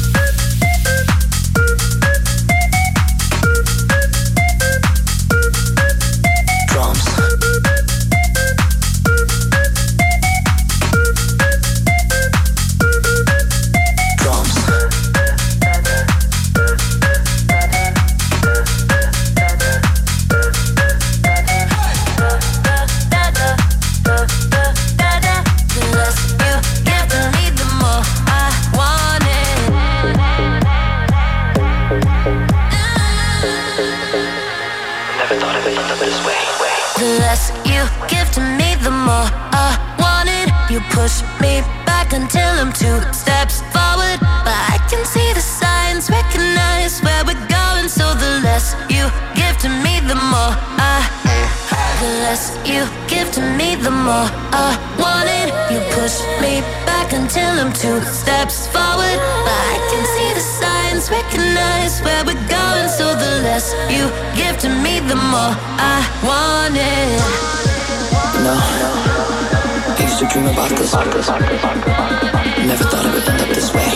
Push me back until I'm two steps forward, but I can see the signs, recognize where we're going. So the less you give to me, the more I The less you give to me, the more I want it. You push me back until I'm two steps forward, but I can see the signs, recognize where we're going. So the less you give to me, the more I want it. No, I used to dream about this. Never thought it would end up this way.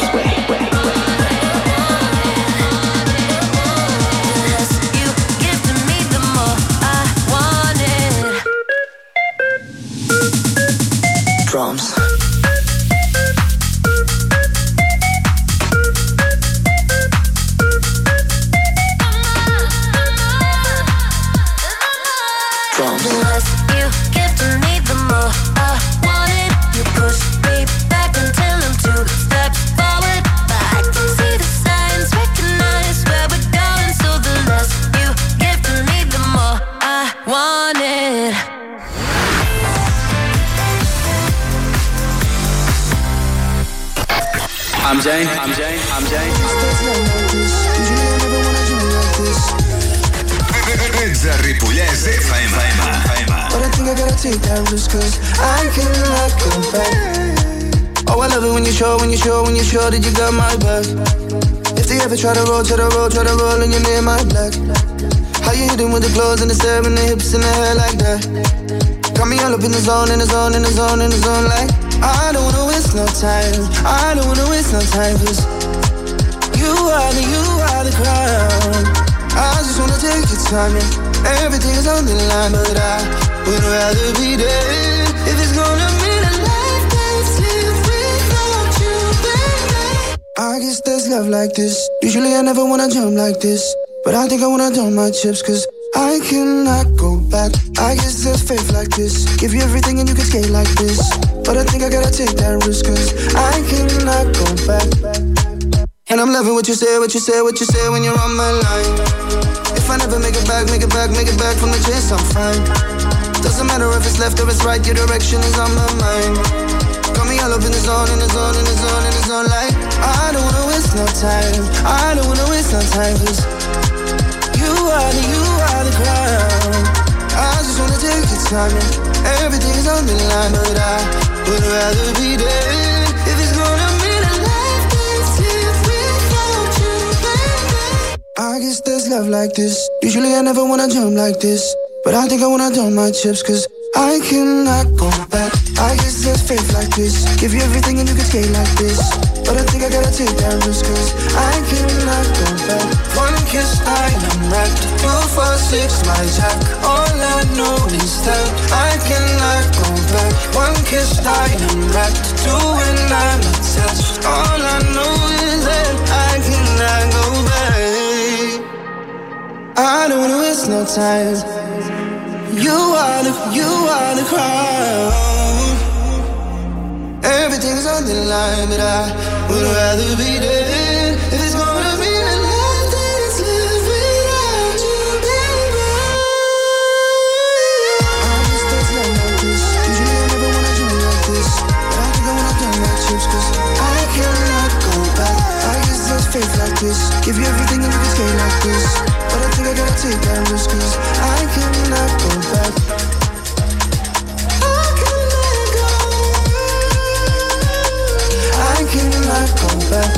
The less you give to me, the more I want it. Drums. The less you give to me, the more I want it. You push me back until I'm two steps forward, but I can see the signs, recognize where we're going. So the less you give to me, the more I want it. I'm Jane, I'm Jane, I'm Jane. Ets a Ripollès F M. But I think I gotta take that risk, cause I cannot go back. Oh, I love it when you show, when you show, when you show that you got my back. If they ever try to roll, try to roll, try to roll and you're near my black. How you hitting with the clothes and the stare and the hips and the hair like that? Got me all up in the zone, in the zone, in the zone, in the zone like I don't wanna waste no time, I don't wanna waste no time, cause you are the, you are the crown. I just wanna take your time, yeah. Everything is on the line, but I would rather be dead if it's gonna mean a life that's lived without you, baby. I guess there's love like this. Usually I never wanna jump like this, but I think I wanna dump my chips, cause I cannot go back. I guess there's faith like this. Give you everything and you can skate like this, but I think I gotta take that risk, cause I cannot go back. And I'm loving what you say, what you say, what you say when you're on my line. If I never make it back, make it back, make it back from the chase, I'm fine. Doesn't matter if it's left or it's right, your direction is on my mind. Got me all up in the zone, in the zone, in the zone, in the zone like I don't wanna waste no time, I don't wanna waste no time, cause you are the, you are the crown. I just wanna take your time, yeah. Everything is on the line, but I would rather be dead if it's gonna mean a life that's lived without you, baby. I guess there's love like this. Usually I never wanna jump like this, but I think I wanna dump my chips, cause I cannot go back. I guess there's faith like this. Give you everything and you can skate like this, but I think I gotta take that risk, cause I cannot go back. One kiss, I am wrecked. Two, four, six, my jack. All I know is that I cannot go back. One kiss, I am wrecked. Two, and I'm attached. All I know is that I cannot go back. I don't wanna waste no time. You are the, you are the crown. Everything's on the line, but I would rather be dead if it's gonna be a life that's lived without you, baby. I guess there's love like this. Usually I never wanna jump like this, but I think I wanna dump my chips, cause I cannot go back. I guess there's faith like this. Give you everything and you can skate like this, but take that risk, cause I cannot go back. I cannot go. I cannot go back.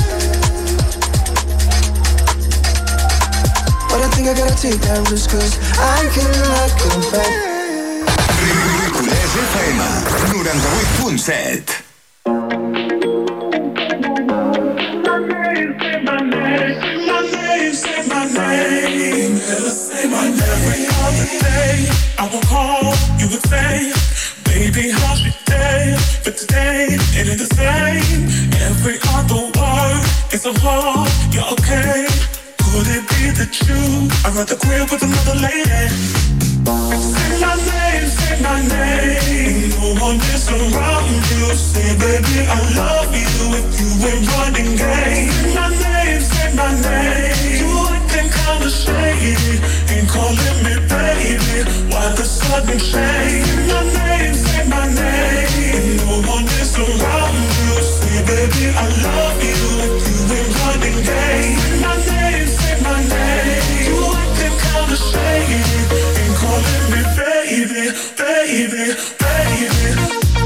But I think I gotta take that risk, cause I cannot go back. Ripollès F M noranta-vuit punt set. Every other day, I will call, you would say, baby, how's your day? But today, it ain't the same. Every other word is a lie, you're okay. Could it be that you are at the crib with another lady? Say my name, say my name. No one is around you. Say, baby, I love you if you ain't running game. Say my name, say my name. You acting kinda shady, ain't calling me baby. Why the sudden change? Say my name, say my name. No one is around you. Say, baby, I love you if you ain't running game. Say my name, say my name. You acting kinda shady, ain't calling me baby, baby, baby.